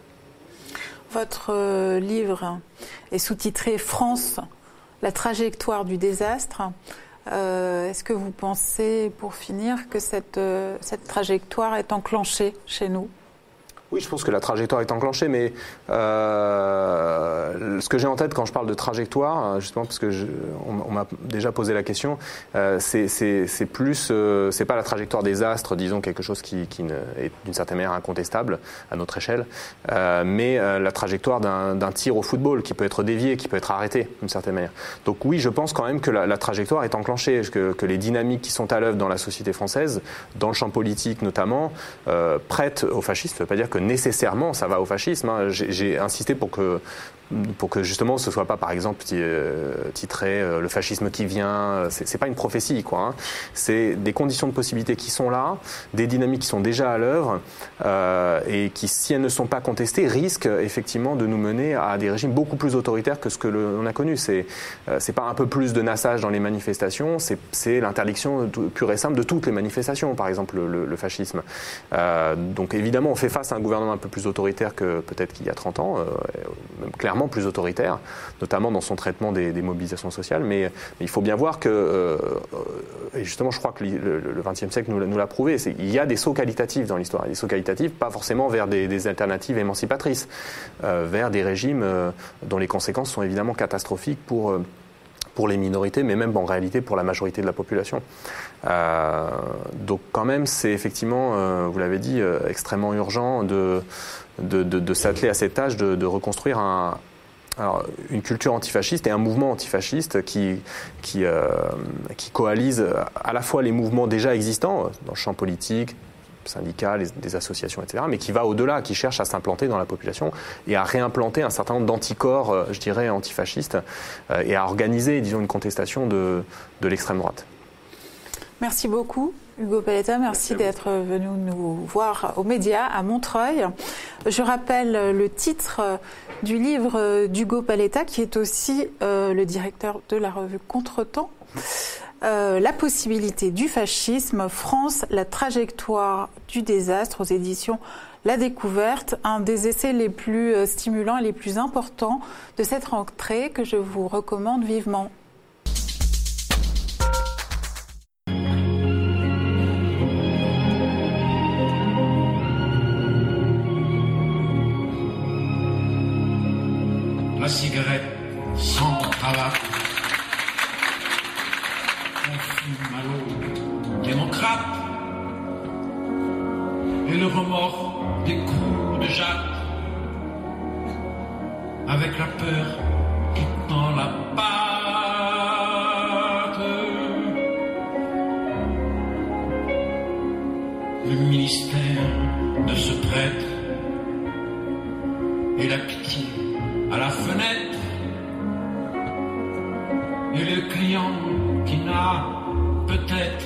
Votre livre est sous-titré « France, la trajectoire du désastre ». Est-ce que vous pensez, pour finir, que cette trajectoire est enclenchée chez nous ? Oui, je pense que la trajectoire est enclenchée, mais ce que j'ai en tête quand je parle de trajectoire, justement parce que on m'a déjà posé la question, c'est plus, c'est pas la trajectoire des astres, disons quelque chose qui est d'une certaine manière incontestable à notre échelle, mais la trajectoire d'un tir au football qui peut être dévié, qui peut être arrêté d'une certaine manière. Donc oui, je pense quand même que la trajectoire est enclenchée, que les dynamiques qui sont à l'œuvre dans la société française, dans le champ politique notamment, prêtent au fascisme. Ça ne veut pas dire que nécessairement ça va au fascisme, hein. J'ai insisté pour que justement ce soit pas par exemple titré le fascisme qui vient, c'est pas une prophétie quoi, hein. C'est des conditions de possibilité qui sont là, des dynamiques qui sont déjà à l'œuvre, et qui, si elles ne sont pas contestées, risquent effectivement de nous mener à des régimes beaucoup plus autoritaires que ce que l'on a connu. C'est pas un peu plus de nassage dans les manifestations, c'est l'interdiction pure et simple de toutes les manifestations, par exemple le fascisme. Donc évidemment on fait face à un gouvernement un peu plus autoritaire que peut-être qu'il y a 30 ans, même clairement plus autoritaire, notamment dans son traitement des mobilisations sociales, mais il faut bien voir que, et justement je crois que le XXe siècle nous l'a prouvé, il y a des sauts qualitatifs dans l'histoire, des sauts qualitatifs pas forcément vers des alternatives émancipatrices, vers des régimes dont les conséquences sont évidemment catastrophiques pour les minorités, mais même en réalité pour la majorité de la population. Donc quand même, c'est effectivement, vous l'avez dit, extrêmement urgent de s'atteler à cette tâche de reconstruire une culture antifasciste et un mouvement antifasciste qui coalise à la fois les mouvements déjà existants dans le champ politique, syndicats, des associations, etc., mais qui va au-delà, qui cherche à s'implanter dans la population et à réimplanter un certain nombre d'anticorps, je dirais, antifascistes, et à organiser, disons, une contestation de l'extrême droite. Merci beaucoup, Ugo Paletta. Merci d'être venu nous voir aux médias à Montreuil. Je rappelle le titre du livre d'Ugo Paletta, qui est aussi le directeur de la revue Contretemps. La possibilité du fascisme, France, la trajectoire du désastre, aux éditions La Découverte, un des essais les plus stimulants et les plus importants de cette rentrée que je vous recommande vivement. La cigarette sans tabac, on fume à l'eau démocrate, et le remords des coups de jatte, avec la peur qui tend la patte. Le ministère de ce prêtre et la pitié à la fenêtre, et le client qui n'a peut-être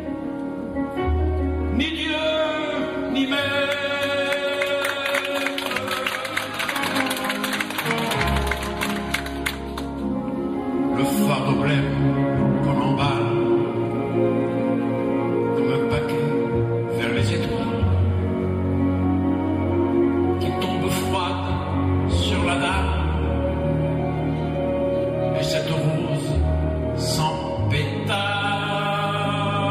ni Dieu ni maître. Le fardeau blême qu'on emballe comme un paquet vers les étoiles qui tombe froide sur la dalle, et cette rose sans pétale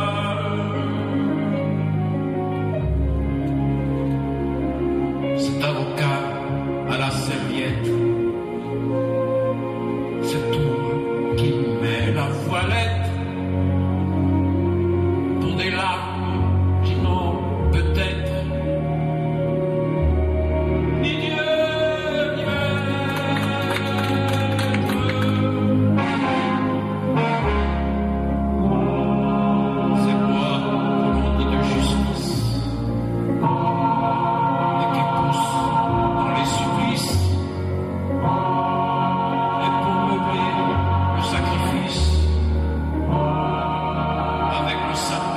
ça.